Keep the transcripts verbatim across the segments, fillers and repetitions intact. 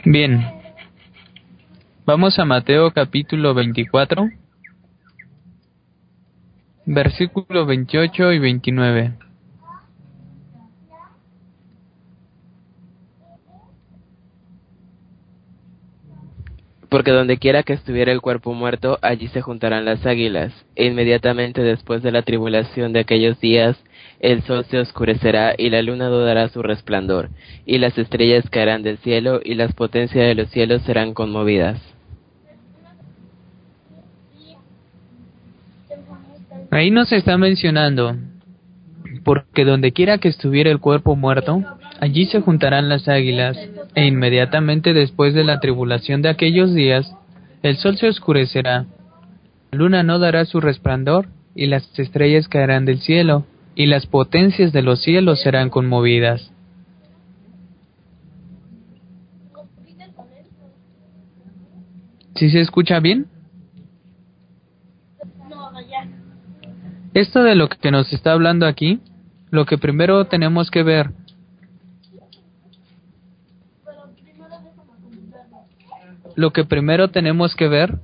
Bien, vamos a Mateo capítulo veinticuatro, versículos veintiocho y veintinueve. Porque donde quiera que estuviera el cuerpo muerto, allí se juntarán las águilas. E inmediatamente después de la tribulación de aquellos días, el sol se oscurecerá y la luna no dará su resplandor, y las estrellas caerán del cielo, y las potencias de los cielos serán conmovidas. Ahí nos está mencionando, porque donde quiera que estuviera el cuerpo muerto, allí se juntarán las águilas, e inmediatamente después de la tribulación de aquellos días, el sol se oscurecerá, la luna no dará su resplandor, y las estrellas caerán del cielo, y las potencias de los cielos serán conmovidas. ¿Sí se escucha bien? Esto de lo que nos está hablando aquí, lo que primero tenemos que ver, lo que primero tenemos que ver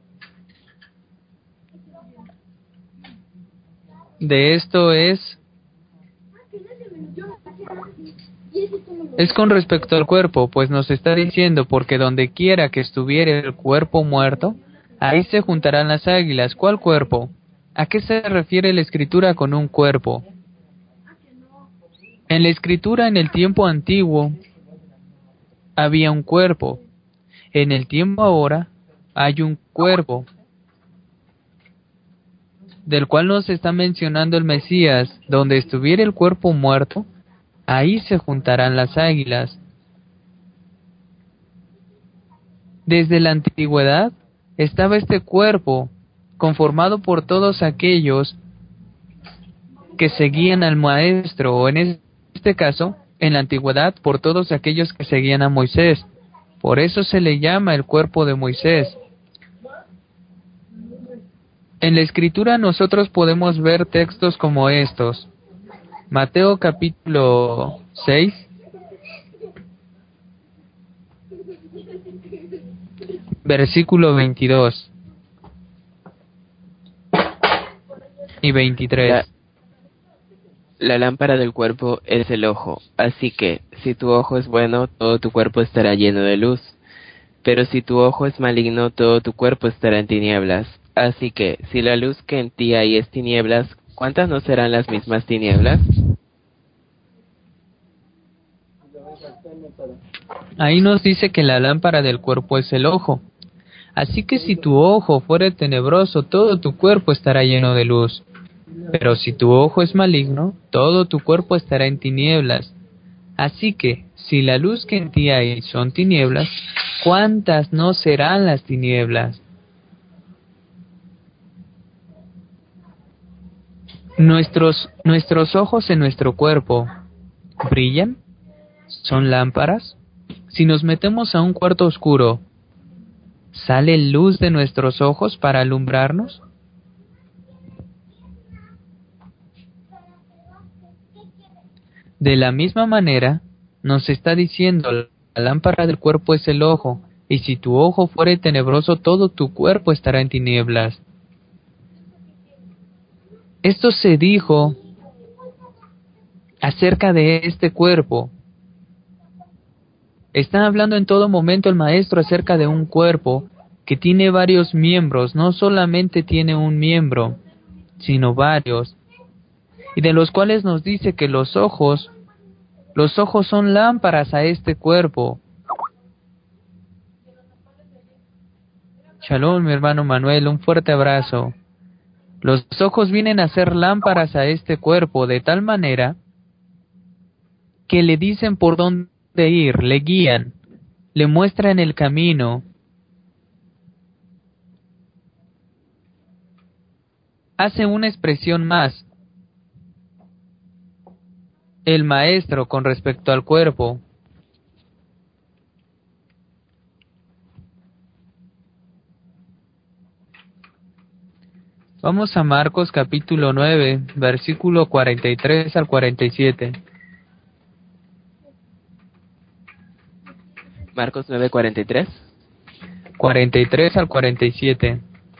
de esto es, es con respecto al cuerpo, pues nos está diciendo, porque donde quiera que estuviera el cuerpo muerto, ahí se juntarán las águilas. ¿Cuál cuerpo? ¿A qué se refiere la escritura con un cuerpo? En la escritura, en el tiempo antiguo, había un cuerpo. En el tiempo ahora, hay un cuerpo, del cual nos está mencionando el Mesías. Donde estuviera el cuerpo muerto, ahí se juntarán las águilas. Desde la antigüedad estaba este cuerpo, conformado por todos aquellos que seguían al Maestro, o en este caso, en la antigüedad, por todos aquellos que seguían a Moisés. Por eso se le llama el cuerpo de Moisés. En la Escritura nosotros podemos ver textos como estos. Mateo capítulo seis, versículo veintidós y veintitrés. La, la lámpara del cuerpo es el ojo, así que, si tu ojo es bueno, todo tu cuerpo estará lleno de luz. Pero si tu ojo es maligno, todo tu cuerpo estará en tinieblas. Así que, si la luz que en ti hay es tinieblas, ¿cuántas no serán las mismas tinieblas? Ahí nos dice que la lámpara del cuerpo es el ojo. Así que si tu ojo fuere tenebroso, todo tu cuerpo estará lleno de luz. Pero si tu ojo es maligno, todo tu cuerpo estará en tinieblas. Así que, si la luz que en ti hay son tinieblas, ¿cuántas no serán las tinieblas? Nuestros, nuestros ojos en nuestro cuerpo brillan, son lámparas. Si nos metemos a un cuarto oscuro, ¿sale luz de nuestros ojos para alumbrarnos? De la misma manera, nos está diciendo, la lámpara del cuerpo es el ojo, y si tu ojo fuere tenebroso, todo tu cuerpo estará en tinieblas. Esto se dijo acerca de este cuerpo. Está hablando en todo momento el Maestro acerca de un cuerpo que tiene varios miembros, no solamente tiene un miembro, sino varios, y de los cuales nos dice que los ojos, los ojos son lámparas a este cuerpo. Shalom, mi hermano Manuel, un fuerte abrazo. Los ojos vienen a ser lámparas a este cuerpo de tal manera que le dicen por dónde ir, le guían, le muestran el camino. Hace una expresión más el Maestro con respecto al cuerpo. Vamos a Marcos capítulo nueve, versículo cuarenta y tres al cuarenta y siete. Marcos nueve cuarenta y tres. cuarenta y tres al cuarenta y siete.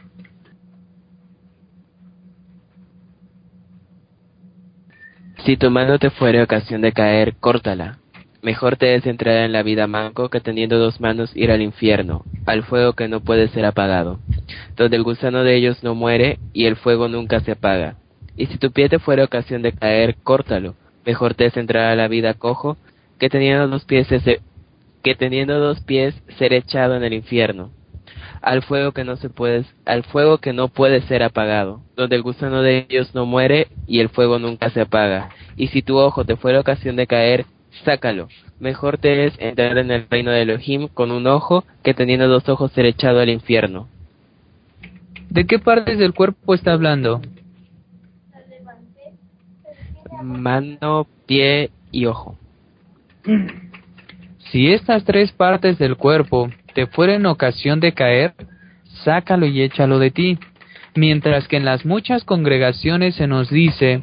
Si tu mano te fuere ocasión de caer, córtala. Mejor te es entrar en la vida manco que teniendo dos manos ir al infierno, al fuego que no puede ser apagado, donde el gusano de ellos no muere y el fuego nunca se apaga. Y si tu pie te fuere ocasión de caer, córtalo. Mejor te es entrar a la vida cojo que teniendo dos pies ese- que teniendo dos pies ser echado en el infierno, al fuego que no se puede, al fuego que no puede ser apagado, donde el gusano de ellos no muere y el fuego nunca se apaga. Y si tu ojo te fuera ocasión de caer, sácalo. Mejor te es entrar en el reino de Elohim con un ojo que teniendo dos ojos ser echado al infierno. ¿De qué partes del cuerpo está hablando? Mano, pie y ojo. Si estas tres partes del cuerpo te fueren ocasión de caer, sácalo y échalo de ti. Mientras que en las muchas congregaciones se nos dice,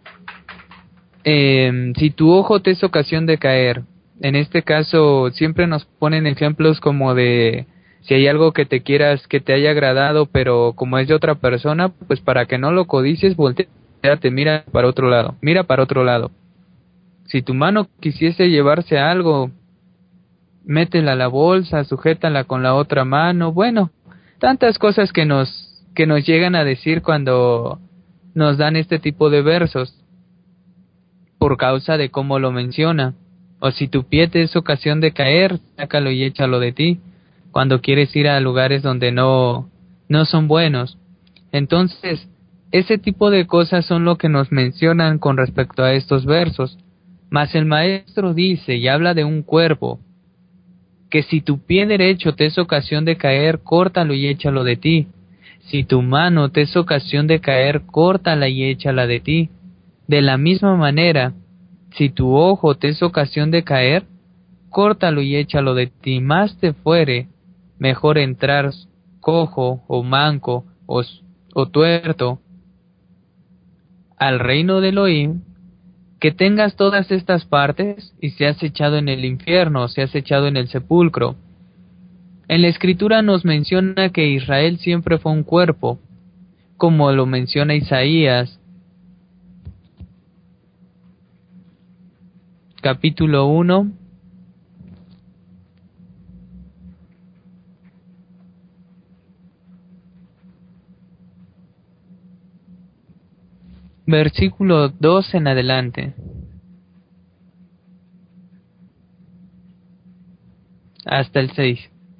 eh, si tu ojo te es ocasión de caer, en este caso siempre nos ponen ejemplos como de si hay algo que te quieras, que te haya agradado, pero como es de otra persona, pues para que no lo codicies, volteate, mira para otro lado, mira para otro lado. Si tu mano quisiese llevarse algo, métela a la bolsa, sujétala con la otra mano, bueno, tantas cosas que nos que nos llegan a decir cuando nos dan este tipo de versos, por causa de cómo lo menciona. O si tu pie te es ocasión de caer, sácalo y échalo de ti, cuando quieres ir a lugares donde no, no son buenos. Entonces, ese tipo de cosas son lo que nos mencionan con respecto a estos versos. Mas el maestro dice y habla de un cuerpo, que si tu pie derecho te es ocasión de caer, córtalo y échalo de ti. Si tu mano te es ocasión de caer, córtala y échala de ti. De la misma manera, si tu ojo te es ocasión de caer, córtalo y échalo de ti. Más te fuere mejor entrar cojo o manco o, o tuerto al reino de Elohim, que tengas todas estas partes y seas echado en el infierno, seas echado en el sepulcro. En la Escritura nos menciona que Israel siempre fue un cuerpo, como lo menciona Isaías, capítulo uno, versículo dos en adelante, hasta el seis.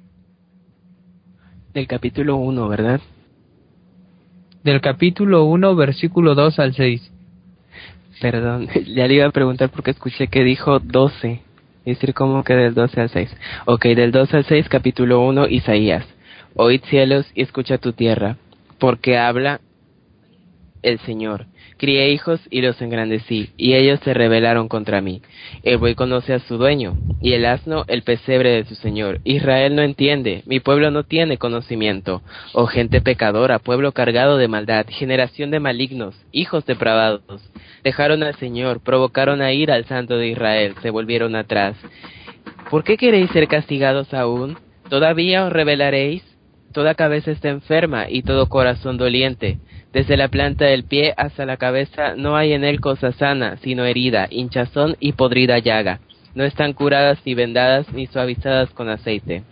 Del capítulo uno, ¿verdad? Del capítulo uno, versículo dos al seis. Perdón, ya le iba a preguntar porque escuché que dijo doce. Es decir, como que del doce al seis. Ok, del doce al seis, capítulo uno, Isaías. Oíd cielos y escucha tu tierra, porque habla el Señor. Crié hijos y los engrandecí, y ellos se rebelaron contra mí. El buey conoce a su dueño, y el asno el pesebre de su señor. Israel no entiende, mi pueblo no tiene conocimiento. Oh gente pecadora, pueblo cargado de maldad, generación de malignos, hijos depravados. Dejaron al Señor, provocaron a ira al Santo de Israel, se volvieron atrás. ¿Por qué queréis ser castigados aún? ¿Todavía os rebelaréis? Toda cabeza está enferma y todo corazón doliente. Desde la planta del pie hasta la cabeza no hay en él cosa sana, sino herida, hinchazón y podrida llaga. No están curadas ni vendadas ni suavizadas con aceite.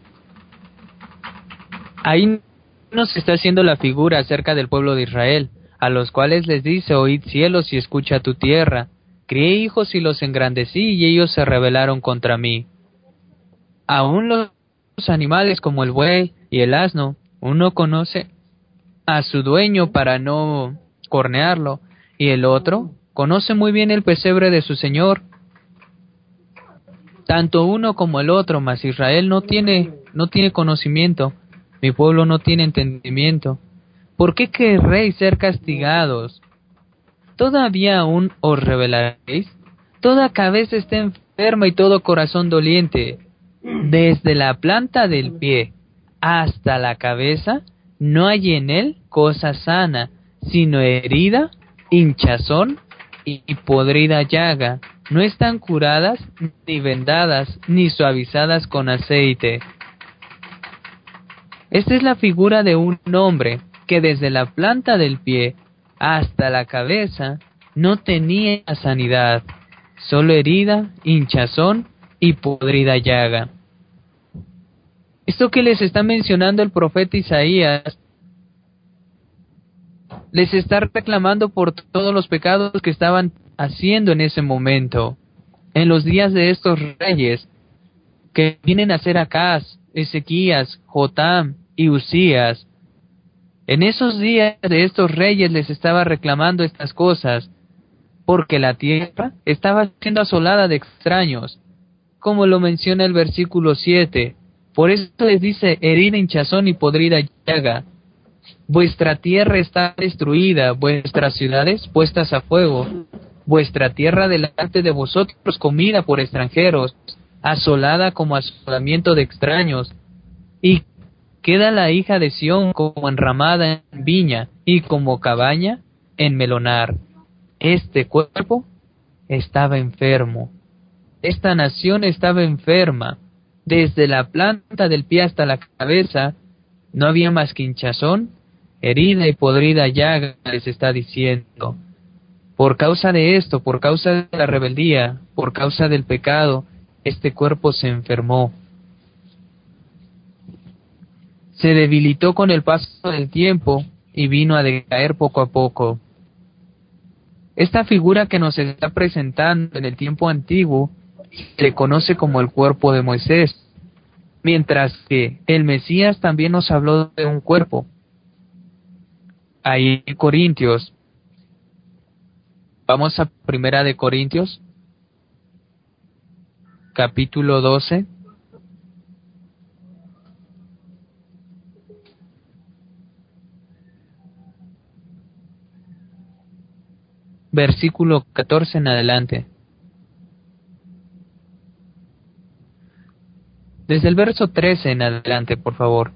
Ahí nos está haciendo la figura acerca del pueblo de Israel, a los cuales les dice, oíd cielos y escucha tu tierra. Crié hijos y los engrandecí, y ellos se rebelaron contra mí. Aún los animales como el buey y el asno, uno conoce a su dueño para no cornearlo, y el otro conoce muy bien el pesebre de su señor. Tanto uno como el otro, mas Israel no tiene, no tiene conocimiento, mi pueblo no tiene entendimiento. ¿Por qué querréis ser castigados? ¿Todavía aún os rebelaréis? Toda cabeza está enferma y todo corazón doliente. Desde la planta del pie hasta la cabeza, no hay en él cosa sana, sino herida, hinchazón y podrida llaga. no están curadas, ni vendadas, ni suavizadas con aceite. Esta es la figura de un hombre que desde la planta del pie hasta la cabeza no tenía sanidad, solo herida, hinchazón y podrida llaga. Esto que les está mencionando el profeta Isaías, les está reclamando por todos los pecados que estaban haciendo en ese momento, en los días de estos reyes, que vienen a ser Acaz, Ezequías, Jotam y Usías. En esos días de estos reyes les estaba reclamando estas cosas, porque la tierra estaba siendo asolada de extraños, como lo menciona el versículo siete. Por eso les dice herida, hinchazón y podrida llaga. Vuestra tierra está destruida, vuestras ciudades puestas a fuego, vuestra tierra delante de vosotros comida por extranjeros, asolada como asolamiento de extraños. Y queda la hija de Sión como enramada en viña y como cabaña en melonar. Este cuerpo estaba enfermo. Esta nación estaba enferma. Desde la planta del pie hasta la cabeza no había más que hinchazón, herida y podrida llaga, les está diciendo. Por causa de esto, por causa de la rebeldía, por causa del pecado, este cuerpo se enfermó. Se debilitó con el paso del tiempo y vino a decaer poco a poco. Esta figura que nos está presentando en el tiempo antiguo se conoce como el cuerpo de Moisés, mientras que el Mesías también nos habló de un cuerpo. Ahí en Corintios, vamos a Primera de Corintios, capítulo doce, versículo catorce en adelante. Desde el verso trece en adelante, por favor.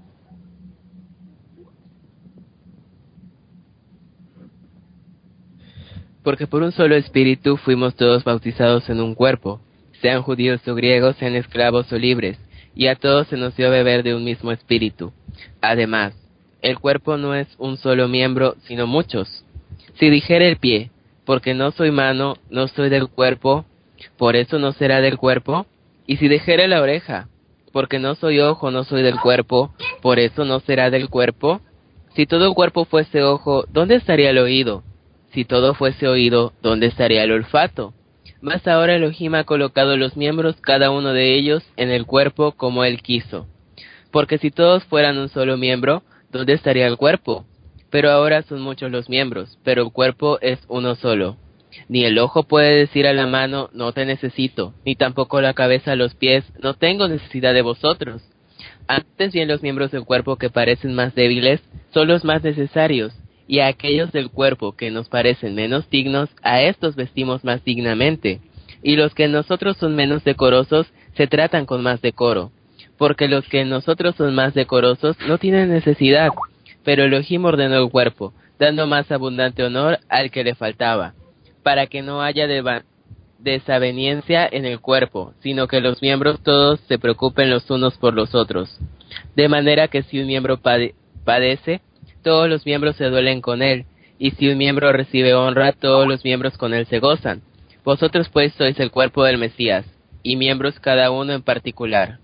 Porque por un solo espíritu fuimos todos bautizados en un cuerpo, sean judíos o griegos, sean esclavos o libres, y a todos se nos dio a beber de un mismo espíritu. Además, el cuerpo no es un solo miembro, sino muchos. Si dijera el pie, porque no soy mano, no soy del cuerpo, por eso no será del cuerpo. Y si dijera la oreja, porque no soy ojo, no soy del cuerpo, por eso no será del cuerpo. Si todo el cuerpo fuese ojo, ¿dónde estaría el oído? Si todo fuese oído, ¿dónde estaría el olfato? Mas ahora Elohim ha colocado los miembros, cada uno de ellos, en el cuerpo como él quiso. Porque si todos fueran un solo miembro, ¿dónde estaría el cuerpo? Pero ahora son muchos los miembros, pero el cuerpo es uno solo. Ni el ojo puede decir a la mano, no te necesito, ni tampoco la cabeza a los pies, no tengo necesidad de vosotros. Antes bien los miembros del cuerpo que parecen más débiles son los más necesarios, y a aquellos del cuerpo que nos parecen menos dignos, a estos vestimos más dignamente, y los que en nosotros son menos decorosos se tratan con más decoro, porque los que en nosotros son más decorosos no tienen necesidad, pero Elohim ordenó el cuerpo, dando más abundante honor al que le faltaba, para que no haya deba- desaveniencia en el cuerpo, sino que los miembros todos se preocupen los unos por los otros. De manera que si un miembro pade- padece, todos los miembros se duelen con él, y si un miembro recibe honra, todos los miembros con él se gozan. Vosotros pues sois el cuerpo del Mesías, y miembros cada uno en particular.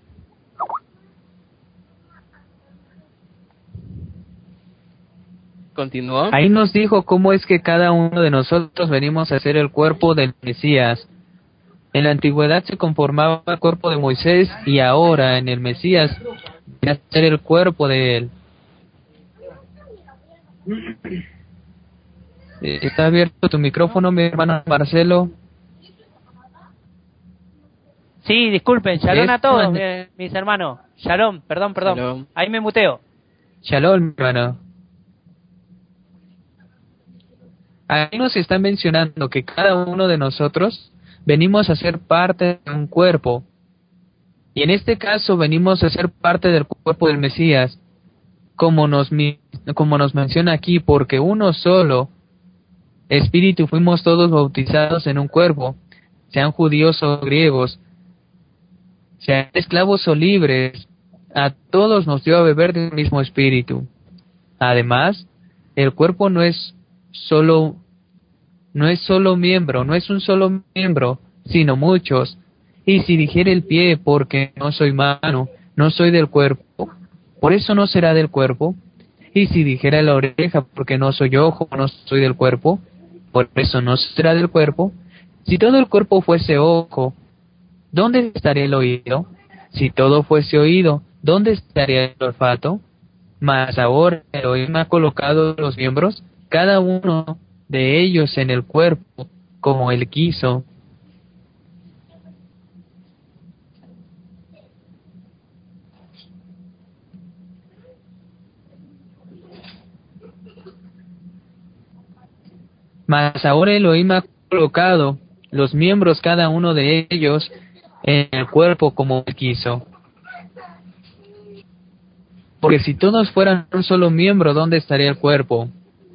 ¿Continuó? Ahí nos dijo cómo es que cada uno de nosotros venimos a ser el cuerpo del Mesías. En la antigüedad se conformaba el cuerpo de Moisés y ahora en el Mesías viene a ser el cuerpo de él. ¿Está abierto tu micrófono, mi hermano Marcelo? Sí, disculpen, shalom Es- a todos, eh, mis hermanos. Shalom, perdón, perdón. Shalom. Ahí me muteo. Shalom, mi hermano. Ahí nos está mencionando que cada uno de nosotros venimos a ser parte de un cuerpo. Y en este caso venimos a ser parte del cuerpo del Mesías, como nos, mi- como nos menciona aquí, porque uno solo espíritu fuimos todos bautizados en un cuerpo. sean judíos o griegos, sean esclavos o libres, a todos nos dio a beber del mismo espíritu. Además, el cuerpo no es solo, no es solo miembro, no es un solo miembro, sino muchos. Y si dijere el pie, porque no soy mano, no soy del cuerpo, por eso no será del cuerpo. Y si dijera la oreja, porque no soy ojo, no soy del cuerpo, por eso no será del cuerpo. Si todo el cuerpo fuese ojo, ¿dónde estaría el oído? Si todo fuese oído, ¿dónde estaría el olfato? Mas ahora Elohim ha colocado los miembros, cada uno de ellos en el cuerpo, como él quiso. Mas ahora Elohim ha colocado los miembros, cada uno de ellos, en el cuerpo como él quiso. Porque si todos fueran un solo miembro, ¿dónde estaría el cuerpo?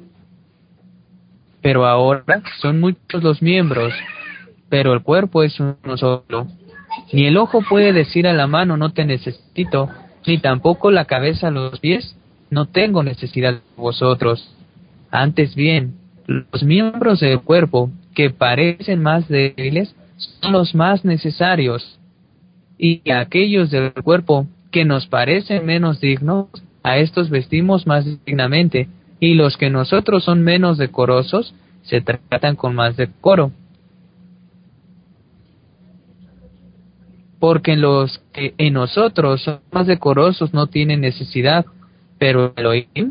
Pero ahora son muchos los miembros, pero el cuerpo es uno solo. Ni el ojo puede decir a la mano, no te necesito, ni tampoco la cabeza a los pies, no tengo necesidad de vosotros. Antes bien, los miembros del cuerpo, que parecen más débiles, son los más necesarios. Y a aquellos del cuerpo que nos parecen menos dignos, a estos vestimos más dignamente, y los que nosotros son menos decorosos, se tratan con más decoro. Porque los que en nosotros son más decorosos no tienen necesidad, pero Elohim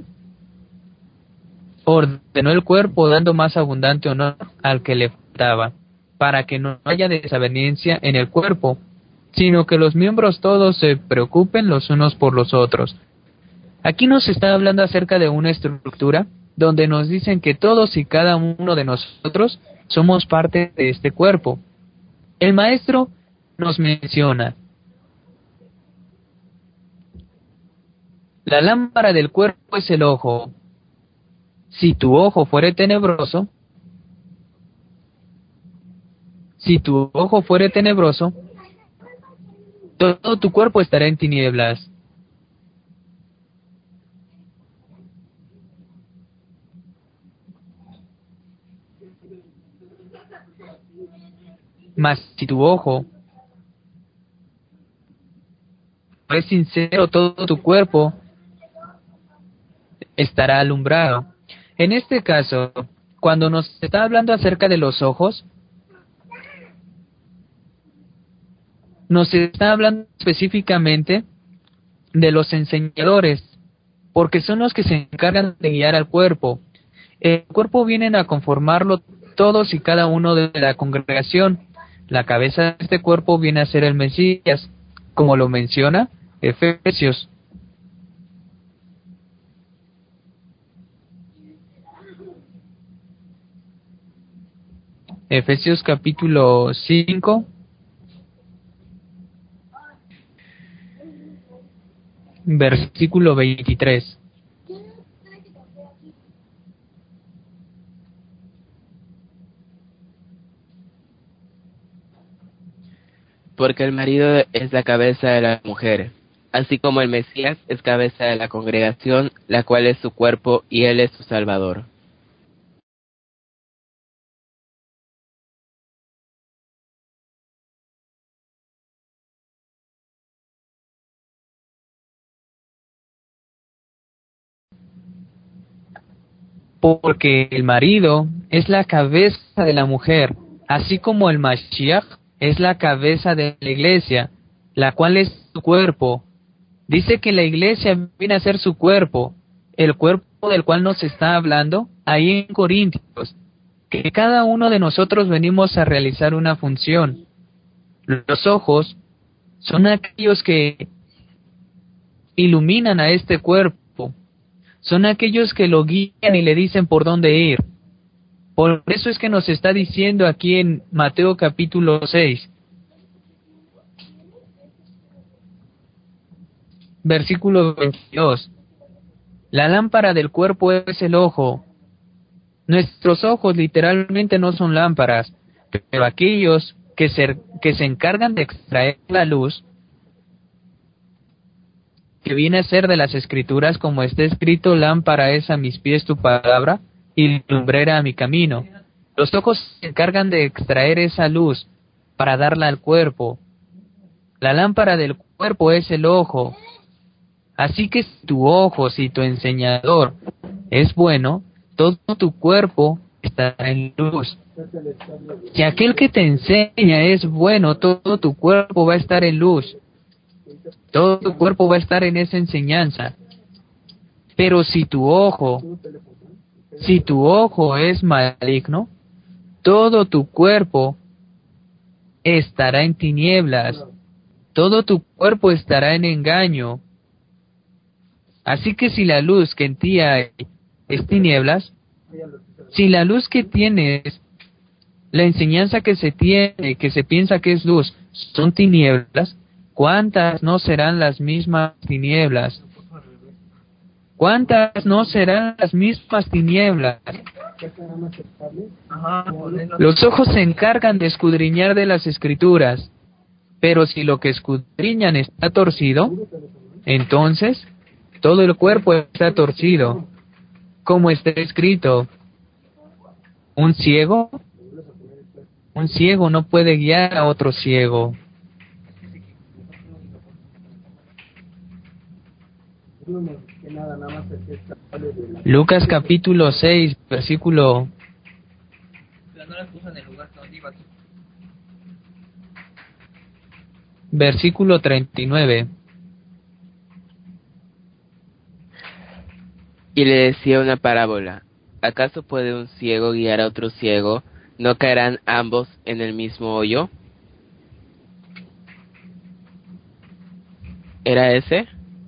ordenó el cuerpo dando más abundante honor al que le faltaba, para que no haya desaveniencia en el cuerpo, sino que los miembros todos se preocupen los unos por los otros. Aquí nos está hablando acerca de una estructura donde nos dicen que todos y cada uno de nosotros somos parte de este cuerpo. El maestro nos menciona: la lámpara del cuerpo es el ojo. Si tu ojo fuere tenebroso, si tu ojo fuere tenebroso, todo tu cuerpo estará en tinieblas. Mas si tu ojo es sincero, todo tu cuerpo estará alumbrado. En este caso, cuando nos está hablando acerca de los ojos, nos está hablando específicamente de los enseñadores, porque son los que se encargan de guiar al cuerpo. El cuerpo vienen a conformarlo todos y cada uno de la congregación. La cabeza de este cuerpo viene a ser el Mesías, como lo menciona Efesios. Efesios capítulo cinco, versículo veintitrés. Porque el marido es la cabeza de la mujer, así como el Mesías es cabeza de la congregación, la cual es su cuerpo y él es su Salvador. Porque el marido es la cabeza de la mujer, así como el Mashiach es la cabeza de la iglesia, la cual es su cuerpo. Dice que la iglesia viene a ser su cuerpo, el cuerpo del cual nos está hablando ahí en Corintios, que cada uno de nosotros venimos a realizar una función. Los ojos son aquellos que iluminan a este cuerpo, son aquellos que lo guían y le dicen por dónde ir. Por eso es que nos está diciendo aquí en Mateo capítulo seis, versículo veintidós, la lámpara del cuerpo es el ojo. Nuestros ojos literalmente no son lámparas, pero aquellos que se, que se encargan de extraer la luz, que viene a ser de las escrituras, como está escrito: lámpara es a mis pies tu palabra y lumbrera a mi camino. Los ojos se encargan de extraer esa luz para darla al cuerpo. La lámpara del cuerpo es el ojo. Así que si tu ojo, si tu enseñador es bueno, todo tu cuerpo estará en luz. Si aquel que te enseña es bueno, todo tu cuerpo va a estar en luz. Todo tu cuerpo va a estar en esa enseñanza. Pero si tu ojo, si tu ojo es maligno, todo tu cuerpo estará en tinieblas. Todo tu cuerpo estará en engaño. Así que si la luz que en ti hay es tinieblas, si la luz que tienes, la enseñanza que se tiene, que se piensa que es luz, son tinieblas, ¿cuántas no serán las mismas tinieblas? ¿Cuántas no serán las mismas tinieblas? Los ojos se encargan de escudriñar de las escrituras, pero si lo que escudriñan está torcido, entonces todo el cuerpo está torcido. Como está escrito, un ciego, un ciego no puede guiar a otro ciego. Lucas capítulo seis, versículo versículo treinta y nueve. Y le decía una parábola: ¿acaso puede un ciego guiar a otro ciego? ¿No caerán ambos en el mismo hoyo? ¿Era ese?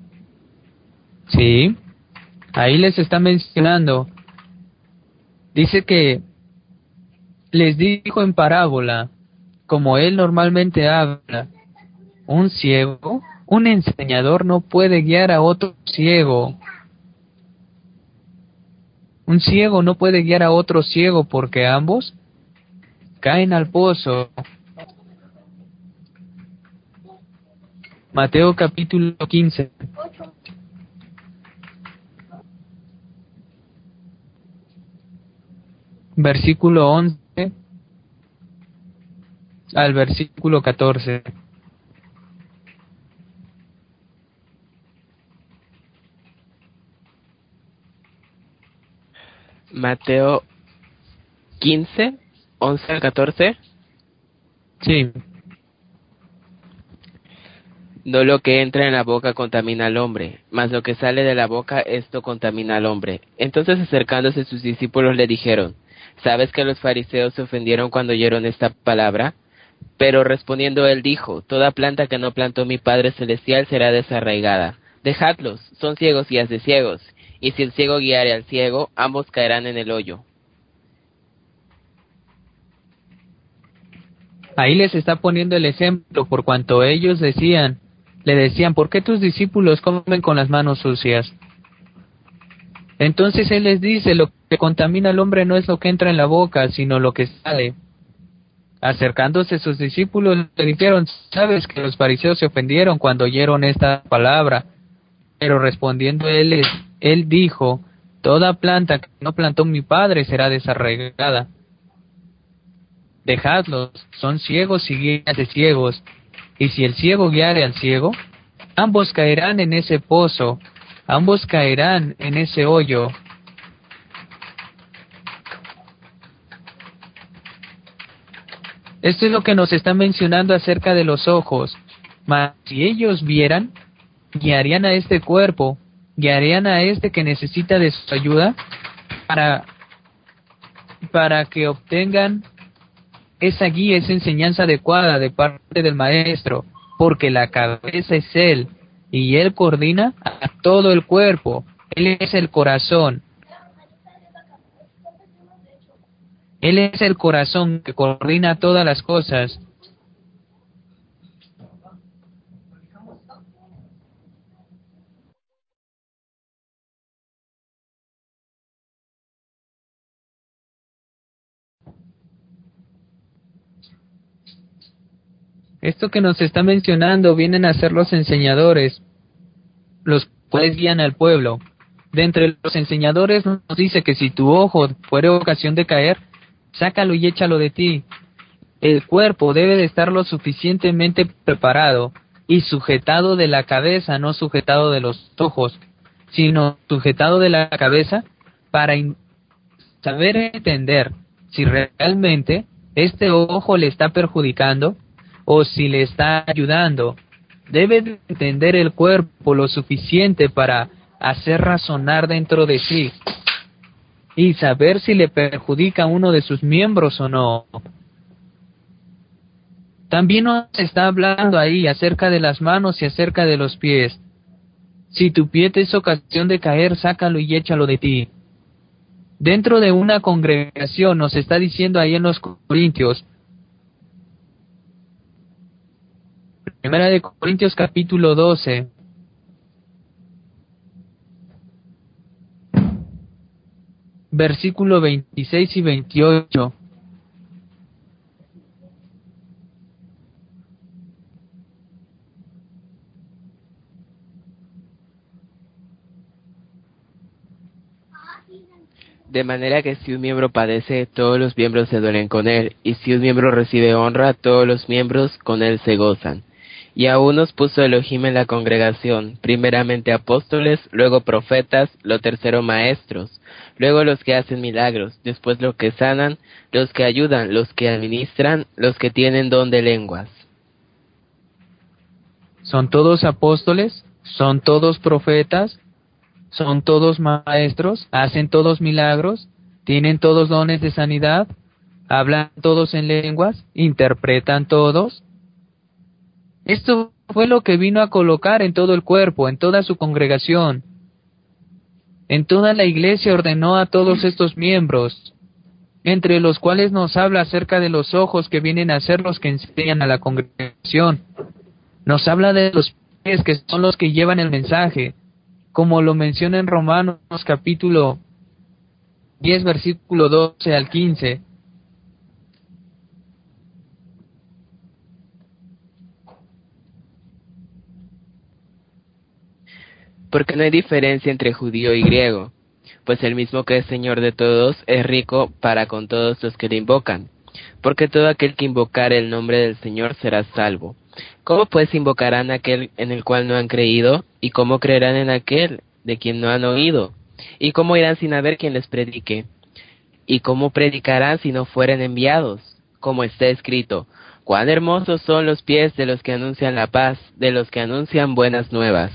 Sí, ahí les está mencionando. Dice que les dijo en parábola, como él normalmente habla: un ciego, un enseñador no puede guiar a otro ciego. Un ciego no puede guiar a otro ciego porque ambos caen al pozo. Mateo capítulo quince. Versículo once al versículo catorce. Mateo quince, once al catorce. Sí. No lo que entra en la boca contamina al hombre, mas lo que sale de la boca, esto contamina al hombre. Entonces, acercándose sus discípulos, le dijeron: ¿sabes que los fariseos se ofendieron cuando oyeron esta palabra? Pero respondiendo él dijo: toda planta que no plantó mi Padre Celestial será desarraigada. Dejadlos, son ciegos y haz de ciegos. Y si el ciego guiare al ciego, ambos caerán en el hoyo. Ahí les está poniendo el ejemplo, por cuanto ellos decían, le decían: ¿por qué tus discípulos comen con las manos sucias? Entonces él les dice: lo que contamina al hombre no es lo que entra en la boca, sino lo que sale. Acercándose sus discípulos le dijeron: ¿sabes que los fariseos se ofendieron cuando oyeron esta palabra? Pero respondiendo él, él dijo: toda planta que no plantó mi Padre será desarraigada. Dejadlos, son ciegos y guías de ciegos, y si el ciego guiare al ciego, ambos caerán en ese pozo, ambos caerán en ese hoyo. Esto es lo que nos está mencionando acerca de los ojos. Mas si ellos vieran, guiarían a este cuerpo, guiarían a este que necesita de su ayuda para, para que obtengan esa guía, esa enseñanza adecuada de parte del maestro, porque la cabeza es él y él coordina a todo el cuerpo. Él es el corazón. Él es el corazón que coordina todas las cosas. Esto que nos está mencionando vienen a ser los enseñadores, los cuales guían al pueblo. De entre los enseñadores nos dice que si tu ojo fuere ocasión de caer, sácalo y échalo de ti. El cuerpo debe de estar lo suficientemente preparado y sujetado de la cabeza, no sujetado de los ojos, sino sujetado de la cabeza para saber entender si realmente este ojo le está perjudicando o si le está ayudando. Debe de entender el cuerpo lo suficiente para hacer razonar dentro de sí y saber si le perjudica a uno de sus miembros o no. También nos está hablando ahí acerca de las manos y acerca de los pies. Si tu pie te es ocasión de caer, sácalo y échalo de ti. Dentro de una congregación nos está diciendo ahí en los Corintios, Primera de Corintios capítulo doce, versículo veintiséis y veintiocho. De manera que si un miembro padece, todos los miembros se duelen con él, y si un miembro recibe honra, todos los miembros con él se gozan. Y a unos puso Elohim en la congregación, primeramente apóstoles, luego profetas, lo tercero maestros, luego los que hacen milagros, después los que sanan, los que ayudan, los que administran, los que tienen don de lenguas. ¿Son todos apóstoles? ¿Son todos profetas? ¿Son todos maestros? ¿Hacen todos milagros? ¿Tienen todos dones de sanidad? ¿Hablan todos en lenguas? ¿Interpretan todos? Esto fue lo que vino a colocar en todo el cuerpo, en toda su congregación. En toda la iglesia ordenó a todos estos miembros, entre los cuales nos habla acerca de los ojos que vienen a ser los que enseñan a la congregación. Nos habla de los pies que son los que llevan el mensaje, como lo menciona en Romanos capítulo diez, versículo doce al quince. Porque no hay diferencia entre judío y griego, pues el mismo que es Señor de todos es rico para con todos los que le invocan. Porque todo aquel que invocare el nombre del Señor será salvo. ¿Cómo pues invocarán aquel en el cual no han creído? ¿Y cómo creerán en aquel de quien no han oído? ¿Y cómo irán sin haber quien les predique? ¿Y cómo predicarán si no fueren enviados? Como está escrito, cuán hermosos son los pies de los que anuncian la paz, de los que anuncian buenas nuevas.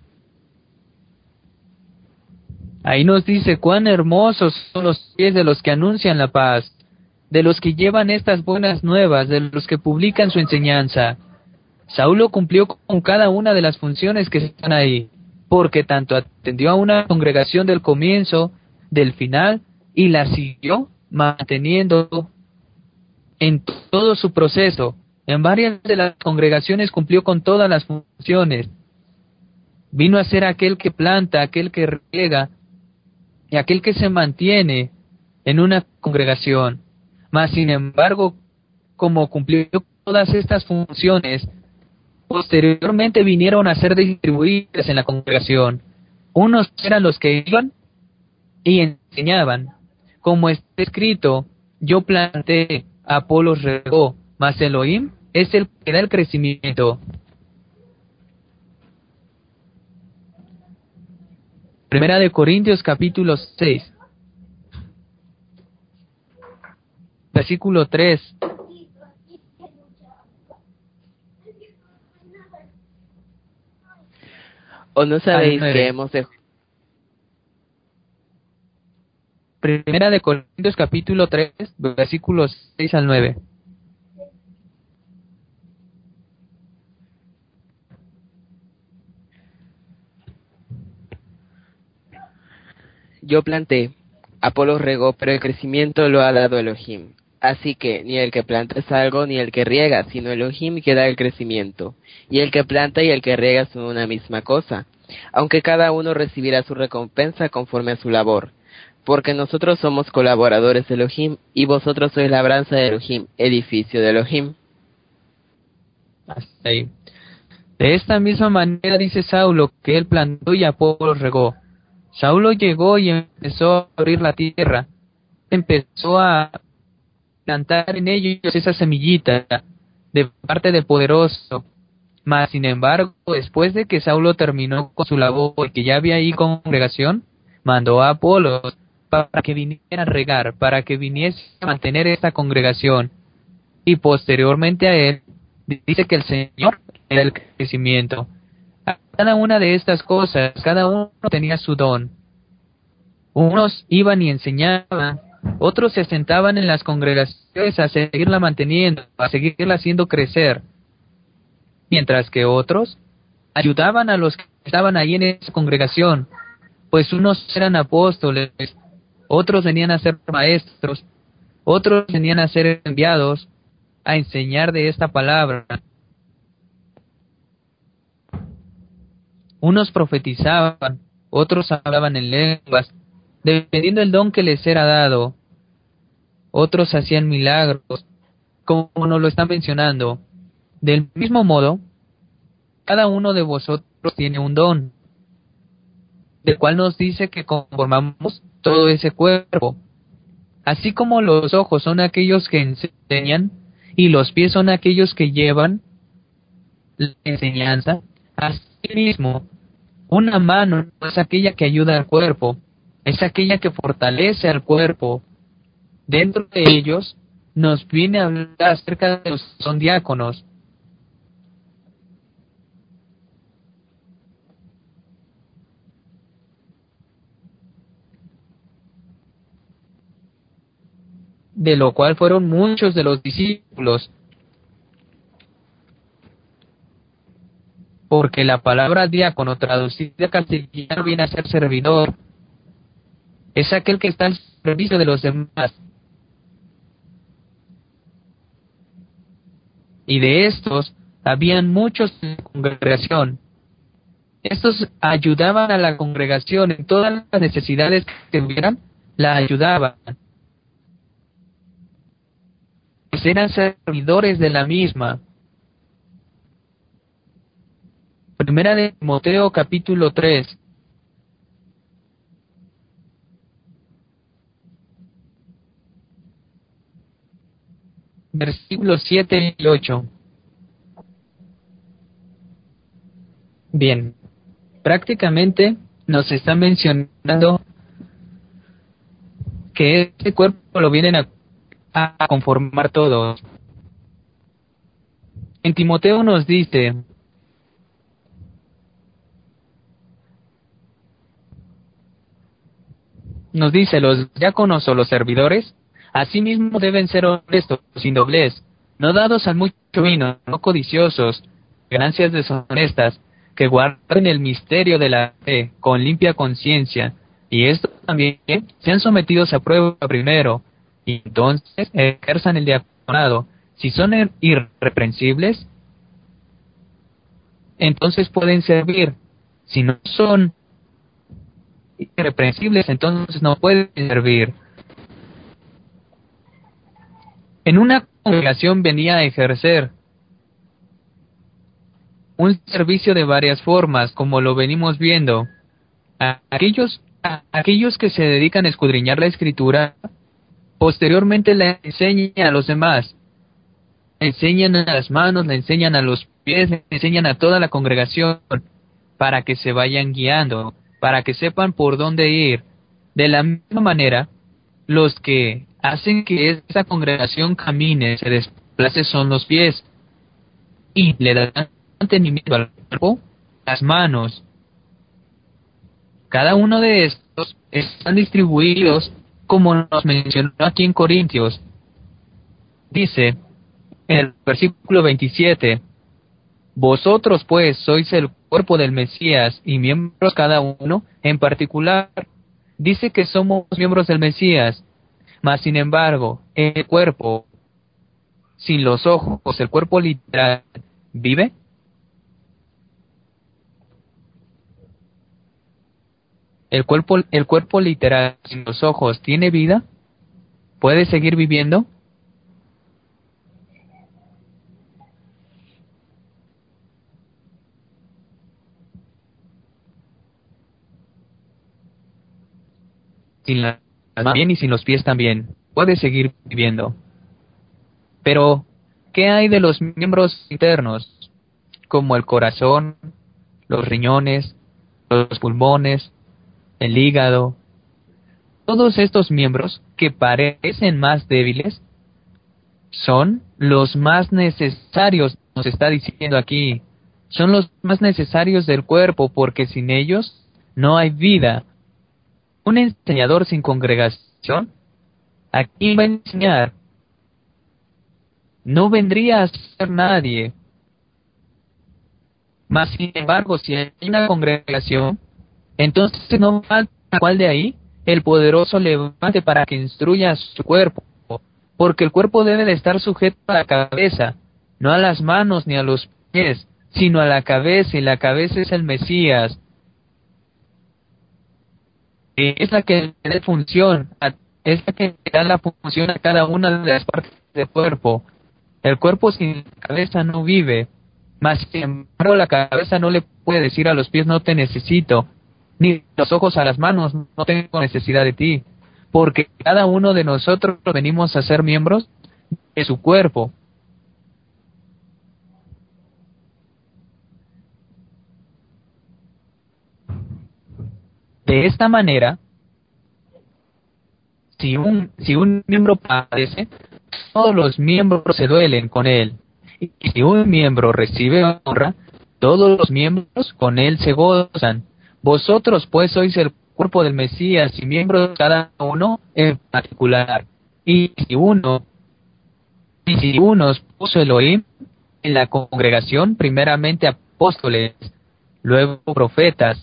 Ahí nos dice cuán hermosos son los pies de los que anuncian la paz, de los que llevan estas buenas nuevas, de los que publican su enseñanza. Saulo cumplió con cada una de las funciones que están ahí, porque tanto atendió a una congregación del comienzo, del final, y la siguió manteniendo en todo su proceso. En varias de las congregaciones cumplió con todas las funciones. Vino a ser aquel que planta, aquel que riega, y aquel que se mantiene en una congregación. Mas, sin embargo, como cumplió todas estas funciones, posteriormente vinieron a ser distribuidas en la congregación. Unos eran los que iban y enseñaban, como está escrito, yo planté, Apolos regó, mas Elohim es el que da el crecimiento. Primera de Corintios capítulo seis, versículo tres. ¿O no sabéis que hemos de... Primera de Corintios capítulo tres, versículos seis al nueve. Yo planté, Apolo regó, pero el crecimiento lo ha dado Elohim. Así que ni el que planta es algo, ni el que riega, sino Elohim que da el crecimiento. Y el que planta y el que riega son una misma cosa, aunque cada uno recibirá su recompensa conforme a su labor. Porque nosotros somos colaboradores de Elohim, y vosotros sois labranza de Elohim, edificio de Elohim. Hasta ahí. De esta misma manera dice Saulo que él plantó y Apolo regó. Saulo llegó y empezó a abrir la tierra, empezó a plantar en ellos esa semillita de parte del poderoso. Mas, sin embargo, después de que Saulo terminó con su labor y que ya había ahí congregación, mandó a Apolo para que viniera a regar, para que viniese a mantener esta congregación. Y posteriormente a él, dice que el Señor era el crecimiento. A cada una de estas cosas, cada uno tenía su don. Unos iban y enseñaban, otros se sentaban en las congregaciones a seguirla manteniendo, a seguirla haciendo crecer, mientras que otros ayudaban a los que estaban ahí en esa congregación, pues unos eran apóstoles, otros venían a ser maestros, otros venían a ser enviados a enseñar de esta palabra. Unos profetizaban, otros hablaban en lenguas, dependiendo del don que les era dado. Otros hacían milagros, como nos lo están mencionando. Del mismo modo, cada uno de vosotros tiene un don, del cual nos dice que conformamos todo ese cuerpo. Así como los ojos son aquellos que enseñan, y los pies son aquellos que llevan la enseñanza, así mismo, una mano es aquella que ayuda al cuerpo, es aquella que fortalece al cuerpo. Dentro de ellos nos viene a hablar acerca de los que son diáconos. De lo cual fueron muchos de los discípulos. Porque la palabra diácono traducida al castellano viene a ser servidor. Es aquel que está al servicio de los demás. Y de estos habían muchos en la congregación. Estos ayudaban a la congregación en todas las necesidades que tuvieran, la ayudaban. Pues eran servidores de la misma. Primera de Timoteo capítulo tres. Versículos siete y ocho. Bien, prácticamente nos está mencionando que este cuerpo lo vienen a, a conformar todos. En Timoteo nos dice: nos dice, los diáconos o los servidores, asimismo deben ser honestos, sin doblez, no dados al mucho vino, no codiciosos, ganancias deshonestas, que guarden el misterio de la fe con limpia conciencia, y esto también sean sometidos a prueba primero, y entonces ejerzan el diaconado. Si son irreprensibles, entonces pueden servir. Si no son irreprensibles, entonces no pueden servir. En una congregación venía a ejercer un servicio de varias formas, como lo venimos viendo. A aquellos, a aquellos que se dedican a escudriñar la escritura, posteriormente la enseñan a los demás. Le enseñan a las manos, le enseñan a los pies, le enseñan a toda la congregación, para que se vayan guiando, para que sepan por dónde ir. De la misma manera, los que hacen que esa congregación camine, se desplace, son los pies, y le dan mantenimiento al cuerpo, las manos. Cada uno de estos están distribuidos como nos mencionó aquí en Corintios. Dice en el versículo veintisiete: vosotros pues sois el cuerpo del Mesías y miembros cada uno en particular. Dice que somos miembros del Mesías, mas sin embargo, el cuerpo, sin los ojos, el cuerpo literal, ¿vive? El cuerpo, el cuerpo literal, sin los ojos, ¿tiene vida? ¿Puede seguir viviendo? sin las manos bien y sin los pies también. Puede seguir viviendo. Pero, ¿qué hay de los miembros internos, como el corazón, los riñones, los pulmones, el hígado? Todos estos miembros, que parecen más débiles, son los más necesarios, nos está diciendo aquí. Son los más necesarios del cuerpo, porque sin ellos no hay vida. Un enseñador sin congregación, ¿a quién va a enseñar? No vendría a ser nadie. Mas, sin embargo, si hay una congregación, entonces no falta cual de ahí el poderoso levante para que instruya a su cuerpo, porque el cuerpo debe de estar sujeto a la cabeza, no a las manos ni a los pies, sino a la cabeza, y la cabeza es el Mesías. Es la que le da función, es la que da la función a cada una de las partes del cuerpo. El cuerpo sin cabeza no vive, mas sin embargo la cabeza no le puede decir a los pies no te necesito, ni los ojos a las manos no tengo necesidad de ti, porque cada uno de nosotros venimos a ser miembros de su cuerpo. De esta manera, si un, si un miembro padece, todos los miembros se duelen con él. Y si un miembro recibe honra, todos los miembros con él se gozan. Vosotros pues sois el cuerpo del Mesías y miembros cada uno en particular. Y si uno, y si uno puso Elohim en la congregación, primeramente apóstoles, luego profetas.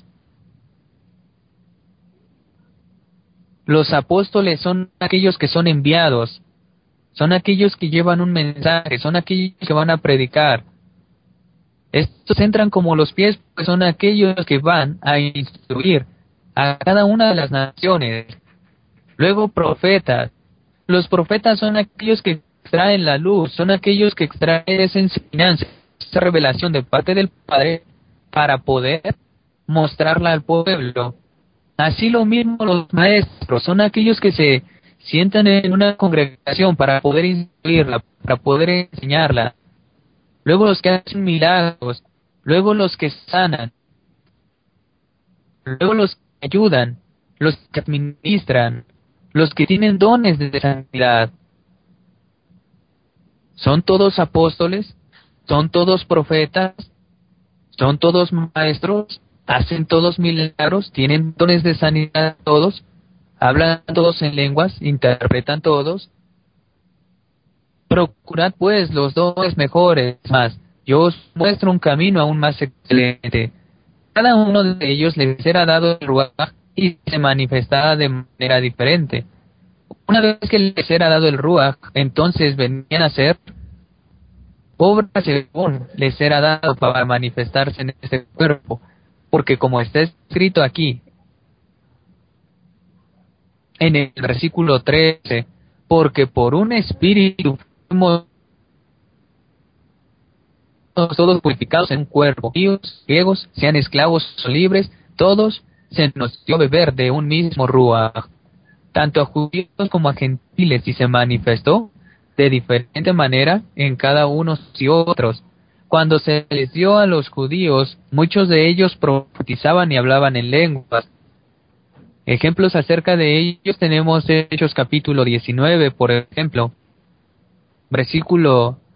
Los apóstoles son aquellos que son enviados, son aquellos que llevan un mensaje, son aquellos que van a predicar. Estos entran como los pies, pues son aquellos que van a instruir a cada una de las naciones. Luego profetas. Los profetas son aquellos que extraen la luz, son aquellos que extraen esa enseñanza, esa revelación de parte del Padre para poder mostrarla al pueblo. Así lo mismo los maestros, son aquellos que se sientan en una congregación para poder instruirla, para poder enseñarla. Luego los que hacen milagros, luego los que sanan, luego los que ayudan, los que administran, los que tienen dones de sanidad. ¿Son todos apóstoles? ¿Son todos profetas? ¿Son todos maestros? ¿Hacen todos milagros? ¿Tienen dones de sanidad todos? ¿Hablan todos en lenguas? ¿Interpretan todos? Procurad pues los dones mejores, más yo os muestro un camino aún más excelente. Cada uno de ellos les será dado el Ruach y se manifestará de manera diferente. Una vez que les era dado el Ruach, entonces venían a ser obras según les era dado para manifestarse en este cuerpo. Porque como está escrito aquí, en el versículo trece, porque por un espíritu fuimos todos purificados en un cuerpo, judíos, griegos, sean esclavos o libres, todos se nos dio beber de un mismo ruach, tanto a judíos como a gentiles, y se manifestó de diferente manera en cada uno y otros. Cuando se les dio a los judíos, muchos de ellos profetizaban y hablaban en lenguas. Ejemplos acerca de ellos tenemos Hechos capítulo diecinueve, por ejemplo, versículo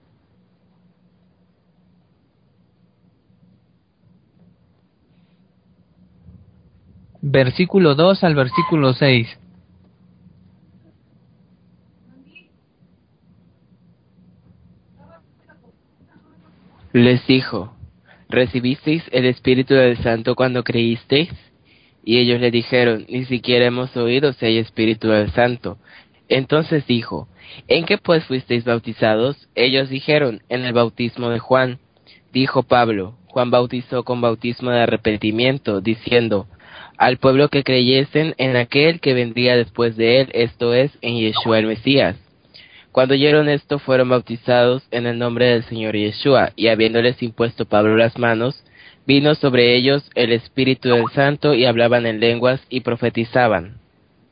versículo dos al versículo seis. Les dijo, ¿recibisteis el Espíritu del Santo cuando creísteis? Y ellos le dijeron, ni siquiera hemos oído si hay Espíritu del Santo. Entonces dijo, ¿en qué pues fuisteis bautizados? Ellos dijeron, en el bautismo de Juan. Dijo Pablo, Juan bautizó con bautismo de arrepentimiento, diciendo, al pueblo que creyesen en aquel que vendría después de él, esto es, en Yeshua el Mesías. Cuando oyeron esto, fueron bautizados en el nombre del Señor Yeshua, y habiéndoles impuesto Pablo las manos, vino sobre ellos el Espíritu del Santo, y hablaban en lenguas y profetizaban.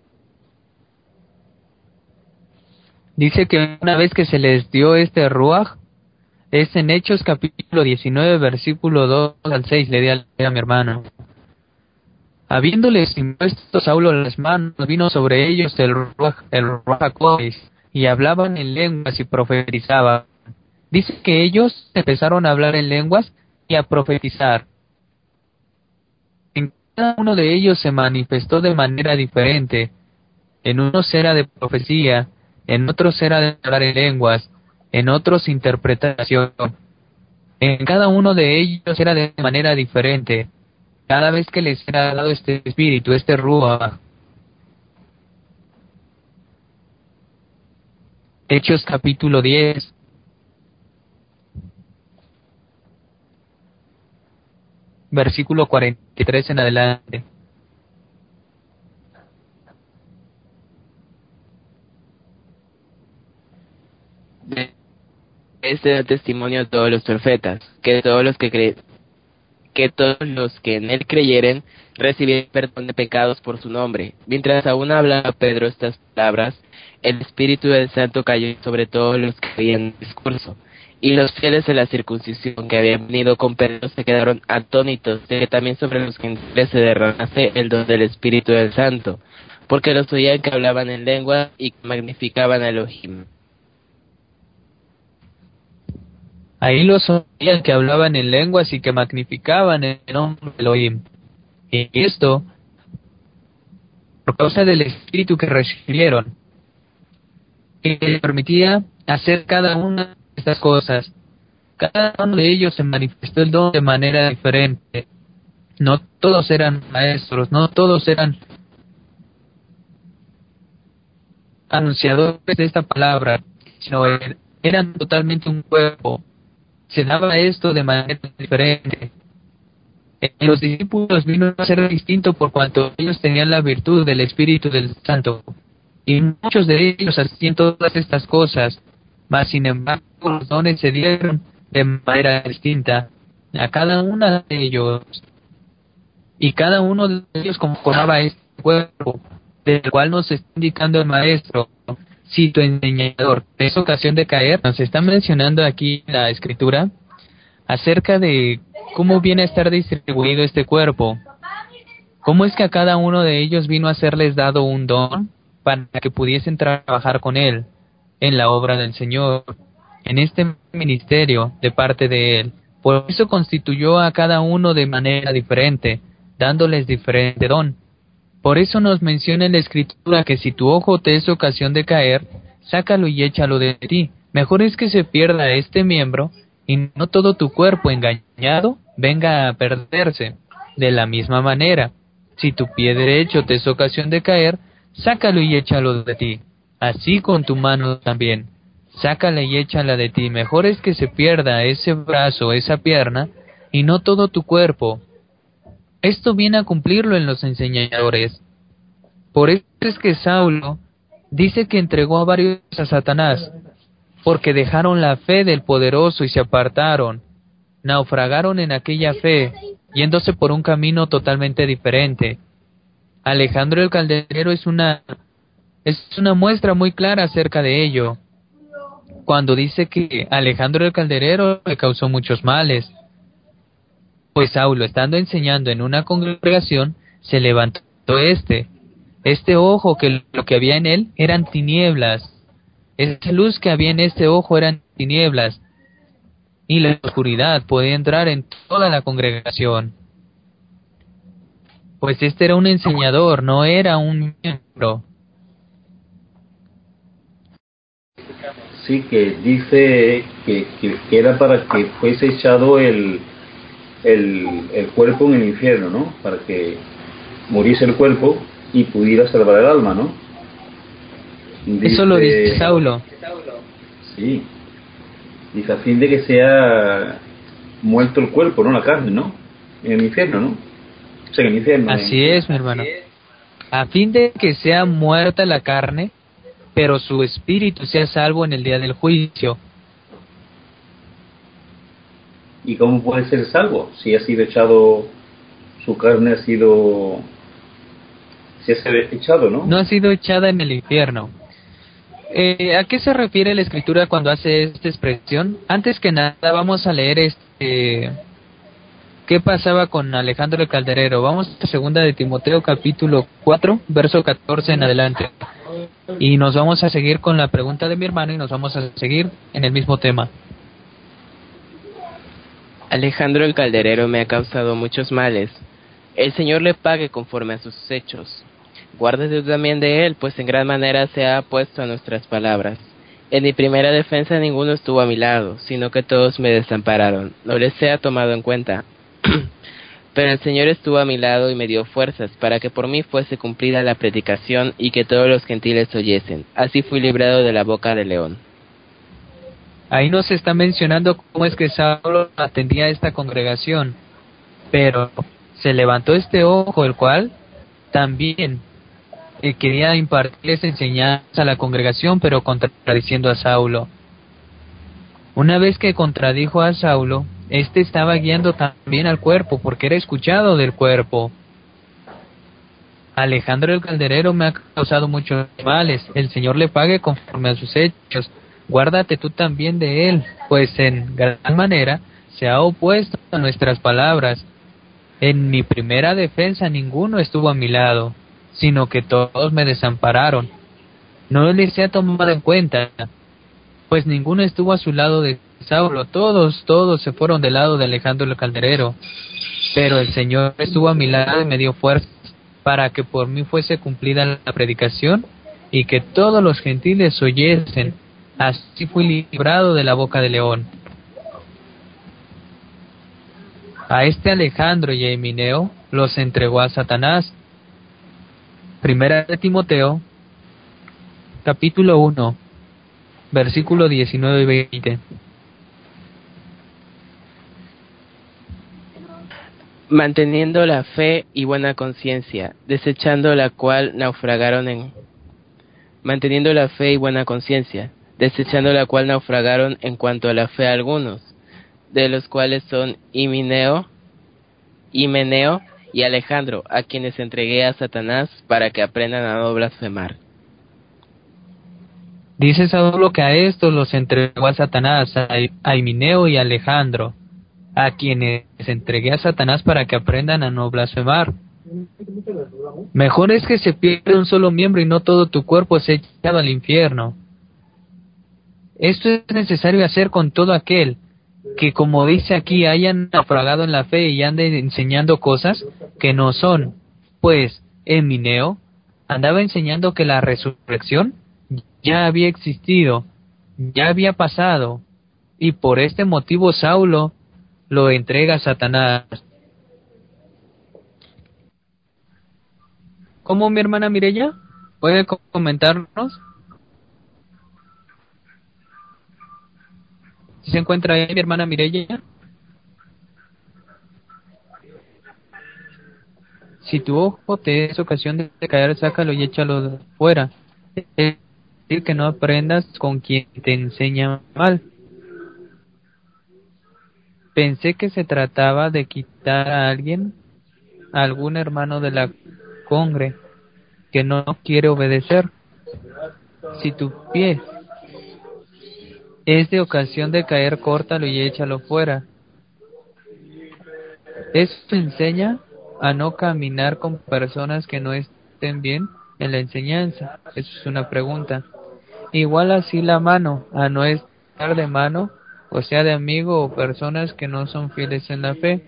Dice que una vez que se les dio este ruaj, es en Hechos capítulo diecinueve, versículo dos al seis, le di a, a mi hermano. Habiéndoles impuesto Saulo las manos, vino sobre ellos el ruaj, el ruaj HaKodesh, y hablaban en lenguas y profetizaban. Dice que ellos empezaron a hablar en lenguas y a profetizar. En cada uno de ellos se manifestó de manera diferente. En unos era de profecía, en otros era de hablar en lenguas, en otros interpretación. En cada uno de ellos era de manera diferente. Cada vez que les era dado este espíritu, este ruaj. Hechos capítulo diez. Versículo cuarenta y tres en adelante. Este da testimonio a todos los profetas, que todos los que cre que todos los que en él creyeren recibieron perdón de pecados por su nombre. Mientras aún hablaba Pedro estas palabras, el Espíritu del Santo cayó sobre todos los que oían el discurso. Y los fieles de la circuncisión que habían venido con Pedro se quedaron atónitos de que también sobre los gentiles se derramase el don del Espíritu del Santo, porque los oían que hablaban en lengua y que magnificaban a Elohim. Ahí los oían que hablaban en lenguas y que magnificaban el nombre de Elohim. Y esto, por causa del Espíritu que recibieron, que les permitía hacer cada una de estas cosas. Cada uno de ellos se manifestó el don de manera diferente. No todos eran maestros, no todos eran anunciadores de esta palabra, sino eran totalmente un cuerpo. Se daba esto de manera diferente. En los discípulos vino a ser distinto por cuanto ellos tenían la virtud del Espíritu del Santo, y muchos de ellos hacían todas estas cosas, mas sin embargo los dones se dieron de manera distinta a cada uno de ellos, y cada uno de ellos conformaba este cuerpo, del cual nos está indicando el maestro. Cito enseñador, es ocasión de caer. Nos está mencionando aquí la escritura acerca de cómo viene a estar distribuido este cuerpo. ¿Cómo es que a cada uno de ellos vino a serles dado un don para que pudiesen trabajar con él en la obra del Señor, en este ministerio de parte de él? Por eso constituyó a cada uno de manera diferente, dándoles diferente don. Por eso nos menciona en la Escritura que si tu ojo te es ocasión de caer, sácalo y échalo de ti. Mejor es que se pierda este miembro y no todo tu cuerpo engañado venga a perderse. De la misma manera, si tu pie derecho te es ocasión de caer, sácalo y échalo de ti. Así con tu mano también, sácala y échala de ti. Mejor es que se pierda ese brazo, esa pierna, y no todo tu cuerpo. Esto viene a cumplirlo en los enseñadores. Por eso es que Saulo dice que entregó a varios a Satanás, porque dejaron la fe del poderoso y se apartaron, naufragaron en aquella fe, yéndose por un camino totalmente diferente. Alejandro el Calderero es una, es una muestra muy clara acerca de ello, cuando dice que Alejandro el Calderero le causó muchos males. Pues Saulo, estando enseñando en una congregación, se levantó este, este ojo que lo que había en él eran tinieblas. Esa luz que había en este ojo eran tinieblas, y la oscuridad podía entrar en toda la congregación. Pues este era un enseñador, no era un miembro. Sí, que dice que, que, que era para que fuese echado el El, el cuerpo en el infierno, ¿no? Para que muriese el cuerpo y pudiera salvar el alma, ¿no? Dice, eso lo dice Saulo. Sí. Dice, a fin de que sea muerto el cuerpo, ¿no? La carne, ¿no? En el infierno, ¿no? O sea, en el infierno. Así en... es, mi hermano. A fin de que sea muerta la carne, pero su espíritu sea salvo en el día del juicio. ¿Y cómo puede ser salvo? Si ha sido echado, su carne ha sido, si ha sido echado, ¿no? No ha sido echada en el infierno. Eh, ¿A qué se refiere la escritura cuando hace esta expresión? Antes que nada vamos a leer este qué pasaba con Alejandro el Calderero. Vamos a segunda de Timoteo capítulo cuatro, verso catorce en adelante. Y nos vamos a seguir con la pregunta de mi hermano y nos vamos a seguir en el mismo tema. Alejandro el Calderero me ha causado muchos males. El Señor le pague conforme a sus hechos. Guárdate tú también de él, pues en gran manera se ha puesto a nuestras palabras. En mi primera defensa ninguno estuvo a mi lado, sino que todos me desampararon. No les sea tomado en cuenta. Pero el Señor estuvo a mi lado y me dio fuerzas para que por mí fuese cumplida la predicación y que todos los gentiles oyesen. Así fui librado de la boca del león. Ahí nos está mencionando cómo es que Saulo atendía a esta congregación. Pero se levantó este ojo, el cual también eh, quería impartirles enseñanza a la congregación, pero contradiciendo a Saulo. Una vez que contradijo a Saulo, este estaba guiando también al cuerpo, porque era escuchado del cuerpo. Alejandro el Calderero me ha causado muchos males. El Señor le pague conforme a sus hechos. Guárdate tú también de él, pues en gran manera se ha opuesto a nuestras palabras. En mi primera defensa ninguno estuvo a mi lado, sino que todos me desampararon. No les he tomado en cuenta, pues ninguno estuvo a su lado de Saulo. Todos, todos se fueron del lado de Alejandro el Calderero. Pero el Señor estuvo a mi lado y me dio fuerza para que por mí fuese cumplida la predicación y que todos los gentiles oyesen. Así fui librado de la boca del león. A este Alejandro y a Himeneo los entregó a Satanás. Primera de Timoteo, capítulo uno, versículo diecinueve y veinte. Manteniendo la fe y buena conciencia, desechando la cual naufragaron en manteniendo la fe y buena conciencia, desechando la cual naufragaron en cuanto a la fe algunos, de los cuales son Himeneo, Himeneo y Alejandro, a quienes entregué a Satanás para que aprendan a no blasfemar. Dice Saulo que a estos los entregó a Satanás, a Himeneo y a Alejandro, a quienes entregué a Satanás para que aprendan a no blasfemar. Mejor es que se pierda un solo miembro y no todo tu cuerpo sea echado al infierno. Esto es necesario hacer con todo aquel que, como dice aquí, hayan naufragado en la fe y anden enseñando cosas que no son. Pues Himeneo andaba enseñando que la resurrección ya había existido, ya había pasado, y por este motivo Saulo lo entrega a Satanás. ¿Cómo, mi hermana Mireya? ¿Puede comentarnos? ¿Si se encuentra ahí mi hermana Mireya? Si tu ojo te es ocasión de caer, sácalo y échalo fuera. Es decir, que no aprendas con quien te enseña mal. Pensé que se trataba de quitar a alguien, a algún hermano de la congre, que no quiere obedecer. Si tu pie es de ocasión de caer, córtalo y échalo fuera. Esto enseña a no caminar con personas que no estén bien en la enseñanza. Eso es una pregunta. Igual así la mano, a no estar de mano, o sea de amigo o personas que no son fieles en la fe.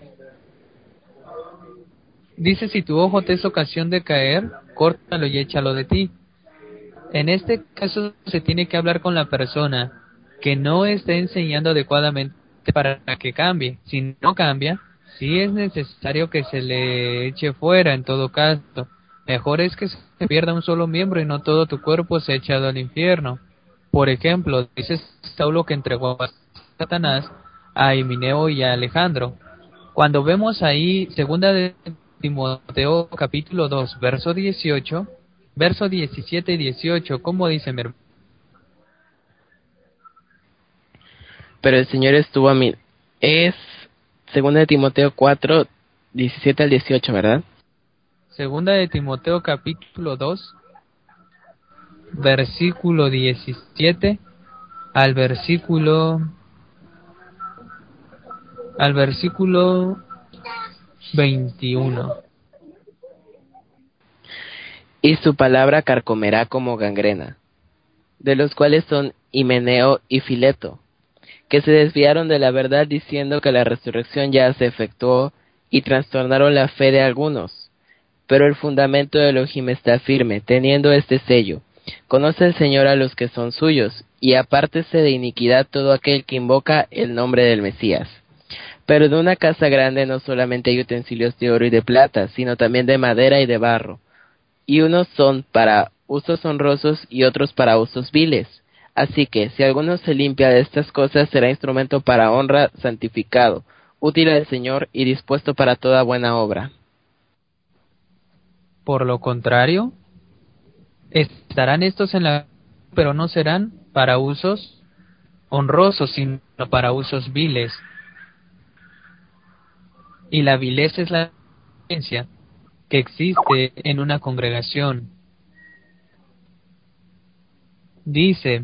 Dice, si tu ojo te es ocasión de caer, córtalo y échalo de ti. En este caso se tiene que hablar con la persona que no esté enseñando adecuadamente para que cambie. Si no cambia, sí es necesario que se le eche fuera en todo caso. Mejor es que se pierda un solo miembro y no todo tu cuerpo sea echado al infierno. Por ejemplo, dice Saulo que entregó a Satanás a Himeneo y a Alejandro. Cuando vemos ahí segunda de Timoteo capítulo dos, verso dieciocho, verso diecisiete y dieciocho, ¿cómo dice mi hermano? Pero el Señor estuvo a mí. Es segunda de Timoteo cuatro, diecisiete al dieciocho, ¿verdad? Segunda de Timoteo capítulo dos, versículo diecisiete al versículo al versículo veintiuno. Y su palabra carcomerá como gangrena, de los cuales son Himeneo y Fileto, que se desviaron de la verdad diciendo que la resurrección ya se efectuó y trastornaron la fe de algunos. Pero el fundamento de Elohim está firme, teniendo este sello: conoce el Señor a los que son suyos, y apártese de iniquidad todo aquel que invoca el nombre del Mesías. Pero en una casa grande no solamente hay utensilios de oro y de plata, sino también de madera y de barro, y unos son para usos honrosos y otros para usos viles. Así que, si alguno se limpia de estas cosas, será instrumento para honra, santificado, útil al Señor y dispuesto para toda buena obra. Por lo contrario, estarán estos en la, pero no serán para usos honrosos, sino para usos viles. Y la vileza es la violencia que existe en una congregación. Dice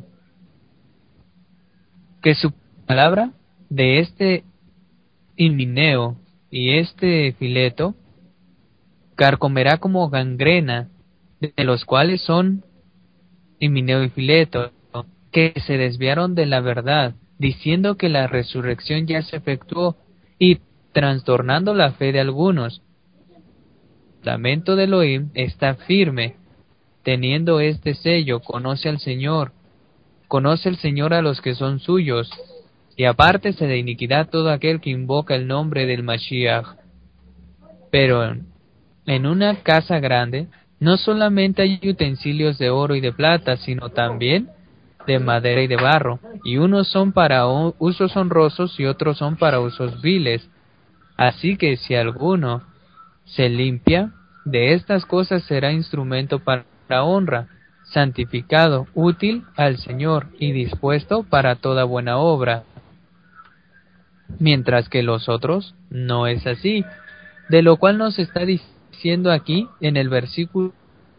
que su palabra de este Himeneo y este Fileto carcomerá como gangrena, de los cuales son Himeneo y Fileto, que se desviaron de la verdad, diciendo que la resurrección ya se efectuó y trastornando la fe de algunos. El fundamento de Elohim está firme, teniendo este sello: conoce al Señor, conoce el Señor a los que son suyos, y apártese de iniquidad todo aquel que invoca el nombre del Mashiach. Pero en una casa grande no solamente hay utensilios de oro y de plata, sino también de madera y de barro, y unos son para usos honrosos y otros son para usos viles. Así que si alguno se limpia de estas cosas, será instrumento para honra, santificado, útil al Señor y dispuesto para toda buena obra. Mientras que los otros no es así, de lo cual nos está diciendo aquí en el versículo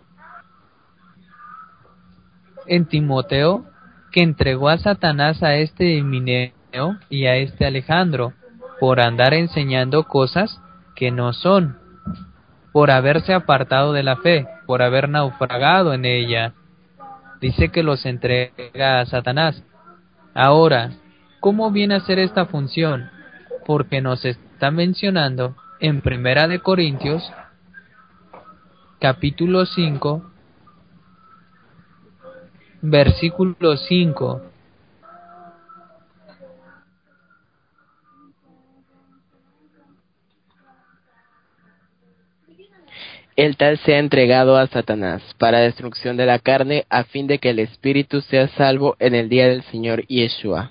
en Timoteo, que entregó a Satanás a este Himeneo y a este Alejandro por andar enseñando cosas que no son, por haberse apartado de la fe, por haber naufragado en ella. Dice que los entrega a Satanás. Ahora, ¿cómo viene a ser esta función? Porque nos está mencionando en Primera de Corintios, capítulo cinco, versículo cinco. El tal sea entregado a Satanás para destrucción de la carne, a fin de que el espíritu sea salvo en el día del Señor Yeshua.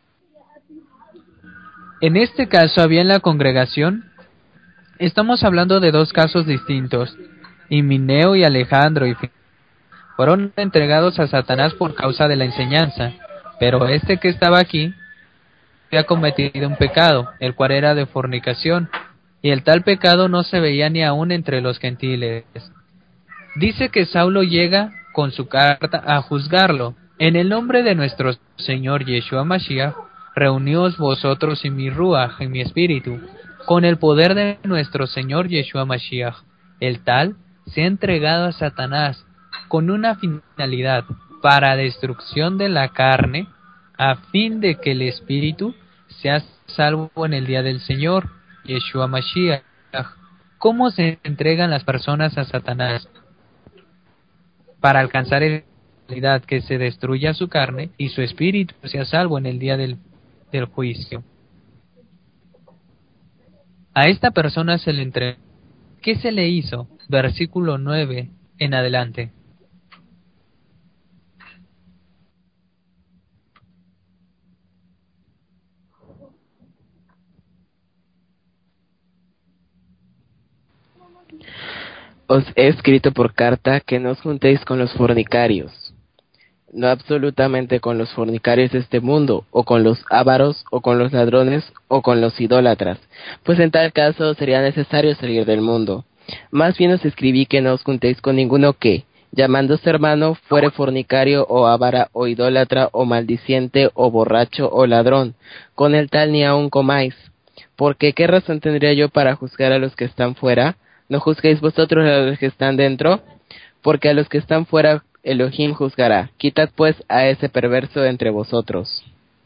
En este caso había en la congregación, estamos hablando de dos casos distintos. Himeneo y Alejandro y fueron entregados a Satanás por causa de la enseñanza, pero este que estaba aquí había cometido un pecado, el cual era de fornicación, y el tal pecado no se veía ni aún entre los gentiles. Dice que Saulo llega con su carta a juzgarlo. En el nombre de nuestro Señor Yeshua Mashiach, reuníos vosotros y mi ruach, y mi espíritu, con el poder de nuestro Señor Yeshua Mashiach. El tal se ha entregado a Satanás con una finalidad, para destrucción de la carne, a fin de que el espíritu sea salvo en el día del Señor Yeshua Mashiach. ¿Cómo se entregan las personas a Satanás? Para alcanzar la finalidad, que se destruya su carne y su espíritu sea salvo en el día del, del juicio. A esta persona se le entregó. ¿Qué se le hizo? Versículo nueve en adelante. Os he escrito por carta que no os juntéis con los fornicarios, no absolutamente con los fornicarios de este mundo, o con los ávaros, o con los ladrones, o con los idólatras, pues en tal caso sería necesario salir del mundo. Más bien os escribí que no os juntéis con ninguno que, llamándose hermano, fuere fornicario, o avara, o idólatra, o maldiciente, o borracho, o ladrón, con el tal ni aun comáis. Porque ¿qué razón tendría yo para juzgar a los que están fuera? ¿No juzguéis vosotros a los que están dentro? Porque a los que están fuera Elohim juzgará. Quitad pues a ese perverso de entre vosotros.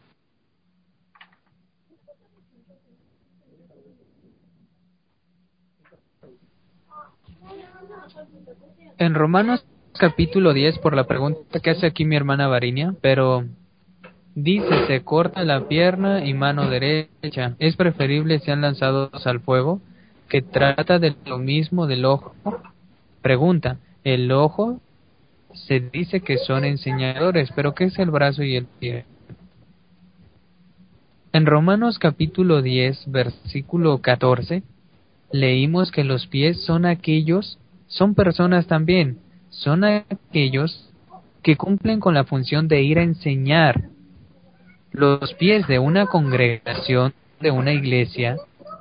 En Romanos capítulo diez, por la pregunta que hace aquí mi hermana Varinia, pero dice, se corta la pierna y mano derecha. Es preferible sean lanzados al fuego, que trata de lo mismo del ojo. Pregunta, el ojo se dice que son enseñadores, pero ¿qué es el brazo y el pie? En Romanos capítulo diez, versículo catorce, leímos que los pies son aquellos, son personas también, son aquellos que cumplen con la función de ir a enseñar. Los pies de una congregación, de una iglesia,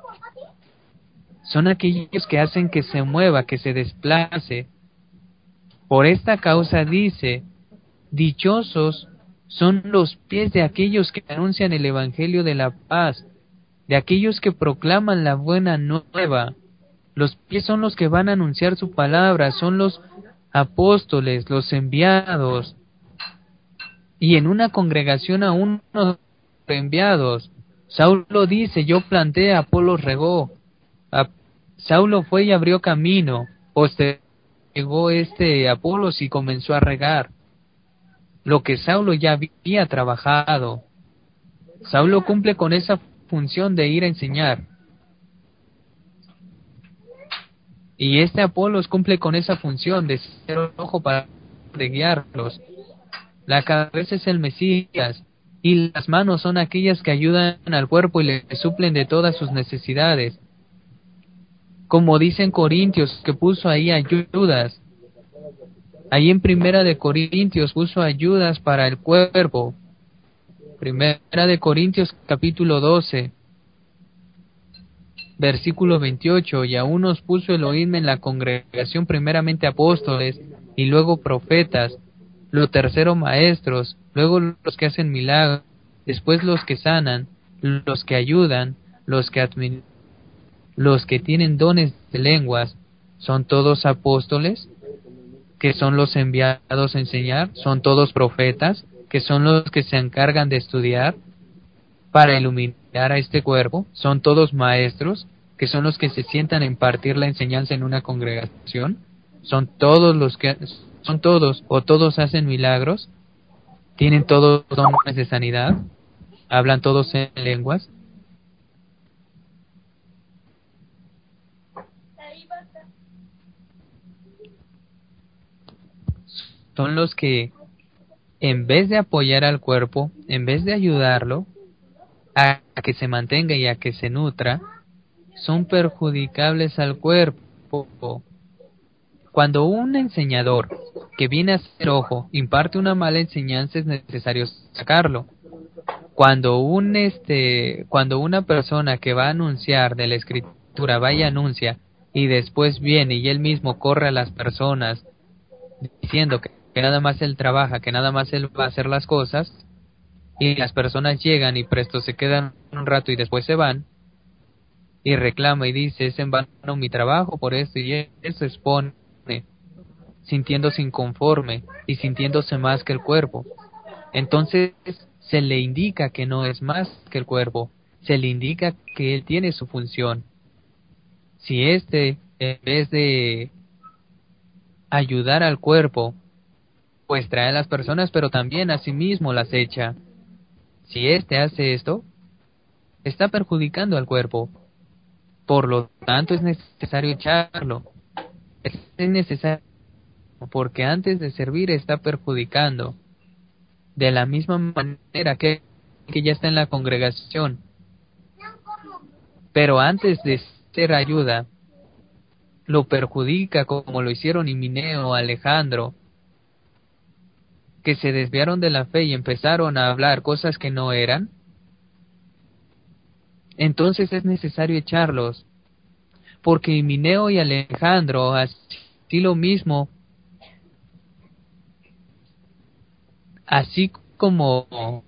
son aquellos que hacen que se mueva, que se desplace. Por esta causa dice, dichosos son los pies de aquellos que anuncian el evangelio de la paz, de aquellos que proclaman la buena nueva. Los pies son los que van a anunciar su palabra, son los apóstoles, los enviados. Y en una congregación aún no enviados. Saulo dice, yo planté, Apolo regó. A Saulo fue y abrió camino. Posteriormente llegó este Apolos y comenzó a regar lo que Saulo ya había trabajado. Saulo cumple con esa función de ir a enseñar. Y este Apolos cumple con esa función de ser un ojo para de guiarlos. La cabeza es el Mesías, y las manos son aquellas que ayudan al cuerpo y le suplen de todas sus necesidades. Como dicen Corintios, que puso ahí ayudas. Ahí en Primera de Corintios puso ayudas para el cuerpo. Primera de Corintios capítulo doce, versículo veintiocho, y a unos puso Elohim en la congregación primeramente apóstoles, y luego profetas, lo tercero maestros, luego los que hacen milagros, después los que sanan, los que ayudan, los que admin los que tienen dones de lenguas. ¿Son todos apóstoles, que son los enviados a enseñar? ¿Son todos profetas, que son los que se encargan de estudiar para iluminar a este cuerpo? ¿Son todos maestros, que son los que se sientan a impartir la enseñanza en una congregación? ¿Son todos los que son todos o todos hacen milagros? ¿Tienen todos dones de sanidad? ¿Hablan todos en lenguas? Son los que, en vez de apoyar al cuerpo, en vez de ayudarlo a que se mantenga y a que se nutra, son perjudicables al cuerpo. Cuando un enseñador que viene a ser ojo imparte una mala enseñanza, es necesario sacarlo. Cuando un este, cuando una persona que va a anunciar de la escritura va y anuncia, y después viene y él mismo corre a las personas diciendo que, que nada más él trabaja, que nada más él va a hacer las cosas, y las personas llegan y presto se quedan un rato y después se van, y reclama y dice, es en vano mi trabajo por esto, y él se expone, sintiéndose inconforme y sintiéndose más que el cuerpo. Entonces se le indica que no es más que el cuerpo, se le indica que él tiene su función. Si éste, en vez de ayudar al cuerpo, pues trae a las personas, pero también a sí mismo las echa. Si éste hace esto, está perjudicando al cuerpo. Por lo tanto, es necesario echarlo. Es necesario porque antes de servir está perjudicando. De la misma manera que, que ya está en la congregación. Pero antes de ser ayuda, lo perjudica, como lo hicieron Himeneo, Alejandro, que se desviaron de la fe y empezaron a hablar cosas que no eran. Entonces es necesario echarlos, porque Himeneo y Alejandro, así lo mismo, así como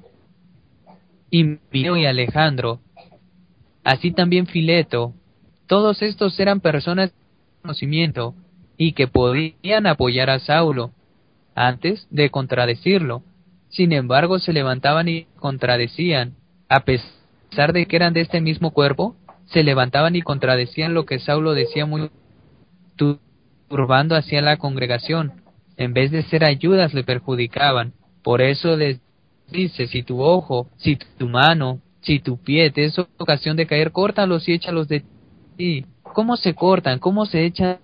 Himeneo y Alejandro, así también Fileto. Todos estos eran personas de conocimiento y que podían apoyar a Saulo antes de contradecirlo. Sin embargo, se levantaban y contradecían. A pesar de que eran de este mismo cuerpo, se levantaban y contradecían lo que Saulo decía, muy turbando hacia la congregación. En vez de ser ayudas, le perjudicaban. Por eso les dice: si tu ojo, si tu mano, si tu pie te es ocasión de caer, córtalos y échalos de ti. ¿Cómo se cortan? ¿Cómo se echan?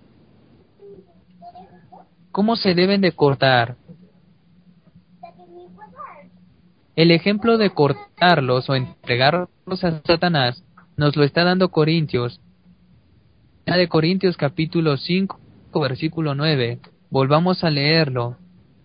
¿Cómo se deben de cortar? El ejemplo de cortarlos o entregarlos a Satanás nos lo está dando Corintios. De Corintios capítulo cinco, versículo nueve. Volvamos a leerlo.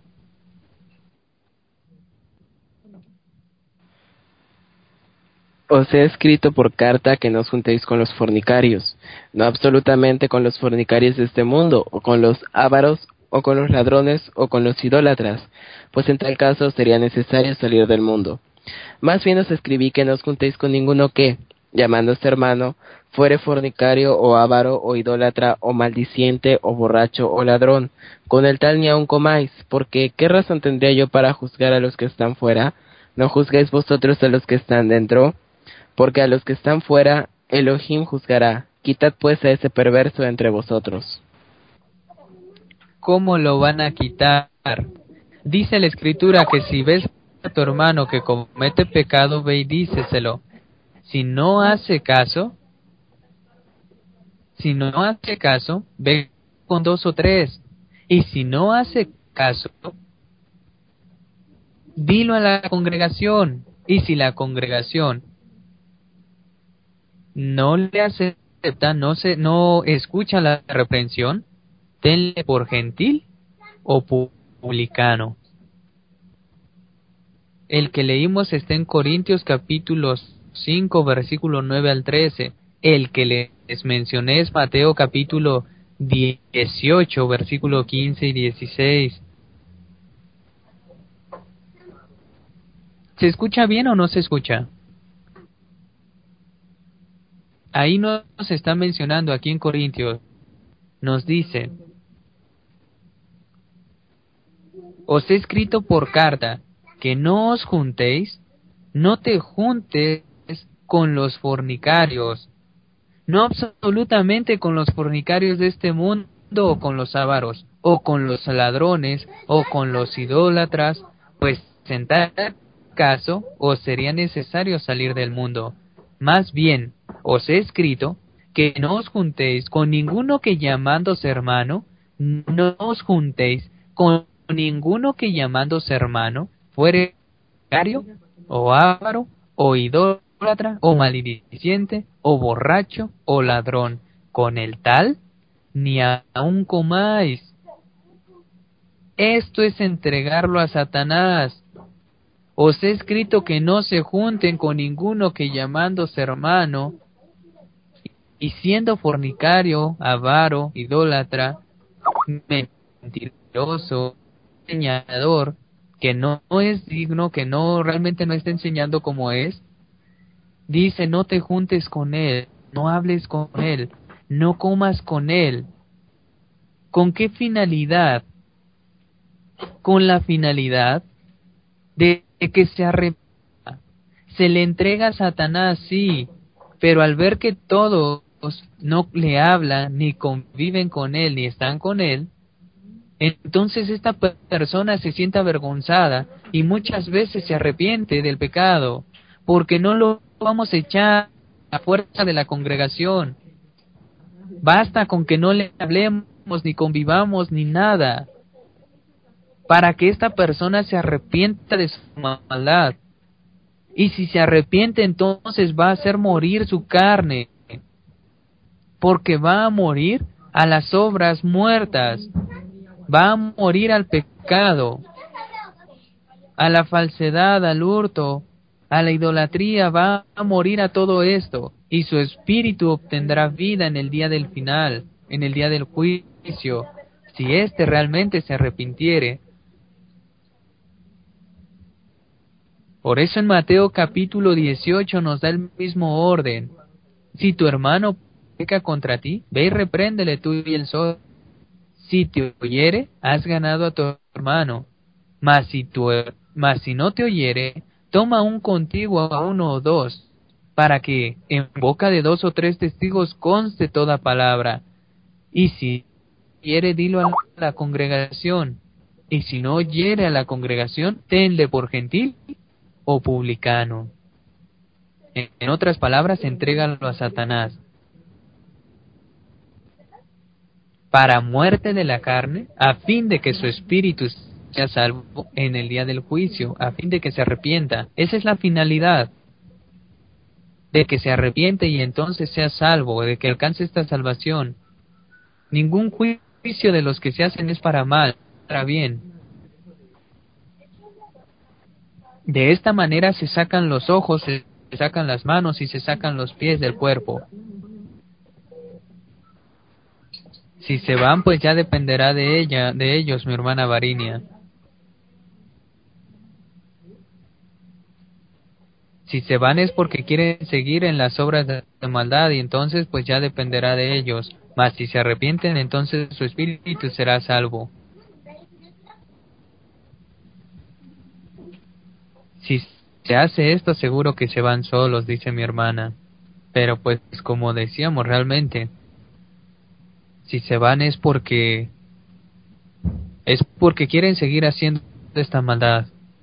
Os he escrito por carta que no os juntéis con los fornicarios, no absolutamente con los fornicarios de este mundo, o con los ávaros, o con los ladrones, o con los idólatras, pues en tal caso sería necesario salir del mundo. Más bien os escribí que no os juntéis con ninguno que, llamándose hermano, fuere fornicario, o ávaro, o idólatra, o maldiciente, o borracho, o ladrón. Con el tal ni aun comáis, porque ¿qué razón tendría yo para juzgar a los que están fuera? ¿No juzgáis vosotros a los que están dentro? Porque a los que están fuera, Elohim juzgará. Quitad pues a ese perverso entre vosotros. ¿Cómo lo van a quitar? Dice la Escritura que si ves a tu hermano que comete pecado, ve y díceselo. Si no hace caso, si no hace caso, ve con dos o tres. Y si no hace caso, dilo a la congregación. Y si la congregación no le acepta, no se, no escucha la reprensión, tenle por gentil o publicano. El que leímos está en Corintios capítulo cinco, versículo nueve al trece. El que les mencioné es Mateo capítulo dieciocho, versículo quince y dieciséis. ¿Se escucha bien o no se escucha? Ahí nos está mencionando, aquí en Corintios, nos dice: os he escrito por carta que no os juntéis, no te juntes con los fornicarios, no absolutamente con los fornicarios de este mundo, o con los ávaros, o con los ladrones, o con los idólatras, pues en tal caso os sería necesario salir del mundo. Más bien, os he escrito que no os juntéis con ninguno que llamándose hermano, no os juntéis con ninguno que llamándose hermano fuere fornicario, o avaro, o idólatra, o malediciente, o borracho, o ladrón. Con el tal ni aun comáis. Esto es entregarlo a Satanás. Os he escrito que no se junten con ninguno que llamándose hermano y siendo fornicario, avaro, idólatra, mentiroso, engañador, que no es digno, que no realmente no está enseñando como es, dice: no te juntes con él, no hables con él, no comas con él. ¿Con qué finalidad? Con la finalidad de que se arrepienta. Se le entrega a Satanás, sí, pero al ver que todos no le hablan, ni conviven con él, ni están con él, entonces esta persona se siente avergonzada y muchas veces se arrepiente del pecado, porque no lo vamos a echar a fuerza de la congregación. Basta con que no le hablemos, ni convivamos, ni nada, para que esta persona se arrepienta de su maldad. Y si se arrepiente, entonces va a hacer morir su carne, porque va a morir a las obras muertas, va a morir al pecado, a la falsedad, al hurto, a la idolatría, va a morir a todo esto, y su espíritu obtendrá vida en el día del final, en el día del juicio, si éste realmente se arrepintiere. Por eso en Mateo capítulo dieciocho nos da el mismo orden. Si tu hermano peca contra ti, ve y repréndele tú y él solo. Si te oyere, has ganado a tu hermano. Mas si, tu, mas si no te oyere, toma un contigo a uno o dos, para que en boca de dos o tres testigos conste toda palabra. Y si oyere, dilo a la congregación. Y si no oyere a la congregación, tenle por gentil o publicano. En otras palabras, entrégalo a Satanás. Para muerte de la carne, a fin de que su espíritu sea salvo en el día del juicio, a fin de que se arrepienta. Esa es la finalidad, de que se arrepiente y entonces sea salvo, de que alcance esta salvación. Ningún juicio de los que se hacen es para mal, para bien. De esta manera se sacan los ojos, se sacan las manos y se sacan los pies del cuerpo. Si se van, pues ya dependerá de ella, de ellos, mi hermana Varinia. Si se van es porque quieren seguir en las obras de maldad y entonces pues ya dependerá de ellos. Mas si se arrepienten, entonces su espíritu será salvo. Si se hace esto, seguro que se van solos, dice mi hermana. Pero pues como decíamos, realmente, si se van es porque es porque quieren seguir haciendo esta maldad.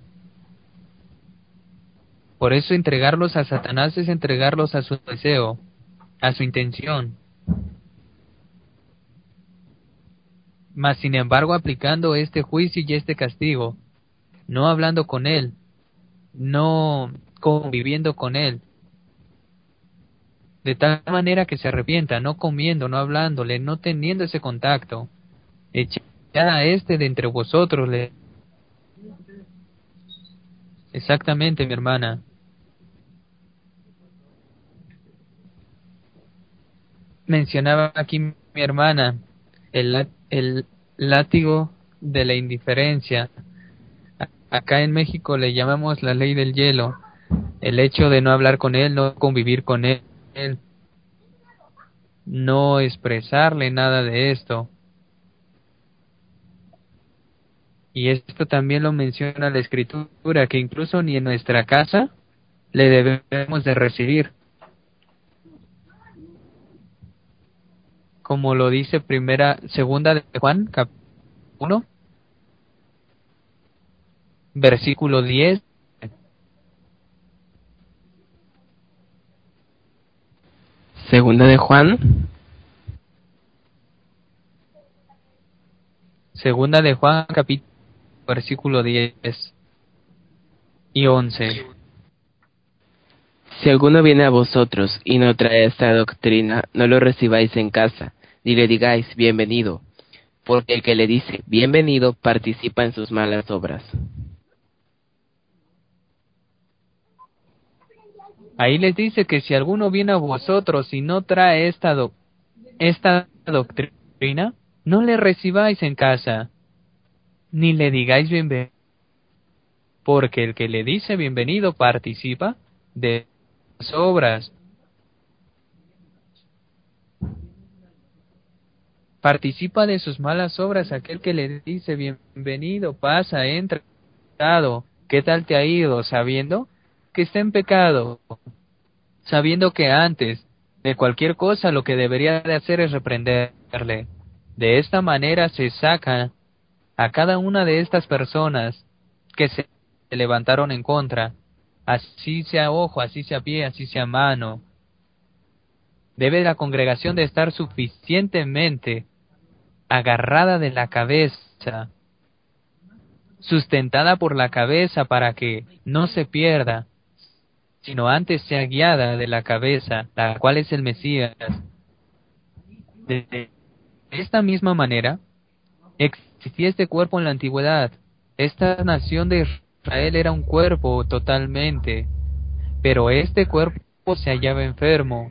Por eso entregarlos a Satanás es entregarlos a su deseo, a su intención. Mas sin embargo aplicando este juicio y este castigo, no hablando con él, no conviviendo con él, de tal manera que se arrepienta, no comiendo, no hablándole, no teniendo ese contacto. Echad a este de entre vosotros. Le... Exactamente, mi hermana. Mencionaba aquí mi hermana el, el látigo de la indiferencia. Acá en México le llamamos la ley del hielo. El hecho de no hablar con él, no convivir con él, no expresarle nada de esto. Y esto también lo menciona la Escritura, que incluso ni en nuestra casa le debemos de recibir. Como lo dice primera, segunda de Juan, capítulo uno, versículo diez. Segunda de Juan. Segunda de Juan, capítulo, versículo diez y once. Si alguno viene a vosotros y no trae esta doctrina, no lo recibáis en casa, ni le digáis bienvenido, porque el que le dice bienvenido participa en sus malas obras. Ahí les dice que si alguno viene a vosotros y no trae esta, do esta doctrina, no le recibáis en casa, ni le digáis bienvenido, porque el que le dice bienvenido participa de las obras. Participa de sus malas obras aquel que le dice bienvenido, pasa, entra, ¿qué tal te ha ido? Sabiendo que está en pecado, sabiendo que antes de cualquier cosa lo que debería de hacer es reprenderle. De esta manera se saca a cada una de estas personas que se levantaron en contra, así sea ojo, así sea pie, así sea mano. Debe la congregación de estar suficientemente agarrada de la cabeza, sustentada por la cabeza para que no se pierda, sino antes sea guiada de la cabeza, la cual es el Mesías. De esta misma manera, existía este cuerpo en la antigüedad. Esta nación de Israel era un cuerpo totalmente, pero este cuerpo se hallaba enfermo.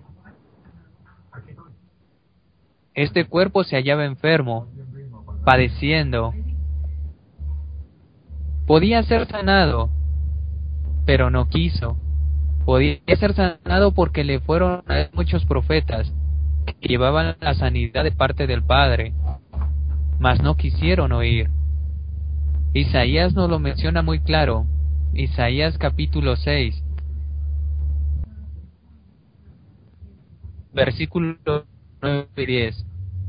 Este cuerpo se hallaba enfermo, padeciendo. Podía ser sanado, pero no quiso. Podía ser sanado porque le fueron a él muchos profetas que llevaban la sanidad de parte del Padre, mas no quisieron oír. Isaías nos lo menciona muy claro. Isaías capítulo seis, versículos nueve y diez.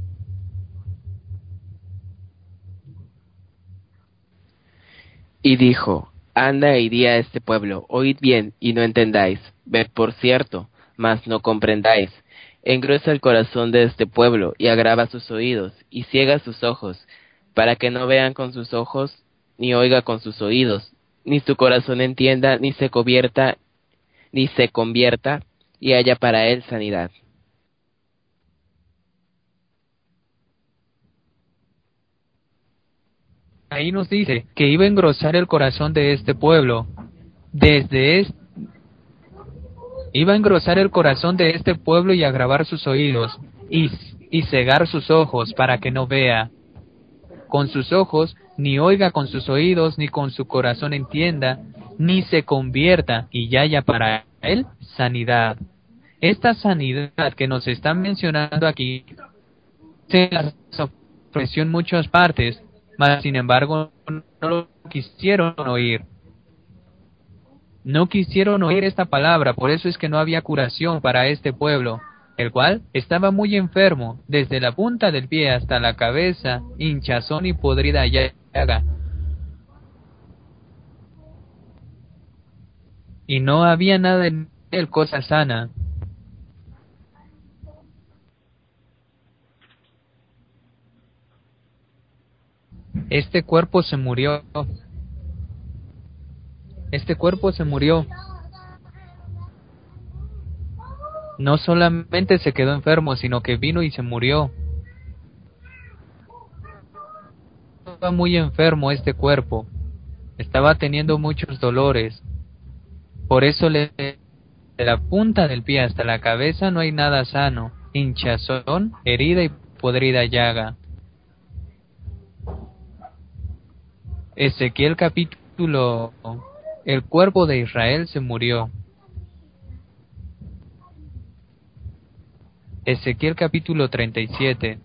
Y dijo, anda y di a este pueblo, oíd bien y no entendáis, ved por cierto, mas no comprendáis. Engruesa el corazón de este pueblo y agrava sus oídos y ciega sus ojos, para que no vean con sus ojos, ni oiga con sus oídos, ni su corazón entienda, ni se convierta, ni se convierta, y haya para él sanidad. Ahí nos dice que iba a engrosar el corazón de este pueblo. Desde este, iba a engrosar el corazón de este pueblo y agravar sus oídos, y, y cegar sus ojos para que no vea con sus ojos, ni oiga con sus oídos, ni con su corazón entienda, ni se convierta, y haya para él sanidad. Esta sanidad que nos están mencionando aquí se las ofreció en muchas partes, mas sin embargo no lo quisieron oír. No quisieron oír esta palabra, por eso es que no había curación para este pueblo, el cual estaba muy enfermo, desde la punta del pie hasta la cabeza, hinchazón y podrida llaga. Y no había nada en él cosa sana. Este cuerpo se murió. Este cuerpo se murió. No solamente se quedó enfermo, sino que vino y se murió. Estaba muy enfermo este cuerpo. Estaba teniendo muchos dolores. Por eso le, de la punta del pie hasta la cabeza no hay nada sano. Hinchazón, herida y podrida llaga. Ezequiel capítulo... El cuerpo de Israel se murió. Ezequiel capítulo treinta y siete.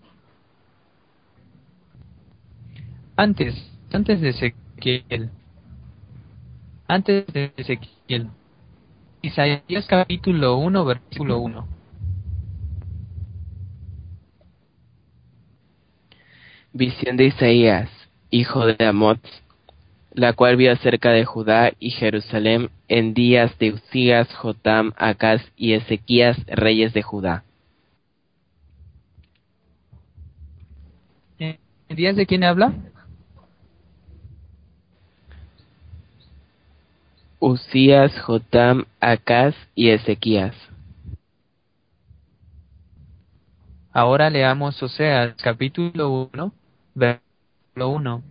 Antes, antes de Ezequiel, antes de Ezequiel, Isaías capítulo uno, versículo uno. Visión de Isaías, hijo de Amoz, la cual vio acerca de Judá y Jerusalén en días de Uzías, Jotam, Acaz y Ezequías, reyes de Judá. ¿En días de quién habla? Uzías, Jotam, Acaz y Ezequías. Ahora leamos Oseas capítulo uno, versículo uno.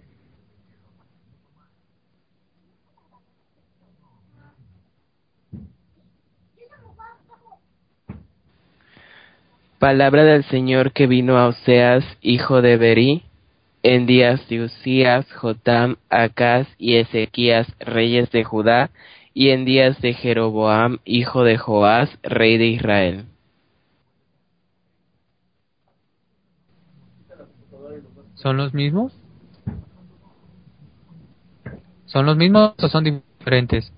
Palabra del Señor que vino a Oseas, hijo de Berí, en días de Uzías, Jotam, Acaz y Ezequías, reyes de Judá, y en días de Jeroboam, hijo de Joás, rey de Israel. ¿Son los mismos? ¿Son los mismos o son diferentes?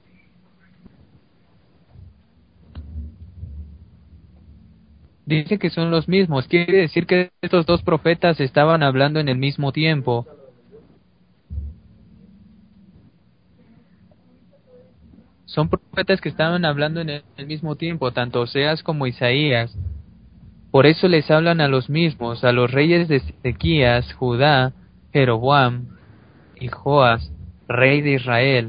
Dice que son los mismos. Quiere decir que estos dos profetas estaban hablando en el mismo tiempo. Son profetas que estaban hablando en el mismo tiempo, tanto Oseas como Isaías. Por eso les hablan a los mismos, a los reyes de Ezequías, Judá, Jeroboam y Joás, rey de Israel.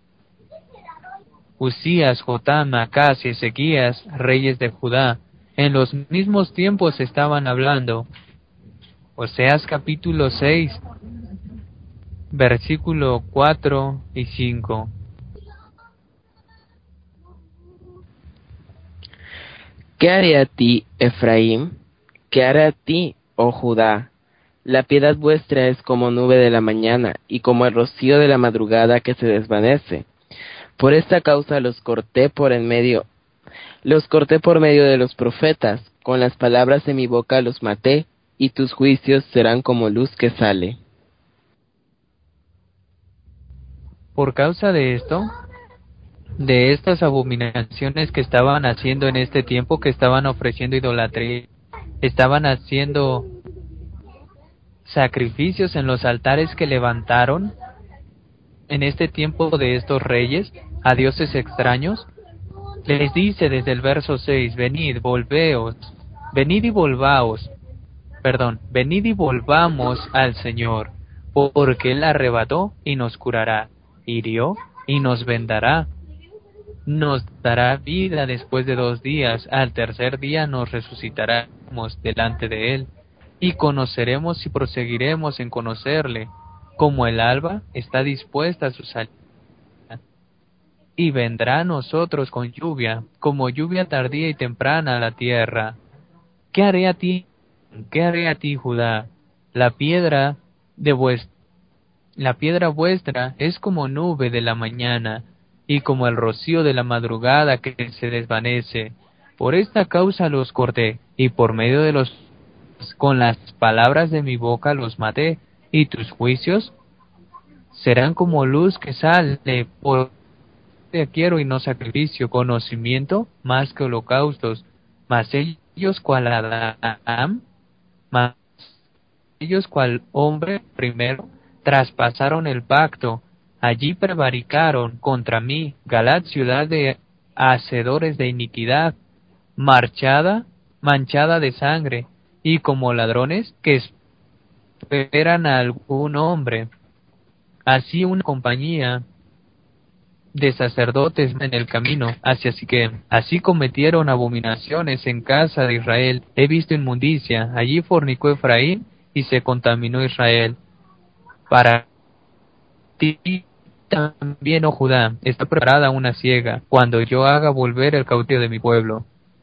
Uzías, Jotam, Acaz y Ezequías, reyes de Judá. En los mismos tiempos estaban hablando. Oseas capítulo seis, versículo cuatro y cinco. ¿Qué haré a ti, Efraín? ¿Qué haré a ti, oh Judá? La piedad vuestra es como nube de la mañana, y como el rocío de la madrugada que se desvanece. Por esta causa los corté por en medio, los corté por medio de los profetas, con las palabras de mi boca los maté, y tus juicios serán como luz que sale. Por causa de esto, de estas abominaciones que estaban haciendo en este tiempo, que estaban ofreciendo idolatría, estaban haciendo sacrificios en los altares que levantaron en este tiempo de estos reyes a dioses extraños, les dice desde el verso seis, venid, volveos, venid y volvaos, perdón, venid y volvamos al Señor, porque Él arrebató y nos curará, hirió y nos vendará, nos dará vida después de dos días, al tercer día nos resucitaremos delante de Él, y conoceremos y proseguiremos en conocerle, como el alba está dispuesta a su salida. Y vendrá a nosotros con lluvia, como lluvia tardía y temprana a la tierra. ¿Qué haré a ti? ¿Qué haré a ti, Judá? La piedra de vuestra, la piedra vuestra es como nube de la mañana, y como el rocío de la madrugada que se desvanece. Por esta causa los corté, y por medio de los, con las palabras de mi boca los maté, y tus juicios serán como luz que sale por quiero y no sacrificio, conocimiento más que holocaustos, mas ellos cual Adán, mas ellos cual hombre primero, traspasaron el pacto, allí prevaricaron contra mí, Galad, ciudad de hacedores de iniquidad, marchada, manchada de sangre, y como ladrones que esperan a algún hombre, así una compañía de sacerdotes en el camino hacia Siquem. Así cometieron abominaciones en casa de Israel. He visto inmundicia. Allí fornicó Efraín y se contaminó Israel. Para ti también, oh Judá, está preparada una siega, cuando yo haga volver el cautivo de mi pueblo.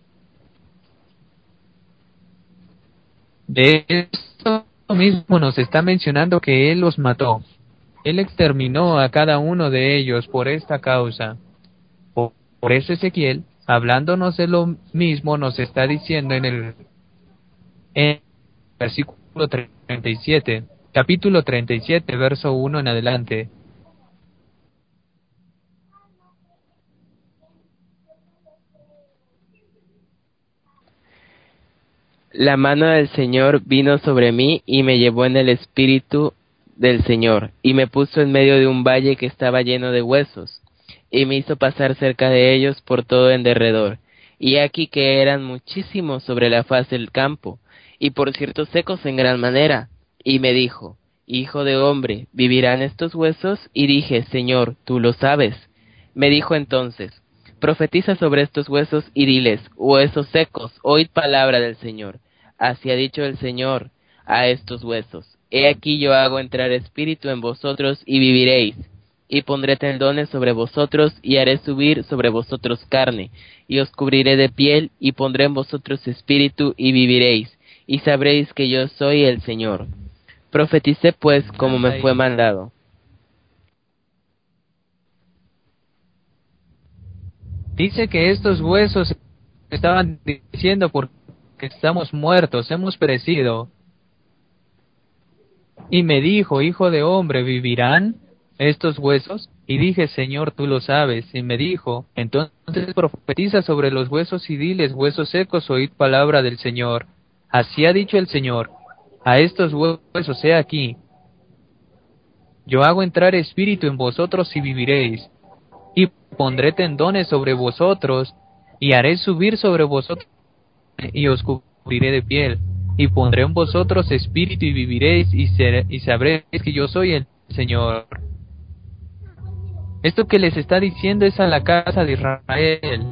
De esto mismo nos está mencionando que Él los mató. Él exterminó a cada uno de ellos por esta causa. Por, por eso Ezequiel, hablándonos de lo mismo, nos está diciendo en el, en el versículo treinta y siete, capítulo treinta y siete, verso uno en adelante. La mano del Señor vino sobre mí y me llevó en el espíritu del Señor, y me puso en medio de un valle que estaba lleno de huesos, y me hizo pasar cerca de ellos por todo en derredor, y aquí que eran muchísimos sobre la faz del campo, y por cierto secos en gran manera, y me dijo, hijo de hombre, ¿vivirán estos huesos? Y dije, Señor, tú lo sabes. Me dijo entonces, profetiza sobre estos huesos y diles, huesos secos, oíd palabra del Señor. Así ha dicho el Señor a estos huesos, he aquí yo hago entrar espíritu en vosotros y viviréis, y pondré tendones sobre vosotros y haré subir sobre vosotros carne, y os cubriré de piel y pondré en vosotros espíritu y viviréis, y sabréis que yo soy el Señor. Profeticé pues como me fue mandado. Dice que estos huesos estaban diciendo porque estamos muertos, hemos perecido. Y me dijo, hijo de hombre, ¿vivirán estos huesos? Y dije, Señor, tú lo sabes. Y me dijo, entonces profetiza sobre los huesos y diles, huesos secos, oíd palabra del Señor. Así ha dicho el Señor, a estos huesos, he aquí, yo hago entrar espíritu en vosotros y viviréis, y pondré tendones sobre vosotros, y haré subir sobre vosotros, y os cubriré de piel, y pondré en vosotros espíritu y viviréis, y, ser, y sabréis que yo soy el Señor. Esto que les está diciendo es a la casa de Israel.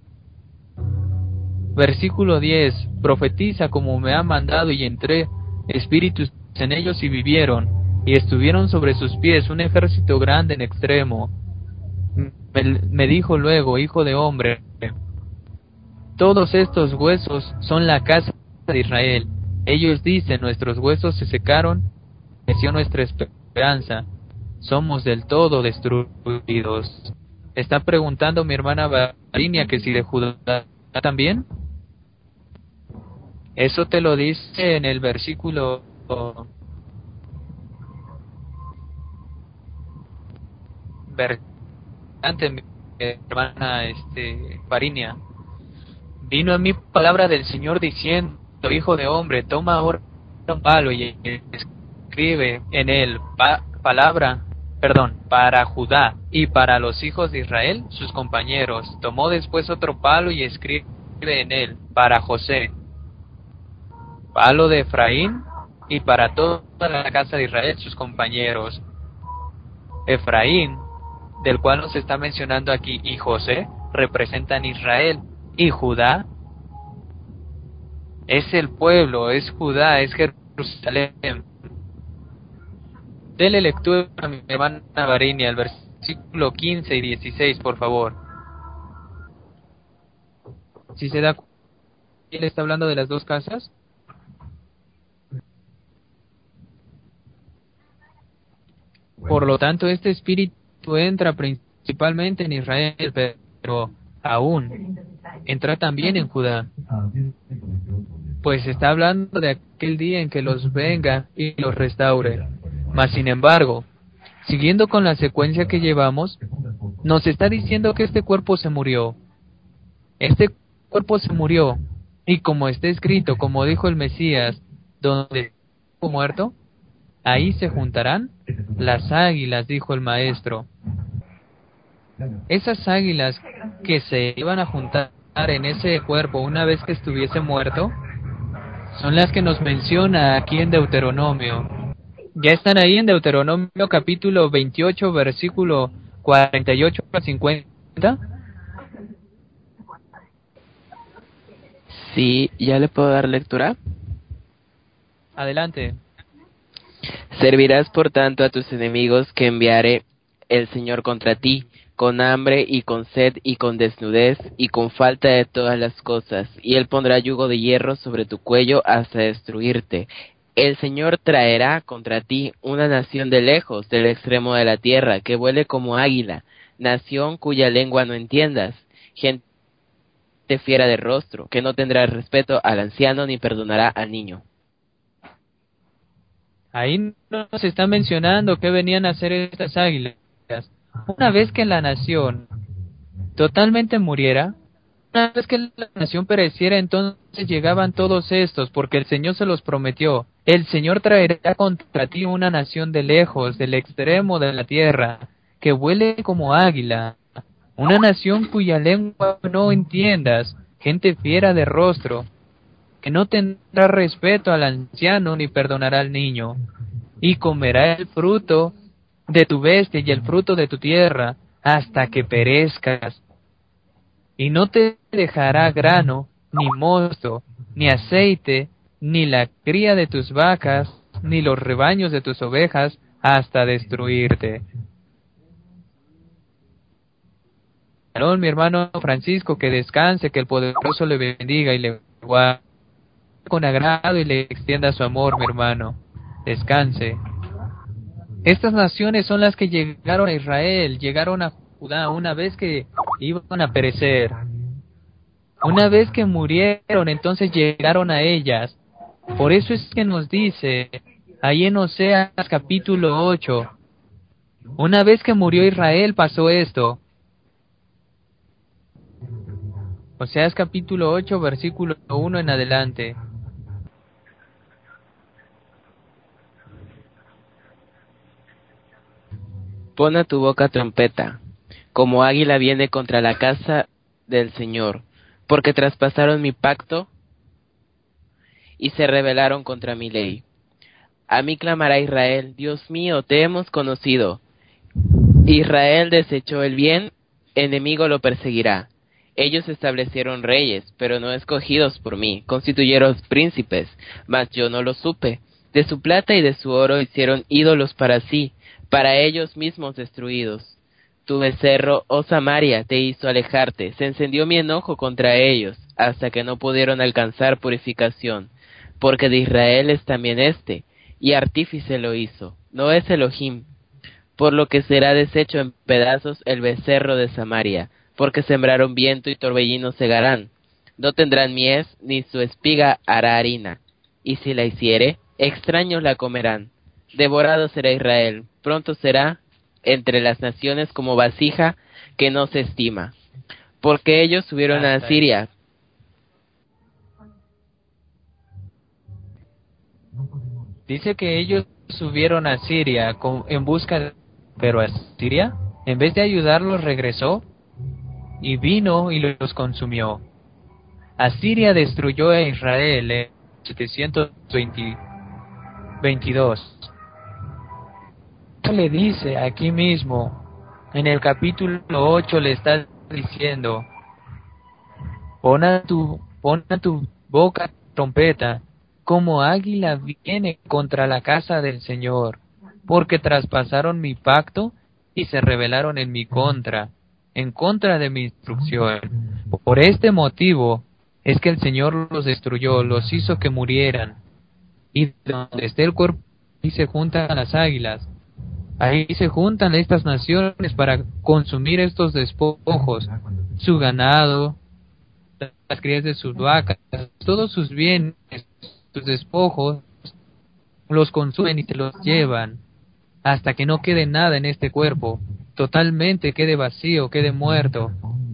Versículo diez, profetiza como me ha mandado, y entré espíritus en ellos y vivieron, y estuvieron sobre sus pies un ejército grande en extremo. Me, me dijo luego, hijo de hombre, todos estos huesos son la casa de Israel. Ellos dicen, nuestros huesos se secaron, pereció nuestra esperanza, somos del todo destruidos. Está preguntando mi hermana Varinia que si de Judá también. Eso te lo dice en el versículo ver, antes mi hermana este Varinia. Vino a mí palabra del Señor diciendo, hijo de hombre, toma ahora un palo y escribe en él pa palabra, perdón, para Judá y para los hijos de Israel, sus compañeros. Tomó después otro palo y escribe en él para José, palo de Efraín, y para toda la casa de Israel, sus compañeros. Efraín, del cual nos está mencionando aquí, y José, representan Israel, y Judá es el pueblo, es Judá, es Jerusalén. Dele lectura a mi hermana Varinia, el versículo quince y dieciséis, por favor. Si se da cuenta, él está hablando de las dos casas. Por lo tanto, este espíritu entra principalmente en Israel, pero aún entra también en Judá, pues está hablando de aquel día en que los venga y los restaure. Mas sin embargo, siguiendo con la secuencia que llevamos, nos está diciendo que este cuerpo se murió. Este cuerpo se murió, y como está escrito, como dijo el Mesías, donde fue muerto, ahí se juntarán las águilas, dijo el Maestro. Esas águilas que se iban a juntar en ese cuerpo una vez que estuviese muerto, son las que nos menciona aquí en Deuteronomio. Ya están ahí en Deuteronomio capítulo veintiocho, versículo cuarenta y ocho a cincuenta. Sí, ¿ya le puedo dar lectura? Adelante. Servirás por tanto a tus enemigos que enviare el Señor contra ti, con hambre y con sed y con desnudez y con falta de todas las cosas, y él pondrá yugo de hierro sobre tu cuello hasta destruirte. El Señor traerá contra ti una nación de lejos, del extremo de la tierra, que vuele como águila, nación cuya lengua no entiendas, gente fiera de rostro, que no tendrá respeto al anciano ni perdonará al niño. Ahí nos está mencionando que venían a hacer estas águilas. Una vez que la nación totalmente muriera, una vez que la nación pereciera, entonces llegaban todos estos, porque el Señor se los prometió. El Señor traerá contra ti una nación de lejos, del extremo de la tierra, que vuele como águila, una nación cuya lengua no entiendas, gente fiera de rostro, que no tendrá respeto al anciano ni perdonará al niño, y comerá el fruto de tu bestia y el fruto de tu tierra hasta que perezcas, y no te dejará grano, ni mosto, ni aceite, ni la cría de tus vacas, ni los rebaños de tus ovejas, hasta destruirte. Mi hermano Francisco, que descanse, que el poderoso le bendiga y le guarde con agrado y le extienda su amor, mi hermano. Descanse. Estas naciones son las que llegaron a Israel, llegaron a Judá una vez que iban a perecer. Una vez que murieron, entonces llegaron a ellas. Por eso es que nos dice, ahí en Oseas capítulo ocho, una vez que murió Israel pasó esto. Oseas capítulo ocho, versículo uno en adelante. Pon a tu boca trompeta, como águila viene contra la casa del Señor, porque traspasaron mi pacto y se rebelaron contra mi ley. A mí clamará Israel, Dios mío, te hemos conocido. Israel desechó el bien, enemigo lo perseguirá. Ellos establecieron reyes, pero no escogidos por mí, constituyeron príncipes, mas yo no lo supe. De su plata y de su oro hicieron ídolos para sí, para ellos mismos destruidos. Tu becerro, oh Samaria, te hizo alejarte, se encendió mi enojo contra ellos, hasta que no pudieron alcanzar purificación, porque de Israel es también este, y artífice lo hizo, no es Elohim. por lo que será deshecho en pedazos el becerro de Samaria, porque sembraron viento y torbellino segarán. No tendrán mies, ni su espiga hará harina, y si la hiciere, extraños la comerán. Devorado será Israel, pronto será entre las naciones como vasija que no se estima, porque ellos subieron a Asiria. Dice que ellos subieron a Siria con, en busca de... Pero Asiria, en vez de ayudarlos, regresó y vino y los consumió. Asiria destruyó a Israel en setecientos veintidós. Le dice aquí mismo, en el capítulo ocho le está diciendo, pon a tu, pon a tu boca trompeta, como águila viene contra la casa del Señor, porque traspasaron mi pacto y se rebelaron en mi contra, en contra de mi instrucción. Por este motivo es que el Señor los destruyó, los hizo que murieran. Y donde esté el cuerpo, ahí se juntan las águilas. Ahí se juntan estas naciones para consumir estos despojos, su ganado, las crías de sus vacas, todos sus bienes, sus despojos, los consumen y se los llevan, hasta que no quede nada en este cuerpo, totalmente quede vacío, quede muerto.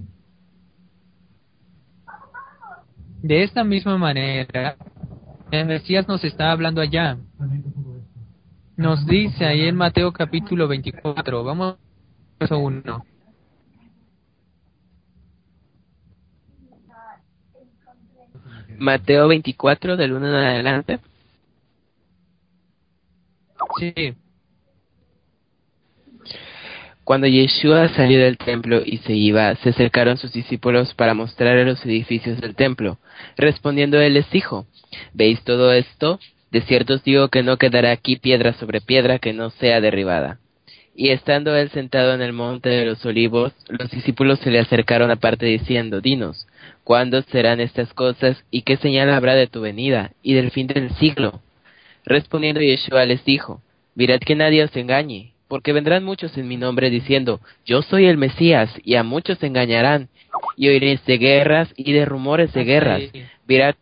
De esta misma manera, el Mesías nos está hablando allá. Nos dice ahí en Mateo capítulo veinticuatro, vamos a verso uno. Mateo veinticuatro, del uno en adelante. Sí. Cuando Yeshua salió del templo y se iba, se acercaron sus discípulos para mostrarle los edificios del templo. Respondiendo él les dijo, ¿veis todo esto? De cierto os digo que no quedará aquí piedra sobre piedra que no sea derribada. Y estando él sentado en el monte de los olivos, los discípulos se le acercaron aparte diciendo, dinos, ¿cuándo serán estas cosas y qué señal habrá de tu venida y del fin del siglo? Respondiendo Yeshua les dijo, mirad que nadie os engañe, porque vendrán muchos en mi nombre diciendo, yo soy el Mesías, y a muchos engañarán, y oiréis de guerras y de rumores de guerras. Mirad.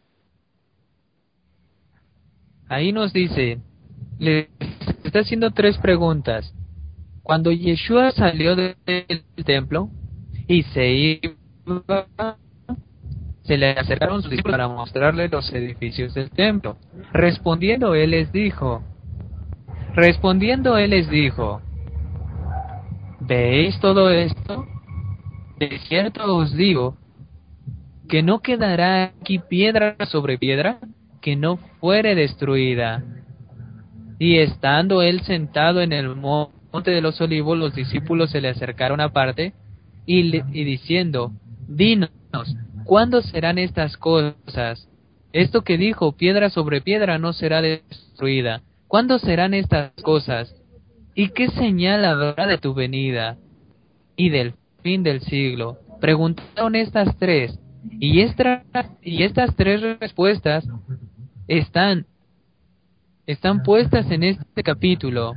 Ahí nos dice, le está haciendo tres preguntas. Cuando Yeshua salió del templo y se iba, se le acercaron sus discípulos para mostrarle los edificios del templo. Respondiendo él les dijo, respondiendo él les dijo, ¿veis todo esto? De cierto os digo que no quedará aquí piedra sobre piedra que no fuere destruida. Y estando él sentado en el monte de los olivos, los discípulos se le acercaron aparte y, le, y diciendo, dinos, ¿cuándo serán estas cosas? Esto que dijo, piedra sobre piedra no será destruida. ¿Cuándo serán estas cosas? ¿Y qué señal habrá de tu venida y del fin del siglo? Preguntaron estas tres, y, esta, y estas tres respuestas están, están puestas en este capítulo.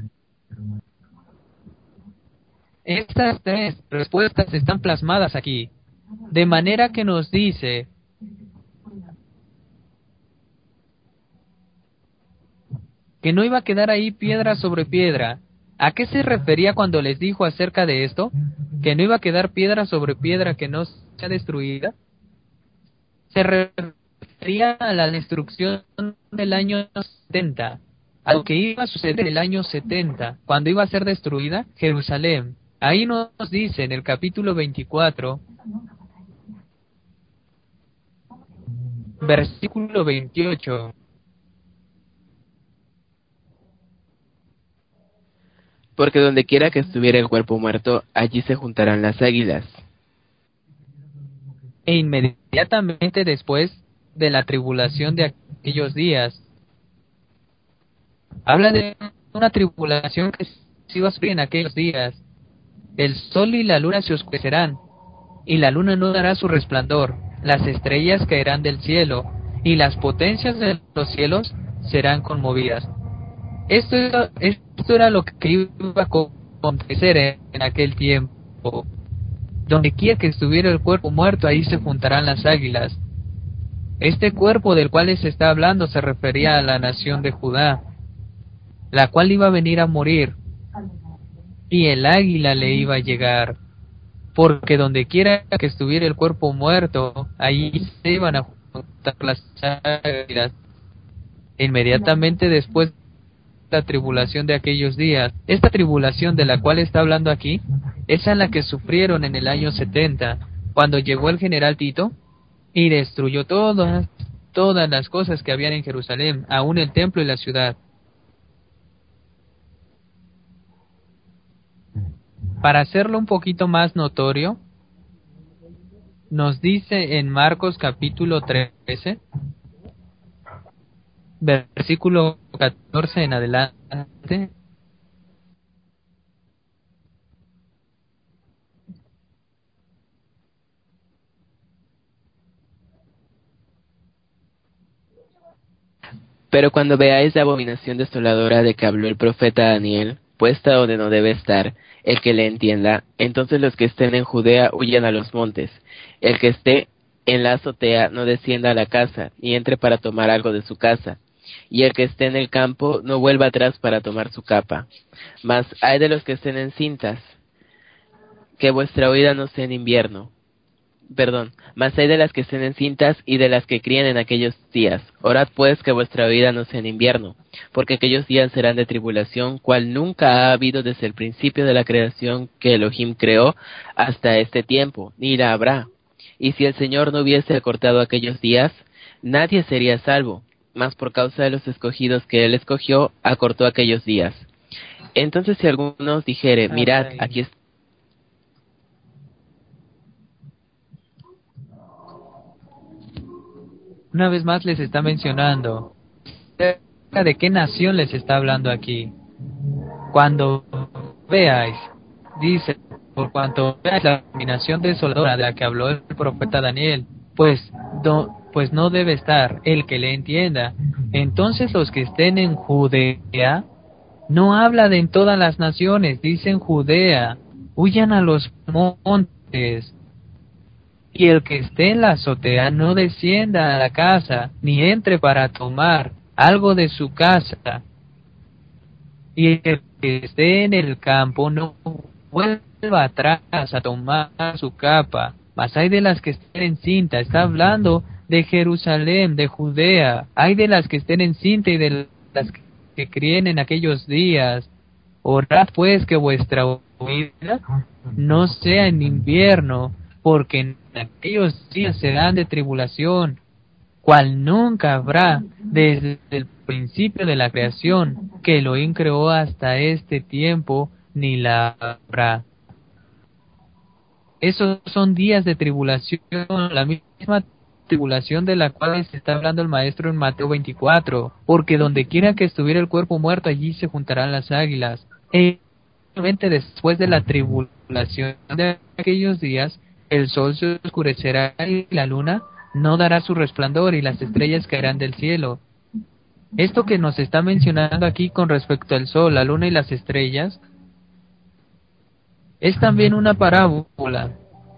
Estas tres respuestas están plasmadas aquí, de manera que nos dice que no iba a quedar ahí piedra sobre piedra. ¿A qué se refería cuando les dijo acerca de esto? ¿Que no iba a quedar piedra sobre piedra que no sea destruida? Se refería a la destrucción del año setenta, a lo que iba a suceder en el año setenta, cuando iba a ser destruida Jerusalén. Ahí nos dice en el capítulo veinticuatro, versículo veintiocho. Porque donde quiera que estuviera el cuerpo muerto, allí se juntarán las águilas. E inmediatamente después de la tribulación de aquellos días, habla de una tribulación que se iba a sufrir en aquellos días. El sol y la luna se oscurecerán, y la luna no dará su resplandor, las estrellas caerán del cielo, y las potencias de los cielos serán conmovidas. Esto, esto era lo que iba a acontecer en aquel tiempo. Donde quiera que estuviera el cuerpo muerto, ahí se juntarán las águilas. Este cuerpo del cual se está hablando se refería a la nación de Judá, la cual iba a venir a morir, y el águila le iba a llegar, porque donde quiera que estuviera el cuerpo muerto, ahí se iban a juntar las águilas. Inmediatamente después de la tribulación de aquellos días, esta tribulación de la cual está hablando aquí, esa es la que sufrieron en el año setenta, cuando llegó el general Tito y destruyó todas, todas las cosas que habían en Jerusalén, aún el templo y la ciudad. Para hacerlo un poquito más notorio, nos dice en Marcos capítulo trece, versículo catorce en adelante: Pero cuando veáis la abominación desoladora de que habló el profeta Daniel, puesta donde no debe estar, el que le entienda, entonces los que estén en Judea huyan a los montes. El que esté en la azotea no descienda a la casa, ni entre para tomar algo de su casa. Y el que esté en el campo no vuelva atrás para tomar su capa. Mas hay de los que estén en cintas, que vuestra huida no sea en invierno. Perdón, mas hay de las que estén en cintas y de las que críen en aquellos días. Orad pues que vuestra vida no sea en invierno, porque aquellos días serán de tribulación, cual nunca ha habido desde el principio de la creación que Elohim creó hasta este tiempo, ni la habrá. Y si el Señor no hubiese acortado aquellos días, nadie sería salvo, mas por causa de los escogidos que Él escogió, acortó aquellos días. Entonces si alguno os dijere, mirad, aquí está, una vez más les está mencionando de qué nación les está hablando aquí. Cuando veáis, dice, por cuanto veáis la abominación desoladora de la que habló el profeta Daniel, pues, do, pues no debe estar el que le entienda. Entonces los que estén en Judea, no habla de en todas las naciones, dice en Judea, huyan a los montes. Y el que esté en la azotea no descienda a la casa, ni entre para tomar algo de su casa. Y el que esté en el campo no vuelva atrás a tomar su capa. Mas hay de las que estén en cinta, está hablando de Jerusalén, de Judea. Hay de las que estén en cinta y de las que críen en aquellos días. Orad pues que vuestra huida no sea en invierno, porque en aquellos días serán de tribulación, cual nunca habrá desde el principio de la creación que Elohim creó hasta este tiempo, ni la habrá. Esos son días de tribulación, la misma tribulación de la cual se está hablando el maestro en Mateo veinticuatro, porque donde quiera que estuviera el cuerpo muerto, allí se juntarán las águilas. E después de la tribulación de aquellos días, el sol se oscurecerá y la luna no dará su resplandor y las estrellas caerán del cielo. Esto que nos está mencionando aquí con respecto al sol, la luna y las estrellas, es también una parábola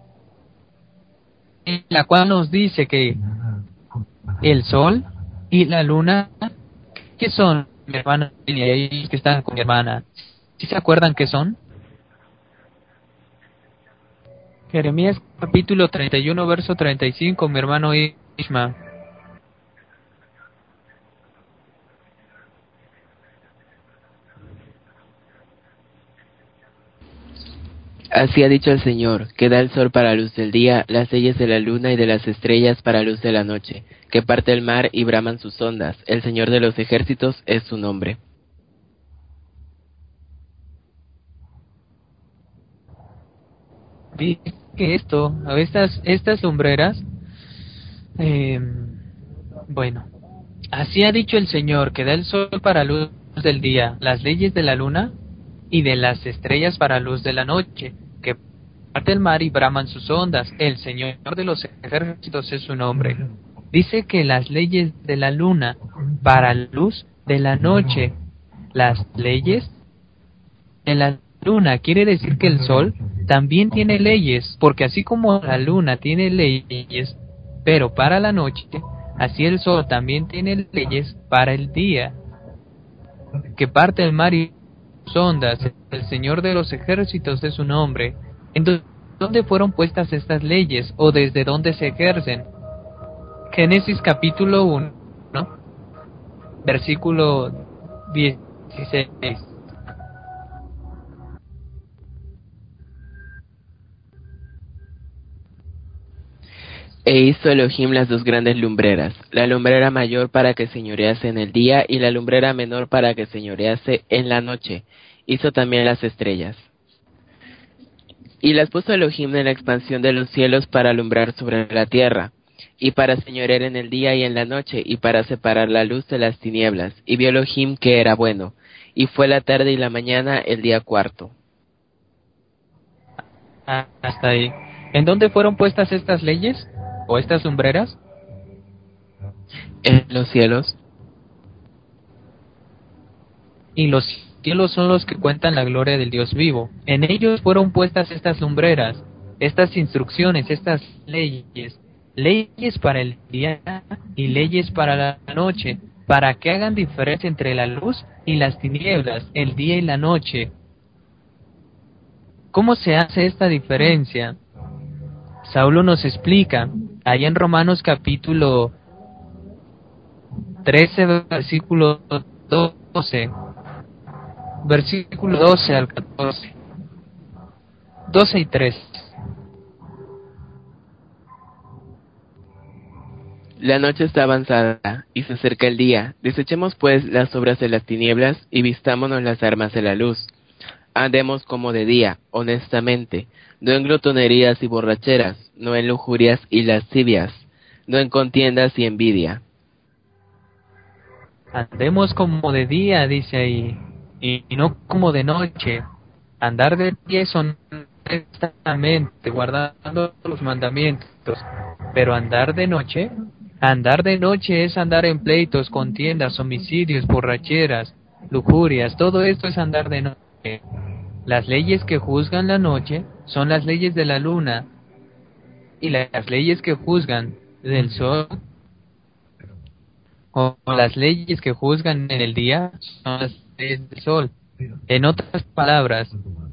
en la cual nos dice que el sol y la luna, ¿qué son, mi hermana? Y ellos que están con mi hermana, ¿sí se acuerdan qué son? Jeremías capítulo treinta y uno, verso treinta y cinco, mi hermano Ishma. Así ha dicho el Señor, que da el sol para luz del día, las leyes de la luna y de las estrellas para luz de la noche, que parte el mar y braman sus ondas, el Señor de los ejércitos es su nombre. Vi que esto, a estas, estas lumbreras, eh, bueno, así ha dicho el Señor, que da el sol para luz del día, las leyes de la luna y de las estrellas para luz de la noche, que parte el mar y braman sus ondas, el Señor de los ejércitos es su nombre. Dice que las leyes de la luna para luz de la noche, las leyes de la luna. Quiere decir que el sol también tiene leyes, porque así como la luna tiene leyes, pero para la noche, así el sol también tiene leyes para el día. Que parte el mar y sus ondas, el Señor de los ejércitos de su nombre. Entonces, ¿dónde fueron puestas estas leyes o desde dónde se ejercen? Génesis capítulo uno, ¿no? Versículo dieciséis. E hizo Elohim las dos grandes lumbreras, la lumbrera mayor para que señorease en el día y la lumbrera menor para que señorease en la noche. Hizo también las estrellas. Y las puso Elohim en la expansión de los cielos para alumbrar sobre la tierra, y para señorear en el día y en la noche, y para separar la luz de las tinieblas. Y vio Elohim que era bueno, y fue la tarde y la mañana el día cuarto. Ah, hasta ahí. ¿En dónde fueron puestas estas leyes o estas lumbreras? En los cielos. Y los cielos son los que cuentan la gloria del Dios vivo. En ellos fueron puestas estas lumbreras, estas instrucciones, estas leyes, leyes para el día y leyes para la noche, para que hagan diferencia entre la luz y las tinieblas, el día y la noche. ¿Cómo se hace esta diferencia? Saulo nos explica, allá en Romanos capítulo trece, versículo doce, versículo doce al catorce, doce y trece. La noche está avanzada, y se acerca el día. Desechemos pues las obras de las tinieblas, y vistámonos las armas de la luz. Andemos como de día, honestamente, no en glotonerías y borracheras, no en lujurias y lascivias, no en contiendas y envidia. Andemos como de día, dice ahí, y, y no como de noche. Andar de día es honestamente, guardando los mandamientos, pero andar de noche, andar de noche es andar en pleitos, contiendas, homicidios, borracheras, lujurias, todo esto es andar de noche. Las leyes que juzgan la noche son las leyes de la luna, y las leyes que juzgan del sol, o las leyes que juzgan en el día, son las leyes del sol. En otras palabras,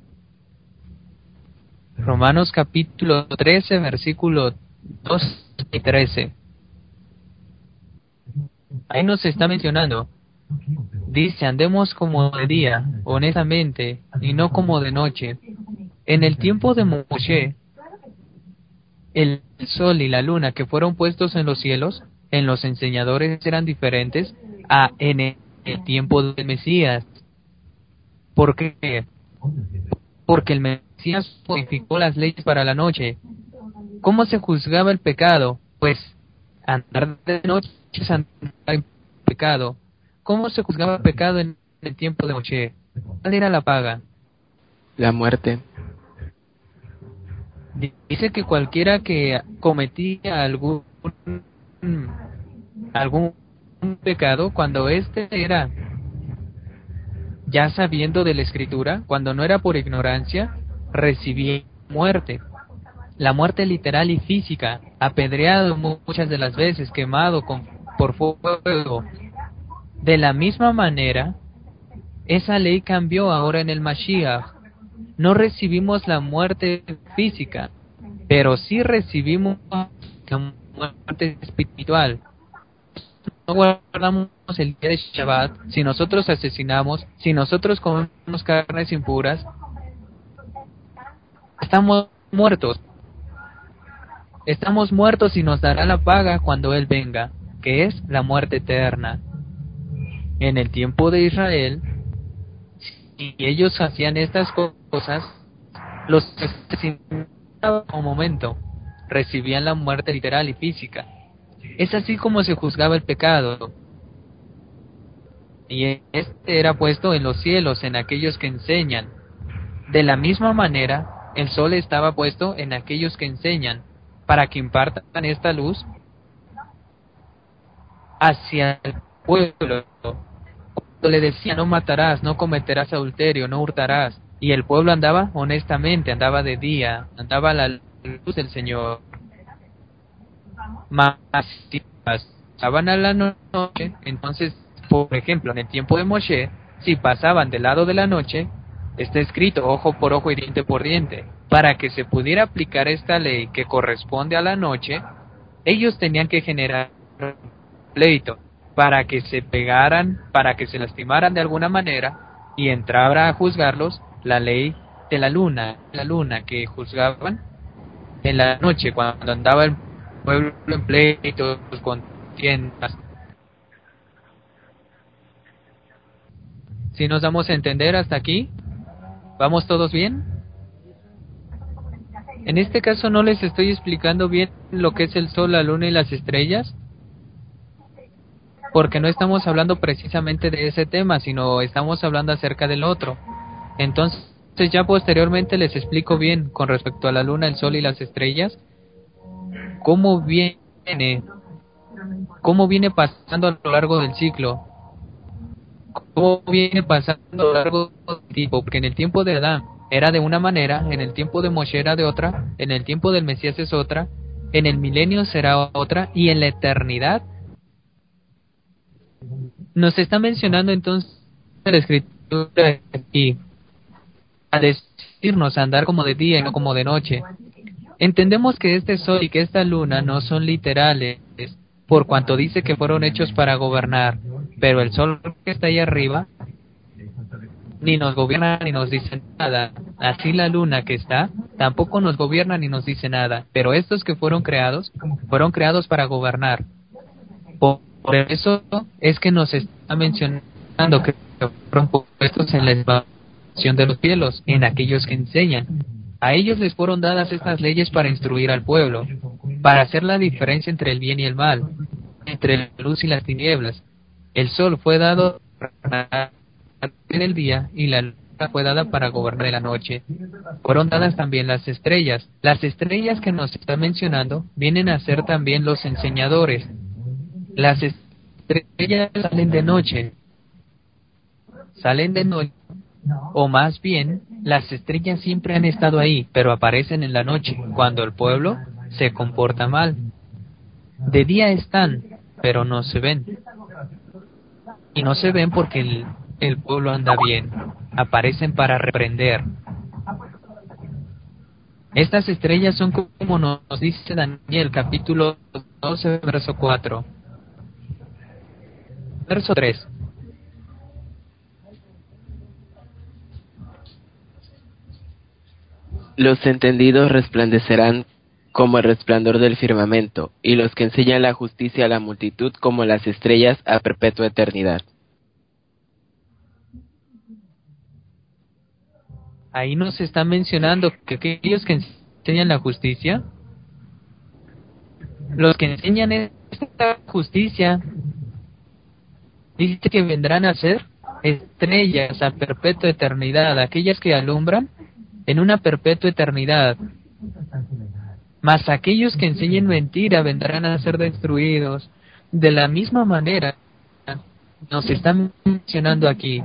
Romanos capítulo trece, versículo dos y trece. Ahí nos está mencionando, dice, andemos como de día, honestamente, y no como de noche. En el tiempo de Moshe, el sol y la luna que fueron puestos en los cielos, en los enseñadores eran diferentes a en el tiempo del Mesías. ¿Por qué? Porque el Mesías modificó las leyes para la noche. ¿Cómo se juzgaba el pecado? Pues andar de noche es andar en pecado. ¿Cómo se juzgaba el pecado en el tiempo de Moshe? ¿Cuál era la paga? La muerte. Dice que cualquiera que cometía algún algún pecado, cuando éste era ya sabiendo de la escritura, cuando no era por ignorancia, recibía muerte. La muerte literal y física, apedreado muchas de las veces, quemado con, por fuego. De la misma manera, esa ley cambió ahora en el Mashiach. No recibimos la muerte física, pero sí recibimos la muerte espiritual. No guardamos el día de Shabbat, si nosotros asesinamos, si nosotros comemos carnes impuras, estamos muertos. Estamos muertos y nos dará la paga cuando Él venga, que es la muerte eterna. En el tiempo de Israel, si ellos hacían estas cosas, los asesinaban un momento, recibían la muerte literal y física. Es así como se juzgaba el pecado. Y este era puesto en los cielos, en aquellos que enseñan. De la misma manera, el sol estaba puesto en aquellos que enseñan, para que impartan esta luz hacia el pueblo. le decía no matarás, no cometerás adulterio, no hurtarás, y el pueblo andaba honestamente, andaba de día, andaba a la luz del Señor. Mas si pasaban a la noche, entonces, por ejemplo, en el tiempo de Moshe, si pasaban del lado de la noche, está escrito ojo por ojo y diente por diente. Para que se pudiera aplicar esta ley que corresponde a la noche, ellos tenían que generar pleito para que se pegaran, para que se lastimaran de alguna manera y entrara a juzgarlos la ley de la luna, la luna que juzgaban en la noche cuando andaba el pueblo en pleitos, contiendas. Si nos damos a entender hasta aquí, ¿vamos todos bien? En este caso no les estoy explicando bien lo que es el sol, la luna y las estrellas, porque no estamos hablando precisamente de ese tema, sino estamos hablando acerca del otro. Entonces ya posteriormente les explico bien con respecto a la luna, el sol y las estrellas, cómo viene, cómo viene pasando a lo largo del ciclo, cómo viene pasando a lo largo del tiempo, porque en el tiempo de Adán era de una manera, en el tiempo de Moshe era de otra, en el tiempo del Mesías es otra, en el milenio será otra, y en la eternidad nos está mencionando entonces la escritura aquí a decirnos a andar como de día y no como de noche. Entendemos que este sol y que esta luna no son literales, por cuanto dice que fueron hechos para gobernar, pero el sol que está ahí arriba ni nos gobierna ni nos dice nada. Así la luna que está tampoco nos gobierna ni nos dice nada, pero estos que fueron creados fueron creados para gobernar. Por Por eso es que nos está mencionando que fueron puestos en la expansión de los cielos, en aquellos que enseñan. A ellos les fueron dadas estas leyes para instruir al pueblo, para hacer la diferencia entre el bien y el mal, entre la luz y las tinieblas. El sol fue dado para en el día y la luna fue dada para gobernar en la noche. Fueron dadas también las estrellas. Las estrellas que nos está mencionando vienen a ser también los enseñadores. Las estrellas salen de noche, salen de noche, o más bien, las estrellas siempre han estado ahí, pero aparecen en la noche, cuando el pueblo se comporta mal. De día están, pero no se ven. Y no se ven porque el, el pueblo anda bien, aparecen para reprender. Estas estrellas son como nos dice Daniel, capítulo doce, verso cuatro. Verso tres. Los entendidos resplandecerán como el resplandor del firmamento, y los que enseñan la justicia a la multitud como las estrellas a perpetua eternidad. Ahí nos está mencionando que aquellos que enseñan la justicia, los que enseñan esta justicia, dice que vendrán a ser estrellas a perpetua eternidad, aquellas que alumbran en una perpetua eternidad. Mas aquellos que enseñen mentira vendrán a ser destruidos. De la misma manera, nos están mencionando aquí.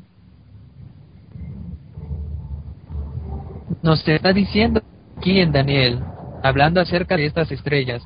Nos está diciendo aquí en Daniel, hablando acerca de estas estrellas.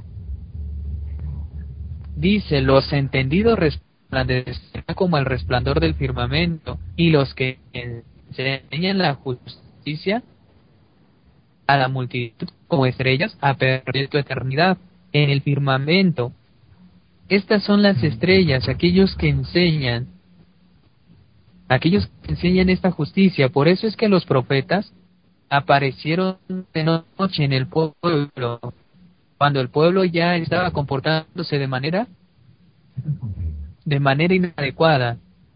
Dice, los entendidos resplandecerán como el resplandor del firmamento, y los que enseñan la justicia a la multitud como estrellas a perpetua eternidad. En el firmamento, estas son las estrellas, aquellos que enseñan, aquellos que enseñan esta justicia. Por eso es que los profetas aparecieron de noche en el pueblo, cuando el pueblo ya estaba comportándose de manera de manera inadecuada,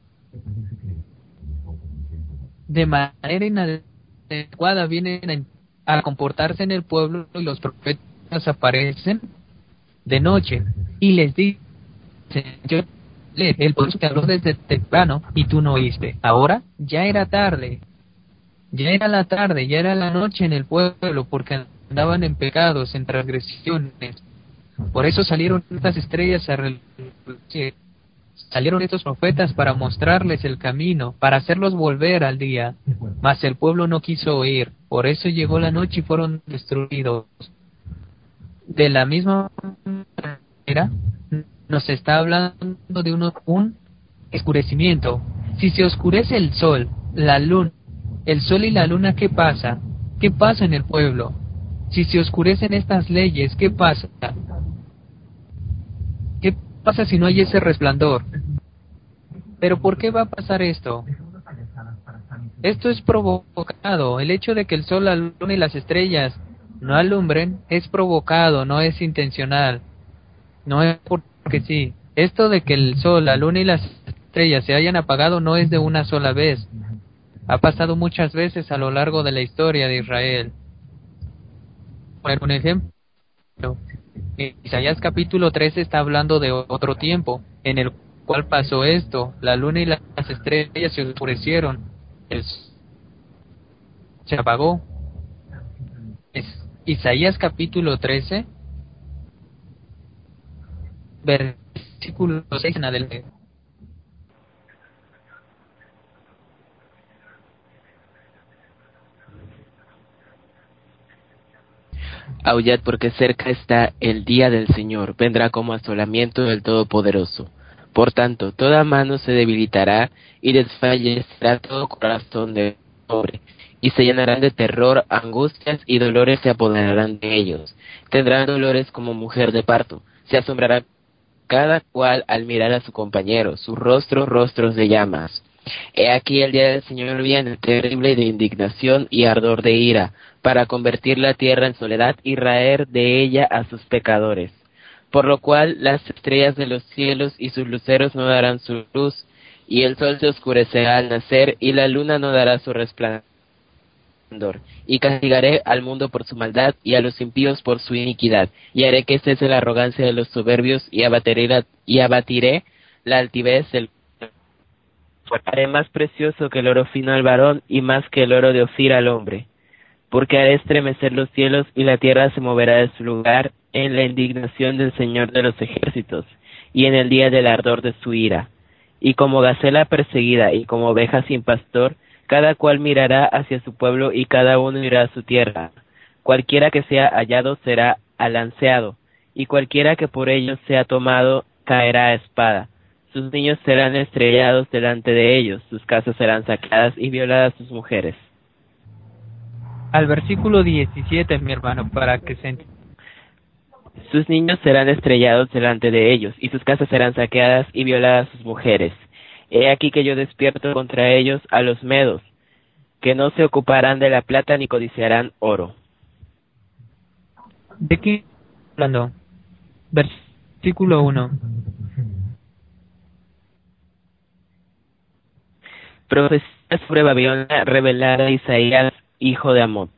de manera inadecuada vienen a, a comportarse en el pueblo, y los profetas aparecen de noche y les dicen, yo, el pueblo te habló desde temprano y tú no oíste. Ahora ya era tarde, ya era la tarde, ya era la noche en el pueblo, porque andaban en pecados, en transgresiones. Por eso salieron estas estrellas a relucir. salieron estos profetas para mostrarles el camino, para hacerlos volver al día. Mas el pueblo no quiso oír, por eso llegó la noche y fueron destruidos. De la misma manera, nos está hablando de uno, un oscurecimiento. Si se oscurece el sol, la luna, el sol y la luna, ¿qué pasa? ¿Qué pasa en el pueblo? Si se oscurecen estas leyes, ¿qué pasa? ¿Qué pasa si no hay ese resplandor? ¿Pero por qué va a pasar esto? Esto es provocado. El hecho de que el sol, la luna y las estrellas no alumbren es provocado, no es intencional. No es porque sí. Esto de que el sol, la luna y las estrellas se hayan apagado no es de una sola vez. Ha pasado muchas veces a lo largo de la historia de Israel. Por un ejemplo, Isaías capítulo trece está hablando de otro tiempo en el cual pasó esto. La luna y las estrellas se oscurecieron, el sol se apagó. Es Isaías capítulo trece, versículo seis en adelante. Aullad porque cerca está el día del Señor, vendrá como asolamiento del Todopoderoso. Por tanto, toda mano se debilitará y desfallecerá todo corazón de hombre, y se llenarán de terror, angustias y dolores se apoderarán de ellos. Tendrán dolores como mujer de parto, se asombrará cada cual al mirar a su compañero, sus rostros, rostros de llamas. He aquí el día del Señor viene, terrible de indignación y ardor de ira, para convertir la tierra en soledad y raer de ella a sus pecadores. Por lo cual las estrellas de los cielos y sus luceros no darán su luz, y el sol se oscurecerá al nacer, y la luna no dará su resplandor. Y castigaré al mundo por su maldad, y a los impíos por su iniquidad, y haré que cese la arrogancia de los soberbios, y abatiré la, y abatiré la altivez del haré más precioso que el oro fino al varón, y más que el oro de Ofir al hombre. Porque haré estremecer los cielos, y la tierra se moverá de su lugar, en la indignación del Señor de los ejércitos, y en el día del ardor de su ira. Y como gacela perseguida, y como oveja sin pastor, cada cual mirará hacia su pueblo, y cada uno irá a su tierra. Cualquiera que sea hallado será alanceado, y cualquiera que por ellos sea tomado caerá a espada. Sus niños serán estrellados delante de ellos, sus casas serán saqueadas y violadas sus mujeres. Al versículo diecisiete, mi hermano, para que se entienda. Sus niños serán estrellados delante de ellos, y sus casas serán saqueadas y violadas sus mujeres. He aquí que yo despierto contra ellos a los medos, que no se ocuparán de la plata ni codiciarán oro. ¿De qué hablando? Versículo uno. Profecía sobre Babilonia revelada a Isaías, hijo de Amós.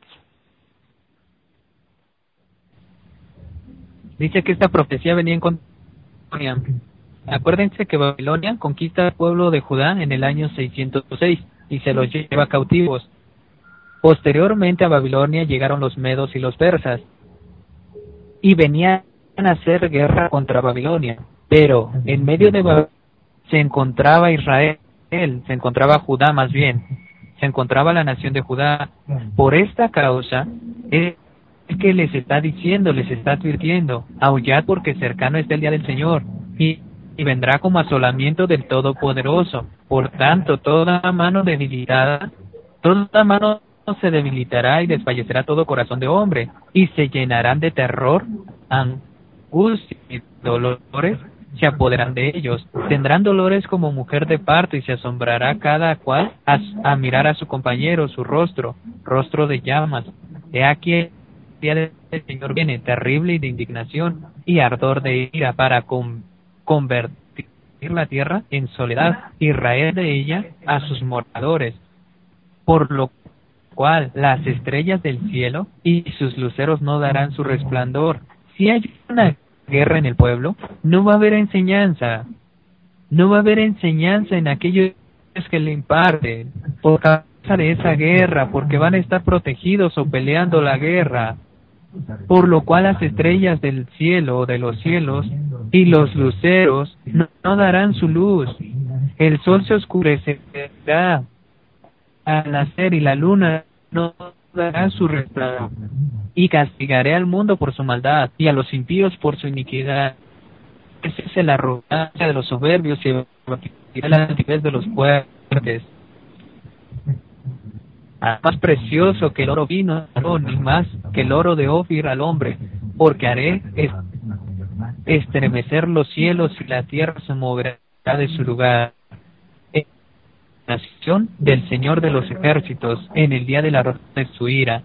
Dice que esta profecía venía en contra. Acuérdense que Babilonia conquista al pueblo de Judá en el año seiscientos seis y se los lleva cautivos. Posteriormente a Babilonia llegaron los medos y los persas y venían a hacer guerra contra Babilonia, pero en medio de Babilonia se encontraba Israel, se encontraba Judá más bien, se encontraba la nación de Judá. Por esta causa es que les está diciendo, les está advirtiendo, aullad porque cercano está el día del Señor, y, y vendrá como asolamiento del Todopoderoso. Por tanto, toda mano debilitada, toda mano se debilitará y desfallecerá todo corazón de hombre, y se llenarán de terror, angustia y dolores se apoderan de ellos. Tendrán dolores como mujer de parto, y se asombrará cada cual a, a mirar a su compañero, su rostro, rostro de llamas. He aquí el día del Señor viene, terrible y de indignación y ardor de ira, para con, convertir la tierra en soledad y raer de ella a sus moradores. Por lo cual las estrellas del cielo y sus luceros no darán su resplandor. Si hay una guerra en el pueblo, no va a haber enseñanza, no va a haber enseñanza en aquellos que le imparten por causa de esa guerra, porque van a estar protegidos o peleando la guerra. Por lo cual las estrellas del cielo o de los cielos y los luceros no, no darán su luz. El sol se oscurecerá al nacer y la luna no dará su resplandor. Y castigaré al mundo por su maldad y a los impíos por su iniquidad. Esa es la arrogancia de los soberbios y la altivez de los fuertes. Más precioso que el oro vino, ni más que el oro de Ofir al hombre, porque haré estremecer los cielos y la tierra se moverá de su lugar. Nación del Señor de los ejércitos en el día de la razón de su ira.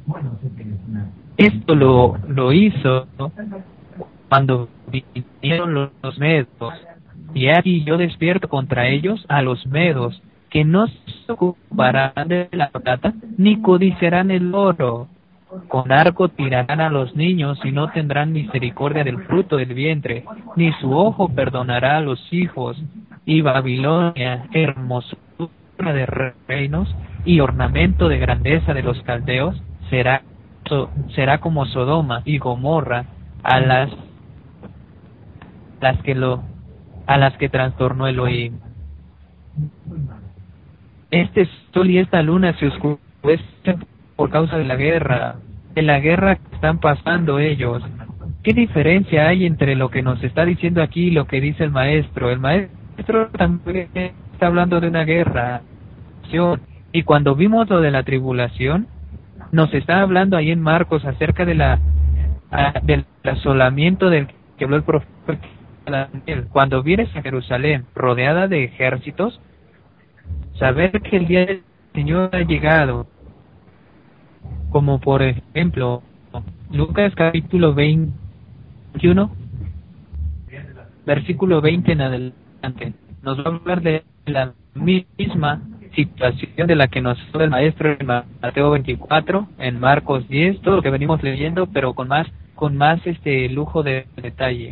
Esto lo, lo hizo cuando vinieron los, los medos, y aquí yo despierto contra ellos a los medos, que no se ocuparán de la plata, ni codiciarán el oro. Con arco tirarán a los niños y no tendrán misericordia del fruto del vientre, ni su ojo perdonará a los hijos. Y Babilonia, hermosura de reinos y ornamento de grandeza de los caldeos, será, so, será como Sodoma y Gomorra, a las, las que lo, a las que trastornó Elohim. Este sol y esta luna se oscurecen por causa de la guerra, de la guerra que están pasando ellos. ¿Qué diferencia hay entre lo que nos está diciendo aquí y lo que dice el maestro? El maestro también está hablando de una guerra. Y cuando vimos lo de la tribulación, nos está hablando ahí en Marcos acerca de la del asolamiento del que habló el profeta Daniel. Cuando vienes a Jerusalén rodeada de ejércitos, saber que el día del Señor ha llegado, como por ejemplo Lucas capítulo veintiuno versículo veinte en adelante, nos va a hablar de la misma situación de la que nos habla el maestro en Mateo veinticuatro, en Marcos diez, todo lo que venimos leyendo, pero con más con más este lujo de detalle.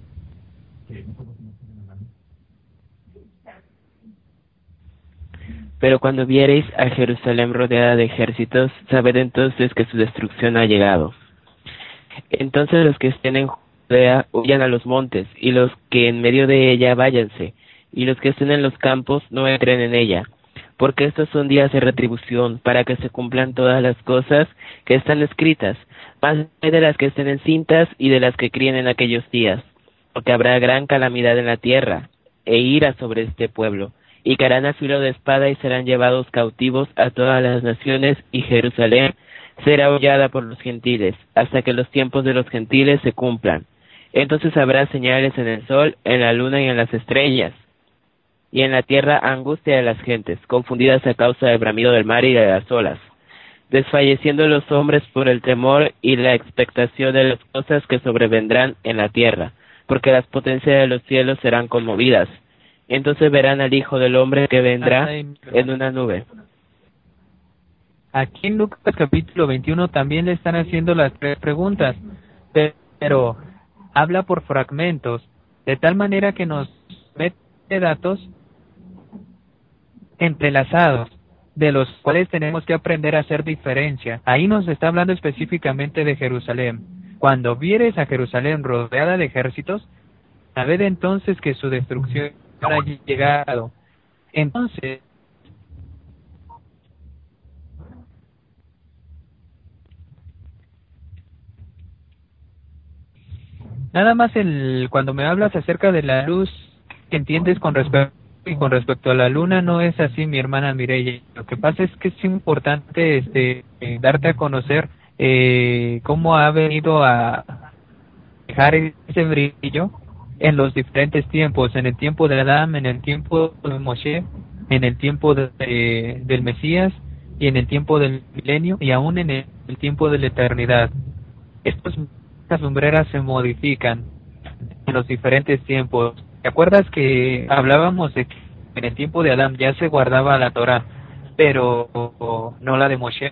Pero cuando viereis a Jerusalén rodeada de ejércitos, sabed entonces que su destrucción ha llegado. Entonces los que estén en Judea huyan a los montes, y los que en medio de ella váyanse, y los que estén en los campos no entren en ella, porque estos son días de retribución, para que se cumplan todas las cosas que están escritas, más de las que estén encintas y de las que críen en aquellos días, porque habrá gran calamidad en la tierra, e ira sobre este pueblo, y caerán a filo de espada y serán llevados cautivos a todas las naciones, y Jerusalén será hollada por los gentiles, hasta que los tiempos de los gentiles se cumplan. Entonces habrá señales en el sol, en la luna y en las estrellas, y en la tierra angustia de las gentes, confundidas a causa del bramido del mar y de las olas, desfalleciendo los hombres por el temor y la expectación de las cosas que sobrevendrán en la tierra, porque las potencias de los cielos serán conmovidas. Entonces verán al Hijo del Hombre que vendrá en una nube. Aquí en Lucas capítulo veintiuno también le están haciendo las tres preguntas, pero habla por fragmentos, de tal manera que nos mete datos entrelazados, de los cuales tenemos que aprender a hacer diferencia. Ahí nos está hablando específicamente de Jerusalén. Cuando vieres a Jerusalén rodeada de ejércitos, sabed entonces que su destrucción ha llegado. Entonces, nada más el cuando me hablas acerca de la luz, que entiendes con respecto y con respecto a la luna, no es así, mi hermana Mireya. Lo que pasa es que es importante este eh, darte a conocer eh, cómo ha venido a dejar ese brillo en los diferentes tiempos, en el tiempo de Adán, en el tiempo de Moshe, en el tiempo de, de, del Mesías y en el tiempo del milenio y aún en el, el tiempo de la eternidad. Estas lumbreras se modifican en los diferentes tiempos. ¿Te acuerdas que hablábamos de que en el tiempo de Adán ya se guardaba la Torah, pero no la de Moshe?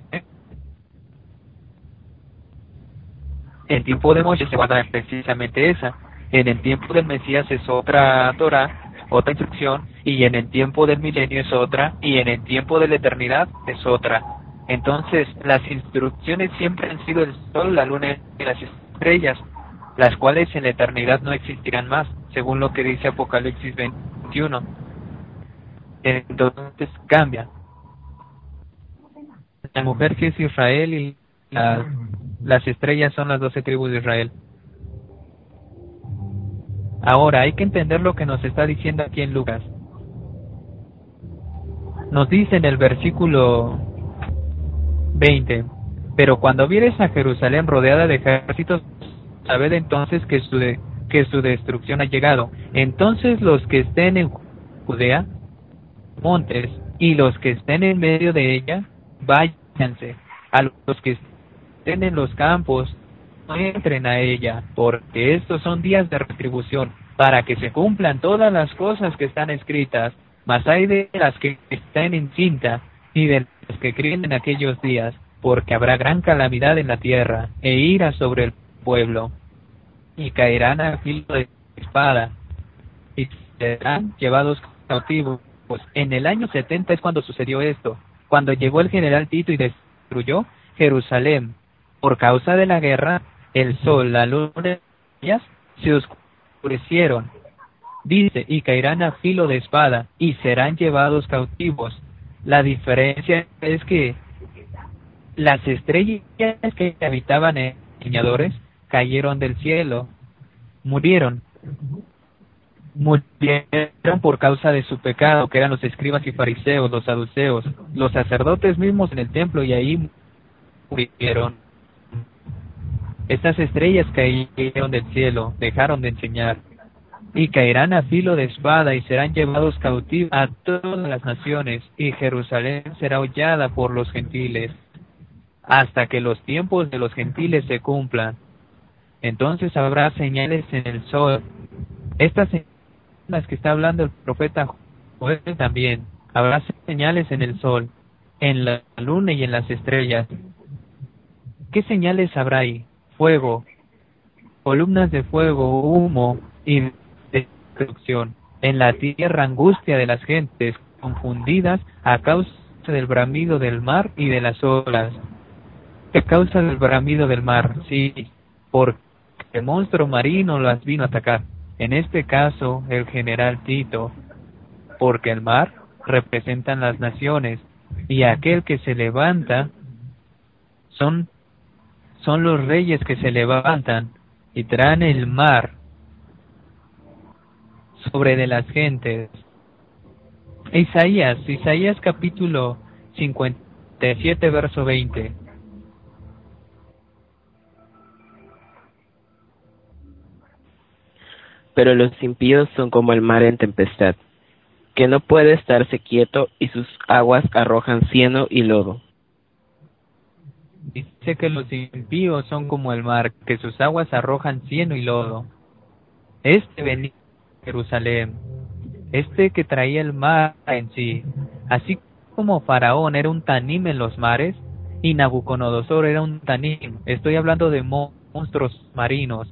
En el tiempo de Moshe se guarda precisamente esa. En el tiempo del Mesías es otra Torah, otra instrucción, y en el tiempo del milenio es otra, y en el tiempo de la eternidad es otra. Entonces, las instrucciones siempre han sido el sol, la luna y las estrellas, las cuales en la eternidad no existirán más, según lo que dice Apocalipsis veintiuno. Entonces cambia. La mujer sí es Israel y la, las estrellas son las doce tribus de Israel. Ahora hay que entender lo que nos está diciendo aquí en Lucas. Nos dice en el versículo veinte: pero cuando vieres a Jerusalén rodeada de ejércitos, sabed entonces que su, de, que su destrucción ha llegado. Entonces los que estén en Judea, montes, y los que estén en medio de ella, váyanse. A los que estén en los campos, no entren a ella, porque estos son días de retribución, para que se cumplan todas las cosas que están escritas. Mas hay de las que estén encinta, y de los que críen en aquellos días, porque habrá gran calamidad en la tierra, e ira sobre el pueblo, y caerán a filo de espada, y serán llevados cautivos. Pues en el año setenta es cuando sucedió esto, cuando llegó el general Tito y destruyó Jerusalén. Por causa de la guerra, el sol, la luna y ellas se oscurecieron. Dice, y caerán a filo de espada, y serán llevados cautivos. La diferencia es que las estrellas que habitaban en leñadores cayeron del cielo, murieron. Murieron por causa de su pecado, que eran los escribas y fariseos, los saduceos, los sacerdotes mismos en el templo, y ahí murieron. Estas estrellas cayeron del cielo, dejaron de enseñar, y caerán a filo de espada, y serán llevados cautivos a todas las naciones, y Jerusalén será hollada por los gentiles, hasta que los tiempos de los gentiles se cumplan. Entonces habrá señales en el sol. Estas señales las que está hablando el profeta Joel también. Habrá señales en el sol, en la luna y en las estrellas. ¿Qué señales habrá ahí? Fuego, columnas de fuego, humo y destrucción. En la tierra, angustia de las gentes, confundidas a causa del bramido del mar y de las olas. ¿Qué causa del bramido del mar? Sí, porque el monstruo marino las vino a atacar. En este caso, el general Tito, porque el mar representan las naciones, y aquel que se levanta son, son los reyes que se levantan y traen el mar sobre de las gentes. Isaías, Isaías capítulo cincuenta y siete, verso veinte. Pero los impíos son como el mar en tempestad, que no puede estarse quieto, y sus aguas arrojan cieno y lodo. Dice que los impíos son como el mar, que sus aguas arrojan cieno y lodo. Este venía de Jerusalén, este que traía el mar en sí, así como Faraón era un tanim en los mares, y Nabucodonosor era un tanim. Estoy hablando de monstruos marinos.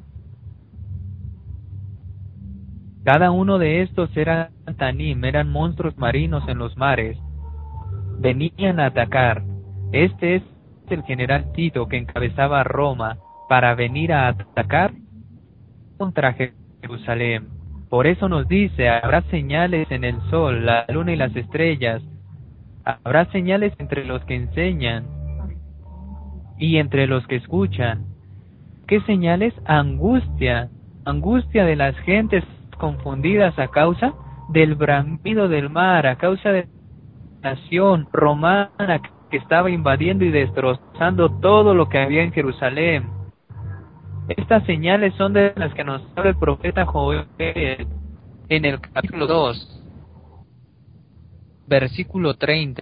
Cada uno de estos eran tanim, eran monstruos marinos en los mares. Venían a atacar. Este es el general Tito, que encabezaba a Roma para venir a atacar contra Jerusalén. Por eso nos dice, habrá señales en el sol, la luna y las estrellas. Habrá señales entre los que enseñan y entre los que escuchan. ¿Qué señales? Angustia, angustia de las gentes confundidas a causa del bramido del mar, a causa de la nación romana que estaba invadiendo y destrozando todo lo que había en Jerusalén. Estas señales son de las que nos habla el profeta Joel en el capítulo dos, versículo treinta.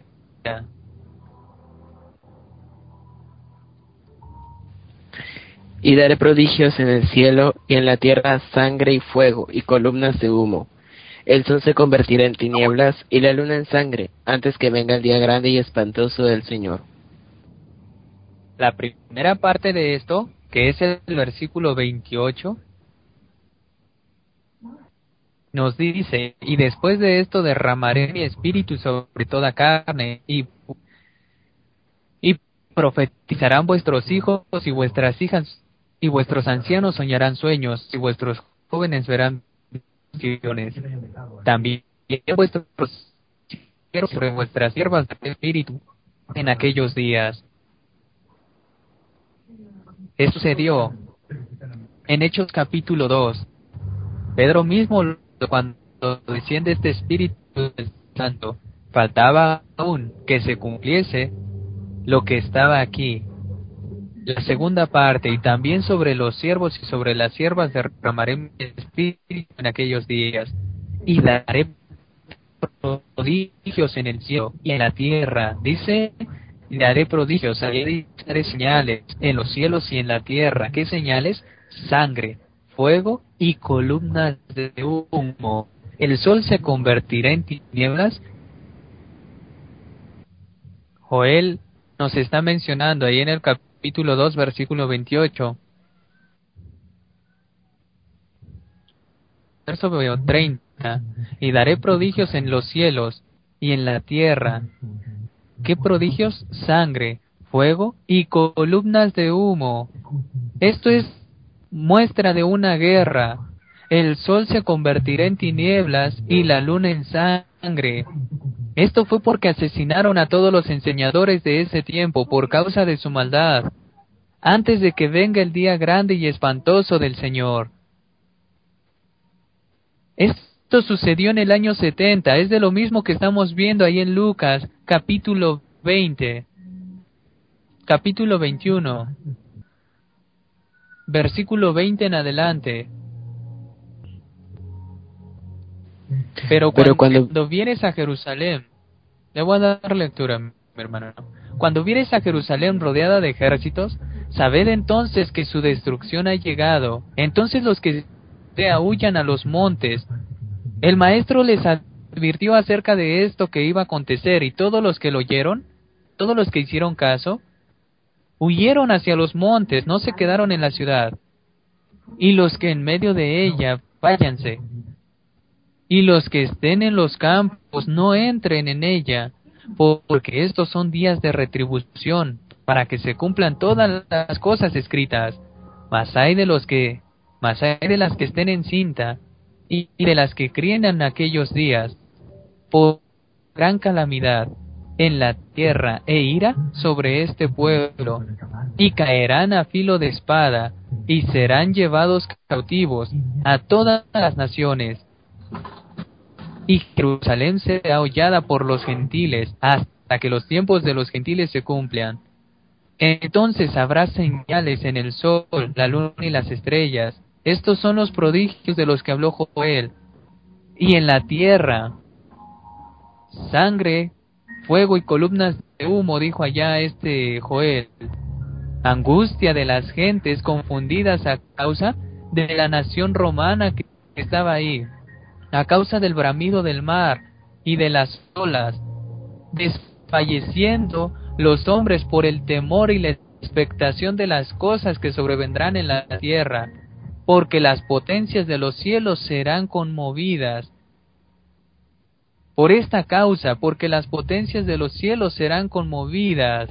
Y daré prodigios en el cielo y en la tierra, sangre y fuego y columnas de humo. El sol se convertirá en tinieblas y la luna en sangre, antes que venga el día grande y espantoso del Señor. La primera parte de esto, que es el versículo veintiocho, nos dice, y después de esto derramaré mi espíritu sobre toda carne, y, y profetizarán vuestros hijos y vuestras hijas y vuestros ancianos soñarán sueños, y vuestros jóvenes verán visiones. También vuestros siervos sobre vuestras siervas de espíritu en aquellos días. Esto se dio en Hechos capítulo dos. Pedro mismo, cuando desciende este Espíritu Santo, faltaba aún que se cumpliese lo que estaba aquí. La segunda parte, y también sobre los siervos y sobre las siervas derramaré mi espíritu en aquellos días, y daré prodigios en el cielo y en la tierra. Dice, y daré prodigios, haré señales en los cielos y en la tierra. ¿Qué señales? Sangre, fuego y columnas de humo. El sol se convertirá en tinieblas. Joel nos está mencionando ahí en el capítulo dos, versículo veintiocho. Verso treinta. Y daré prodigios en los cielos y en la tierra. ¿Qué prodigios? Sangre, fuego y columnas de humo. Esto es muestra de una guerra. El sol se convertirá en tinieblas y la luna en sangre. Esto fue porque asesinaron a todos los enseñadores de ese tiempo por causa de su maldad, antes de que venga el día grande y espantoso del Señor. Esto sucedió en el año setenta, es de lo mismo que estamos viendo ahí en Lucas, capítulo veinte, capítulo veintiuno, versículo veinte en adelante. Pero cuando, Pero cuando cuando vienes a Jerusalén, le voy a dar lectura, mi hermano. Cuando vienes a Jerusalén rodeada de ejércitos, sabed entonces que su destrucción ha llegado. Entonces los que se huyan a los montes. El maestro les advirtió acerca de esto que iba a acontecer, y todos los que lo oyeron, todos los que hicieron caso, huyeron hacia los montes, no se quedaron en la ciudad. Y los que en medio de ella, váyanse. Y los que estén en los campos, no entren en ella, porque estos son días de retribución, para que se cumplan todas las cosas escritas. Mas hay de los que, mas hay de las que estén en cinta, y de las que críen en aquellos días, por gran calamidad en la tierra e ira sobre este pueblo, y caerán a filo de espada, y serán llevados cautivos a todas las naciones. Y Jerusalén será hollada por los gentiles hasta que los tiempos de los gentiles se cumplan. Entonces habrá señales en el sol, la luna y las estrellas. Estos son los prodigios de los que habló Joel. Y en la tierra, sangre, fuego y columnas de humo, dijo allá este Joel. Angustia de las gentes confundidas a causa de la nación romana que estaba ahí, a causa del bramido del mar y de las olas, desfalleciendo los hombres por el temor y la expectación de las cosas que sobrevendrán en la tierra, porque las potencias de los cielos serán conmovidas. Por esta causa, porque las potencias de los cielos serán conmovidas.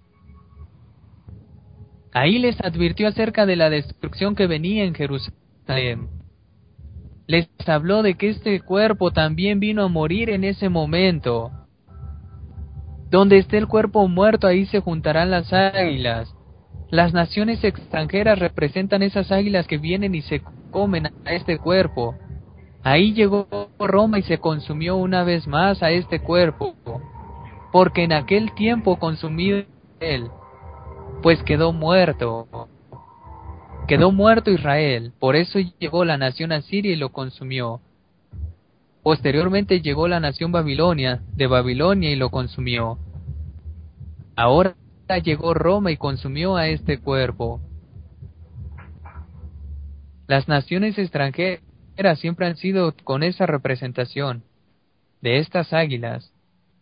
Ahí les advirtió acerca de la destrucción que venía en Jerusalén. Les habló de que este cuerpo también vino a morir en ese momento. Donde esté el cuerpo muerto, ahí se juntarán las águilas. Las naciones extranjeras representan esas águilas que vienen y se comen a este cuerpo. Ahí llegó Roma y se consumió una vez más a este cuerpo, porque en aquel tiempo consumido él, pues quedó muerto. Quedó muerto Israel, por eso llegó la nación asiria y lo consumió. Posteriormente llegó la nación Babilonia, de Babilonia y lo consumió. Ahora llegó Roma y consumió a este cuerpo. Las naciones extranjeras siempre han sido con esa representación de estas águilas.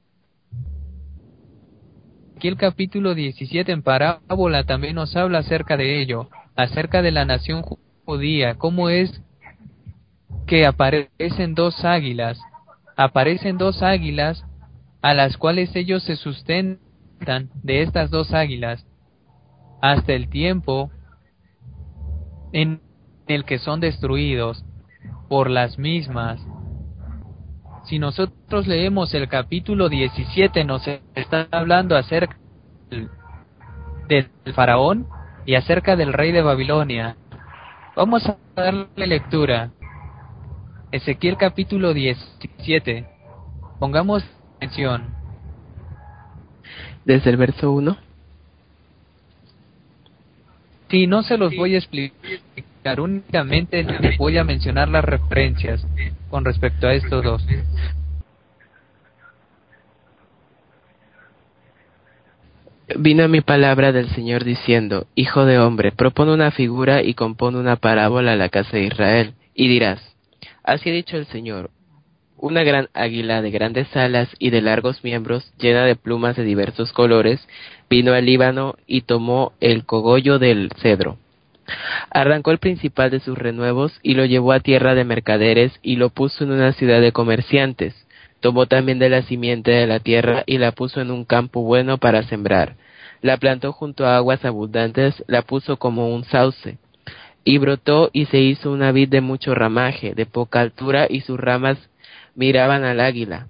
Aquí el capítulo diecisiete en parábola también nos habla acerca de ello, acerca de la nación judía, cómo es que aparecen dos águilas, aparecen dos águilas a las cuales ellos se sustentan de estas dos águilas, hasta el tiempo en el que son destruidos por las mismas. Si nosotros leemos el capítulo diecisiete, nos está hablando acerca del, del faraón y acerca del rey de Babilonia. Vamos a darle lectura. Ezequiel capítulo diecisiete. Pongamos atención. Desde el verso uno. Sí, no se los voy a explicar, únicamente les voy a mencionar las referencias con respecto a estos dos. Vino a mi palabra del Señor diciendo: Hijo de hombre, propone una figura y compone una parábola a la casa de Israel, y dirás: Así ha dicho el Señor, una gran águila de grandes alas y de largos miembros, llena de plumas de diversos colores, vino al Líbano y tomó el cogollo del cedro. Arrancó el principal de sus renuevos y lo llevó a tierra de mercaderes y lo puso en una ciudad de comerciantes. Tomó también de la simiente de la tierra y la puso en un campo bueno para sembrar. La plantó junto a aguas abundantes, la puso como un sauce. Y brotó y se hizo una vid de mucho ramaje, de poca altura, y sus ramas miraban al águila,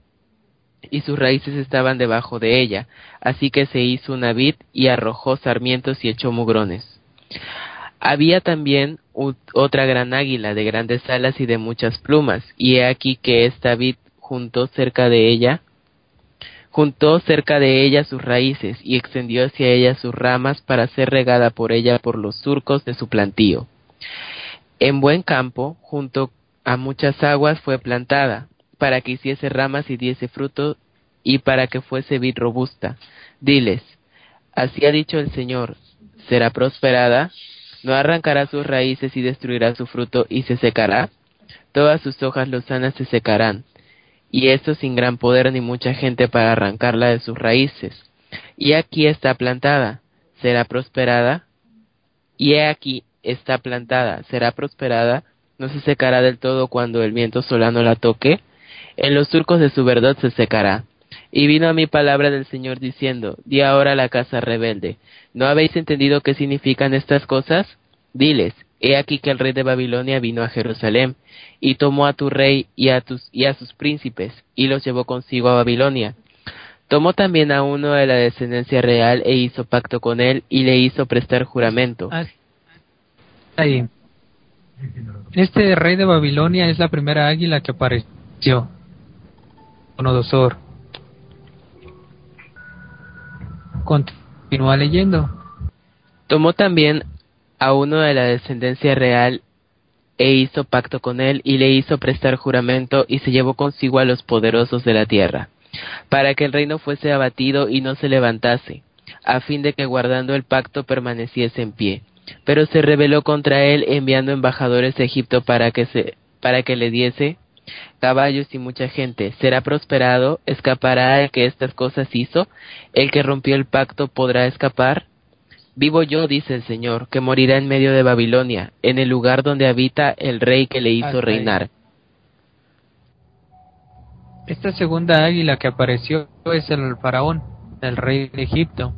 y sus raíces estaban debajo de ella. Así que se hizo una vid y arrojó sarmientos y echó mugrones. Había también u- otra gran águila de grandes alas y de muchas plumas, y he aquí que esta vid juntó cerca de ella, juntó cerca de ella sus raíces, y extendió hacia ella sus ramas para ser regada por ella por los surcos de su plantío. En buen campo, junto a muchas aguas fue plantada, para que hiciese ramas y diese fruto, y para que fuese vid robusta. Diles: Así ha dicho el Señor, ¿será prosperada? ¿No arrancará sus raíces y destruirá su fruto y se secará? Todas sus hojas lozanas se secarán, y esto sin gran poder ni mucha gente para arrancarla de sus raíces. Y aquí está plantada, ¿será prosperada? Y he aquí está plantada, ¿será prosperada? ¿No se secará del todo cuando el viento solano la toque? En los surcos de su verdad se secará. Y vino a mí palabra del Señor diciendo: Di ahora a la casa rebelde: ¿No habéis entendido qué significan estas cosas? Diles: He aquí que el rey de Babilonia vino a Jerusalén, y tomó a tu rey y a, tus, y a sus príncipes, y los llevó consigo a Babilonia. Tomó también a uno de la descendencia real, e hizo pacto con él, y le hizo prestar juramento. Ahí. Este rey de Babilonia es la primera águila que apareció. Conodosor. Continúa leyendo. Tomó también a uno de la descendencia real, e hizo pacto con él, y le hizo prestar juramento, y se llevó consigo a los poderosos de la tierra, para que el reino fuese abatido y no se levantase, a fin de que guardando el pacto permaneciese en pie. Pero se rebeló contra él, enviando embajadores a Egipto para que se, para que le diese caballos y mucha gente. ¿Será prosperado? ¿Escapará el que estas cosas hizo? ¿El que rompió el pacto podrá escapar? Vivo yo, dice el Señor, que morirá en medio de Babilonia, en el lugar donde habita el rey que le hizo Hasta reinar. ahí. Esta segunda águila que apareció es el faraón, el rey de Egipto.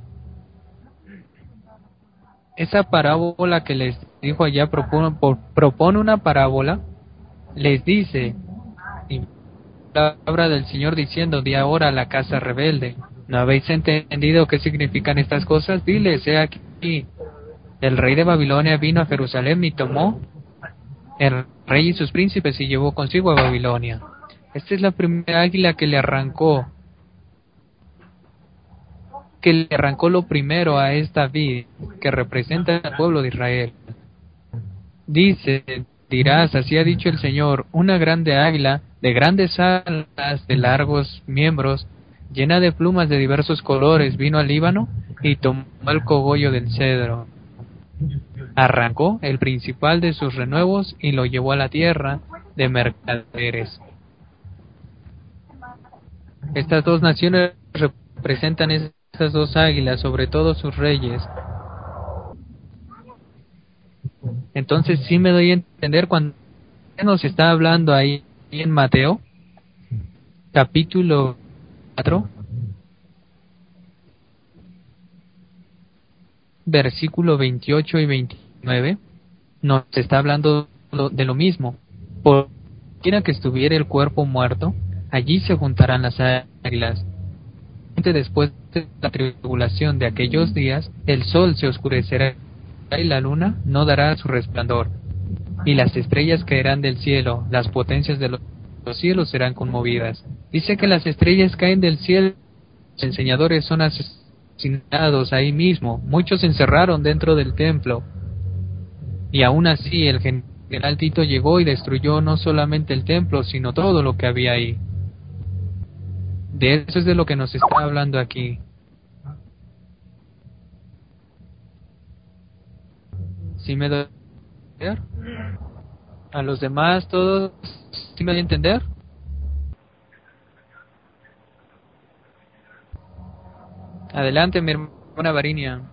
Esa parábola que les dijo allá propone, propone una parábola, les dice, y la palabra del Señor diciendo: Di ahora a la casa rebelde. ¿No habéis entendido qué significan estas cosas? Diles: He aquí, el rey de Babilonia vino a Jerusalén y tomó el rey y sus príncipes y llevó consigo a Babilonia. Esta es la primera águila que le arrancó, que le arrancó lo primero a esta vid que representa al pueblo de Israel. Dice, dirás: Así ha dicho el Señor, una grande águila de grandes alas, de largos miembros, llena de plumas de diversos colores, vino al Líbano y tomó el cogollo del cedro. Arrancó el principal de sus renuevos y lo llevó a la tierra de mercaderes. Estas dos naciones representan estas dos águilas, sobre todo sus reyes. Entonces sí me doy a entender cuando nos está hablando ahí en Mateo, capítulo cuatro, versículo veintiocho y veintinueve. nos está hablando de lo mismo. Por quiera que estuviera el cuerpo muerto, allí se juntarán las águilas. Después de la tribulación de aquellos días, el sol se oscurecerá y la luna no dará su resplandor, y las estrellas caerán del cielo, las potencias de los cielos serán conmovidas. Dice que las estrellas caen del cielo, los enseñadores son asesinados ahí mismo, muchos se encerraron dentro del templo, y aún así el general Tito llegó y destruyó no solamente el templo, sino todo lo que había ahí. De eso es de lo que nos está hablando aquí. ¿Sí me doy a entender? ¿A los demás todos sí me doy a entender? Adelante, mi hermana Varinia.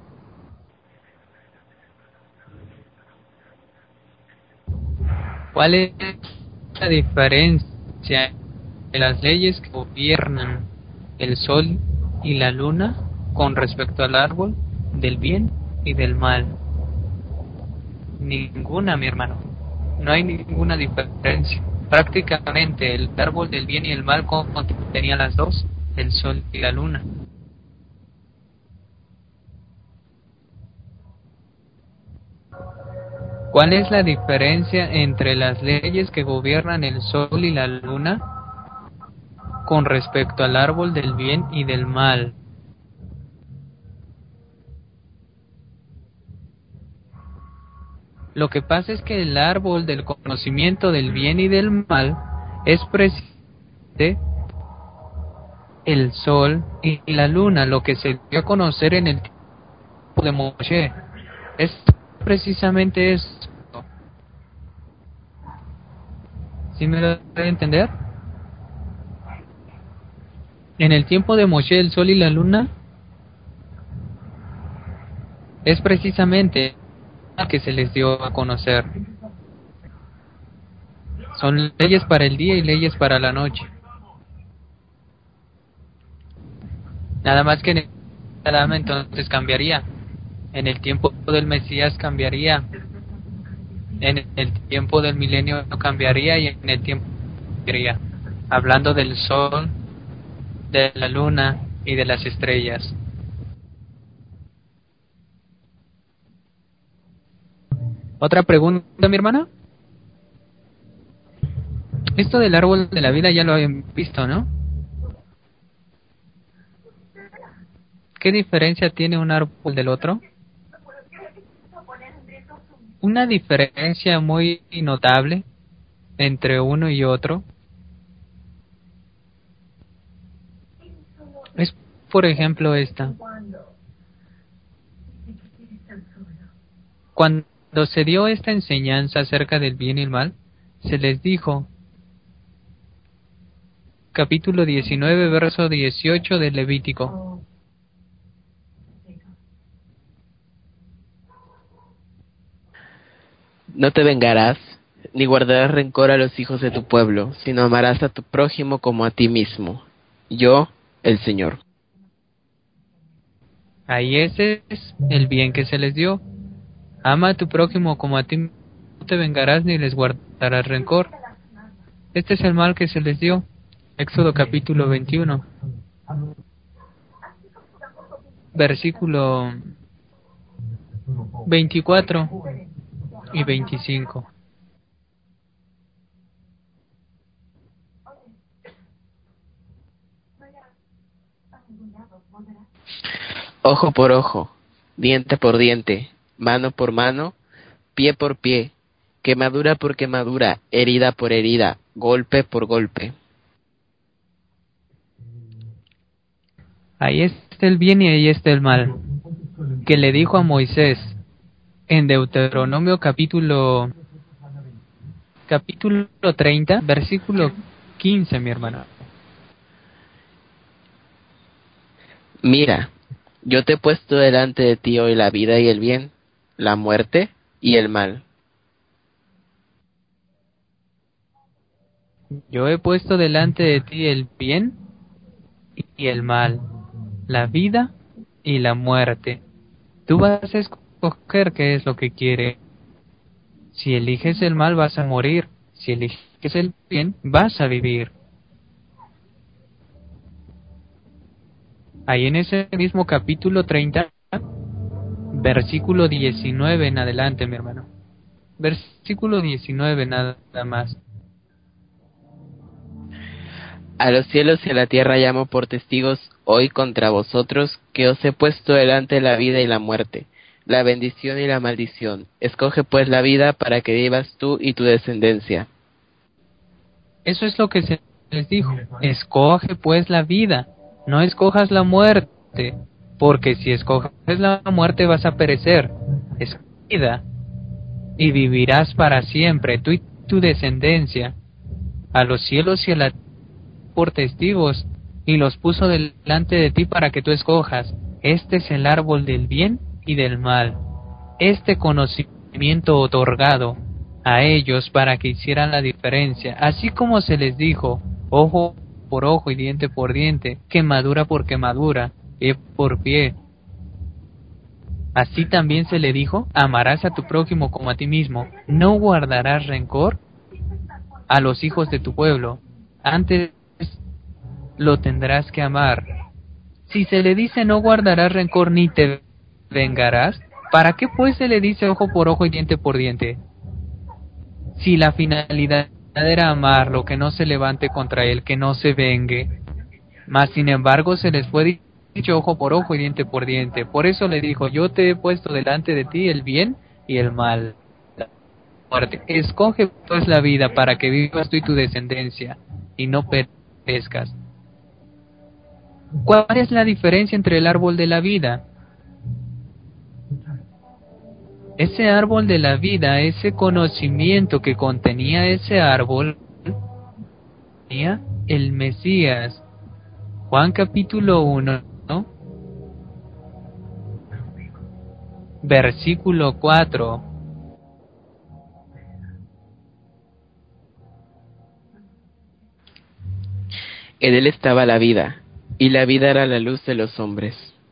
¿Cuál es la diferencia de las leyes que gobiernan el sol y la luna con respecto al árbol del bien y del mal? Ninguna, mi hermano. No hay ninguna diferencia. Prácticamente el árbol del bien y el mal contenía las dos, el sol y la luna. ¿Cuál es la diferencia entre las leyes que gobiernan el sol y la luna con respecto al árbol del bien y del mal? Lo que pasa es que el árbol del conocimiento del bien y del mal es precisamente el sol y la luna, lo que se dio a conocer en el tiempo de Moshe. Es precisamente eso. ¿Sí me lo voy a entender? En el tiempo de Moshe, el sol y la luna es precisamente que se les dio a conocer. Son leyes para el día y leyes para la noche. Nada más que en el Adán entonces cambiaría. En el tiempo del Mesías cambiaría. En el tiempo del milenio no cambiaría, y en el tiempo cambiaría. Hablando del sol, de la luna y de las estrellas. ¿Otra pregunta, mi hermana? Esto del árbol de la vida ya lo habían visto, ¿no? ¿Qué diferencia tiene un árbol del otro? Una diferencia muy notable entre uno y otro es, por ejemplo, esta. Cuando se dio esta enseñanza acerca del bien y el mal, se les dijo, capítulo diecinueve, verso dieciocho del Levítico: No te vengarás, ni guardarás rencor a los hijos de tu pueblo, sino amarás a tu prójimo como a ti mismo. Yo, el Señor. Ahí ese es el bien que se les dio. Ama a tu prójimo como a ti mismo, no te vengarás ni les guardarás rencor. Este es el mal que se les dio. Éxodo capítulo veintiuno, versículo veinticuatro y veinticinco. Ojo por ojo, diente por diente, mano por mano, pie por pie, quemadura por quemadura, herida por herida, golpe por golpe. Ahí está el bien y ahí está el mal, que le dijo a Moisés en Deuteronomio capítulo capítulo treinta, versículo quince, mi hermano. Mira, yo te he puesto delante de ti hoy la vida y el bien, la muerte y el mal. Yo he puesto delante de ti el bien y el mal, la vida y la muerte. Tú vas a escoger qué es lo que quieres. Si eliges el mal vas a morir, si eliges el bien vas a vivir. Ahí en ese mismo capítulo treinta, versículo diecinueve en adelante, mi hermano. Versículo diecinueve nada más. A los cielos y a la tierra llamo por testigos hoy contra vosotros, que os he puesto delante la vida y la muerte, la bendición y la maldición. Escoge pues la vida para que vivas tú y tu descendencia. Eso es lo que se les dijo. Escoge pues la vida, no escojas la muerte, porque si escoges la muerte vas a perecer. Escoge vida y vivirás para siempre, tú y tu descendencia. A los cielos y a la tierra por testigos, y los puso delante de ti para que tú escojas. Este es el árbol del bien y del mal. Este conocimiento otorgado a ellos para que hicieran la diferencia, así como se les dijo, ojo por ojo y diente por diente, quemadura por quemadura, pie por pie. Así también se le dijo, amarás a tu prójimo como a ti mismo, no guardarás rencor a los hijos de tu pueblo, antes lo tendrás que amar. Si se le dice no guardarás rencor ni te vengarás, ¿para qué pues se le dice ojo por ojo y diente por diente? Si la finalidad era amarlo, que no se levante contra él, que no se vengue. Mas sin embargo se les fue dicho ojo por ojo y diente por diente. Por eso le dijo, yo te he puesto delante de ti el bien y el mal. Muerte. Escoge pues la vida para que vivas tú y tu descendencia, y no perezcas. ¿Cuál es la diferencia entre el árbol de la vida? Ese árbol de la vida, ese conocimiento que contenía ese árbol, tenía el Mesías. Juan capítulo uno, ¿no? Versículo cuatro. En él estaba la vida, y la vida era la luz de los hombres.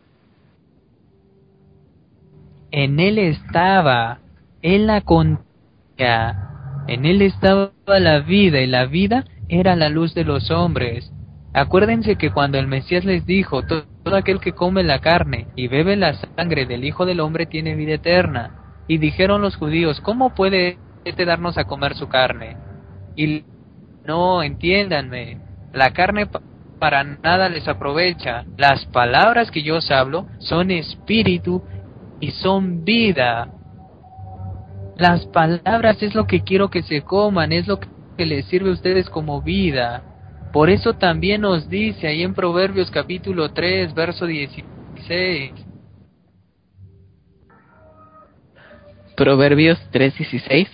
En él estaba, él la contenía, en él estaba la vida, y la vida era la luz de los hombres. Acuérdense que cuando el Mesías les dijo, todo aquel que come la carne y bebe la sangre del Hijo del Hombre tiene vida eterna. Y dijeron los judíos, ¿cómo puede este darnos a comer su carne? Y no, entiéndanme, la carne para nada les aprovecha. Las palabras que yo os hablo son espíritu y son vida. Las palabras es lo que quiero que se coman, es lo que les sirve a ustedes como vida. Por eso también nos dice ahí en Proverbios capítulo tres, verso dieciséis. Proverbios tres dieciséis.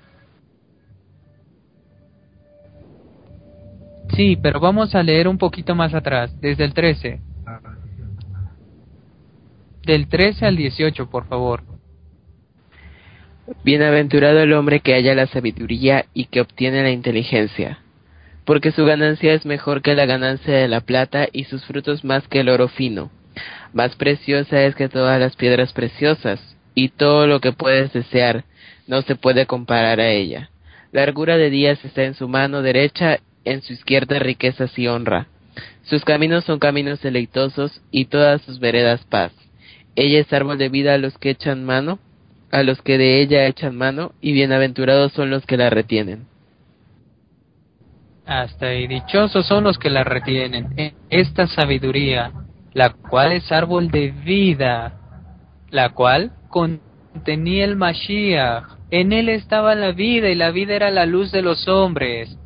Sí, pero vamos a leer un poquito más atrás, desde el trece. Del trece al dieciocho, por favor. Bienaventurado el hombre que halla la sabiduría y que obtiene la inteligencia, porque su ganancia es mejor que la ganancia de la plata y sus frutos más que el oro fino. Más preciosa es que todas las piedras preciosas, y todo lo que puedes desear no se puede comparar a ella. Largura de días está en su mano derecha, en su izquierda riquezas y honra. Sus caminos son caminos deleitosos, y todas sus veredas paz. Ella es árbol de vida a los que echan mano, a los que de ella echan mano, y bienaventurados son los que la retienen. Hasta ahí, dichosos son los que la retienen. Esta sabiduría, la cual es árbol de vida, la cual contenía el Mashiach. En él estaba la vida y la vida era la luz de los hombres.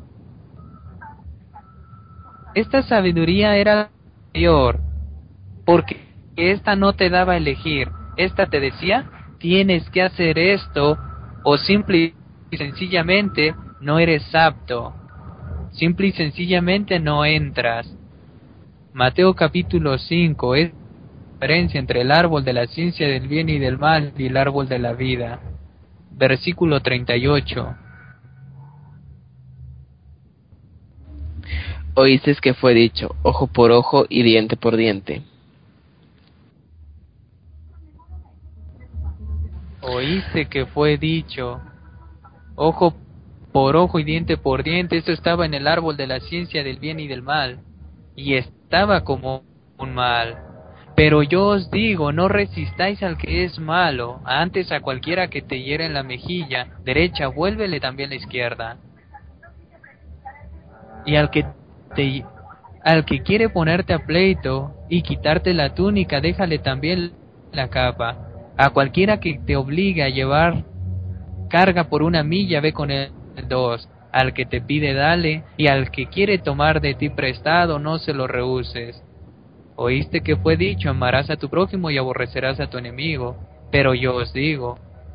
Esta sabiduría era mayor, porque esta no te daba a elegir. Esta te decía, tienes que hacer esto, o simple y sencillamente no eres apto. Simple y sencillamente no entras. Mateo capítulo cinco es la diferencia entre el árbol de la ciencia del bien y del mal y el árbol de la vida. Versículo treinta y ocho. Oísteis que fue dicho, ojo por ojo y diente por diente. Oíste que fue dicho, ojo por ojo y diente por diente. Esto estaba en el árbol de la ciencia del bien y del mal, y estaba como un mal. Pero yo os digo, no resistáis al que es malo, antes a cualquiera que te hiera en la mejilla derecha, vuélvele también la izquierda. Y al que te, al que quiere ponerte a pleito y quitarte la túnica, déjale también la capa. A cualquiera que te obligue a llevar carga por una milla, ve con él dos. Al que te pide, dale, y al que quiere tomar de ti prestado, no se lo rehuses. Oíste que fue dicho, amarás a tu prójimo y aborrecerás a tu enemigo. Pero yo os digo,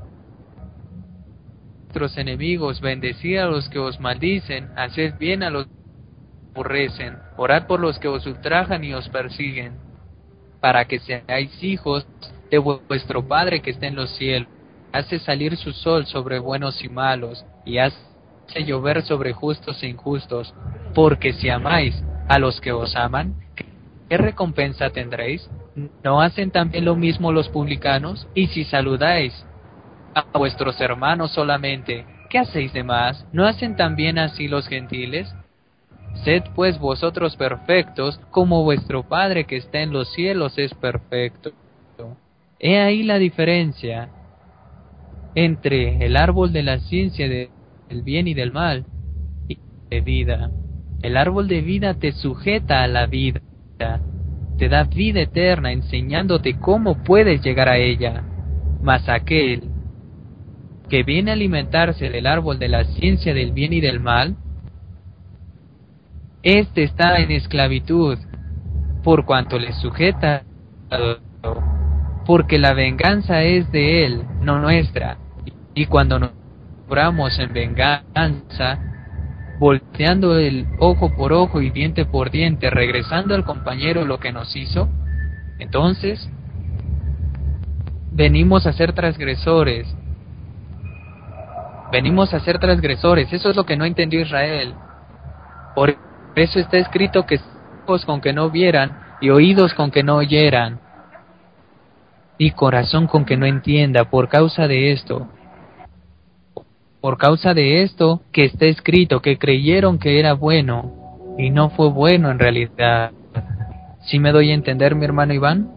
vuestros enemigos, bendecid a los que os maldicen, haced bien a los que os aborrecen, orad por los que os ultrajan y os persiguen, para que seáis hijos de vuestro Padre que está en los cielos. Hace salir su sol sobre buenos y malos, y hace llover sobre justos e injustos. Porque si amáis a los que os aman, ¿qué recompensa tendréis? ¿No hacen también lo mismo los publicanos? Y si saludáis a vuestros hermanos solamente, ¿qué hacéis de más? ¿No hacen también así los gentiles? Sed pues vosotros perfectos, como vuestro Padre que está en los cielos es perfecto. He ahí la diferencia entre el árbol de la ciencia de- del bien y del mal y de vida. El árbol de vida te sujeta a la vida, te da vida eterna enseñándote cómo puedes llegar a ella. Mas aquel que viene a alimentarse del árbol de la ciencia del bien y del mal, éste está en esclavitud, por cuanto le sujeta, porque la venganza es de él, no nuestra. Y cuando nos obramos en venganza, volteando el ojo por ojo y diente por diente, regresando al compañero lo que nos hizo, entonces venimos a ser transgresores. Venimos a ser transgresores. Eso es lo que no entendió Israel. Por eso está escrito que ojos con que no vieran, y oídos con que no oyeran, y corazón con que no entienda. Por causa de esto, por causa de esto que está escrito, que creyeron que era bueno, y no fue bueno en realidad. ¿Sí me doy a entender, mi hermano Iván?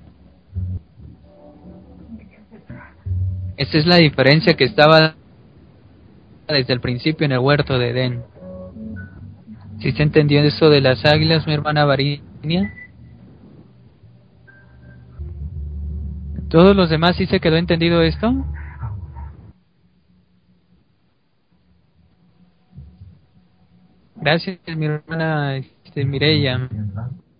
Esa es la diferencia que estaba desde el principio en el huerto de Edén. ¿Sí se entendió eso de las águilas, mi hermana Varinia? ¿Todos los demás sí se quedó entendido esto? Gracias, mi hermana este, Mireya.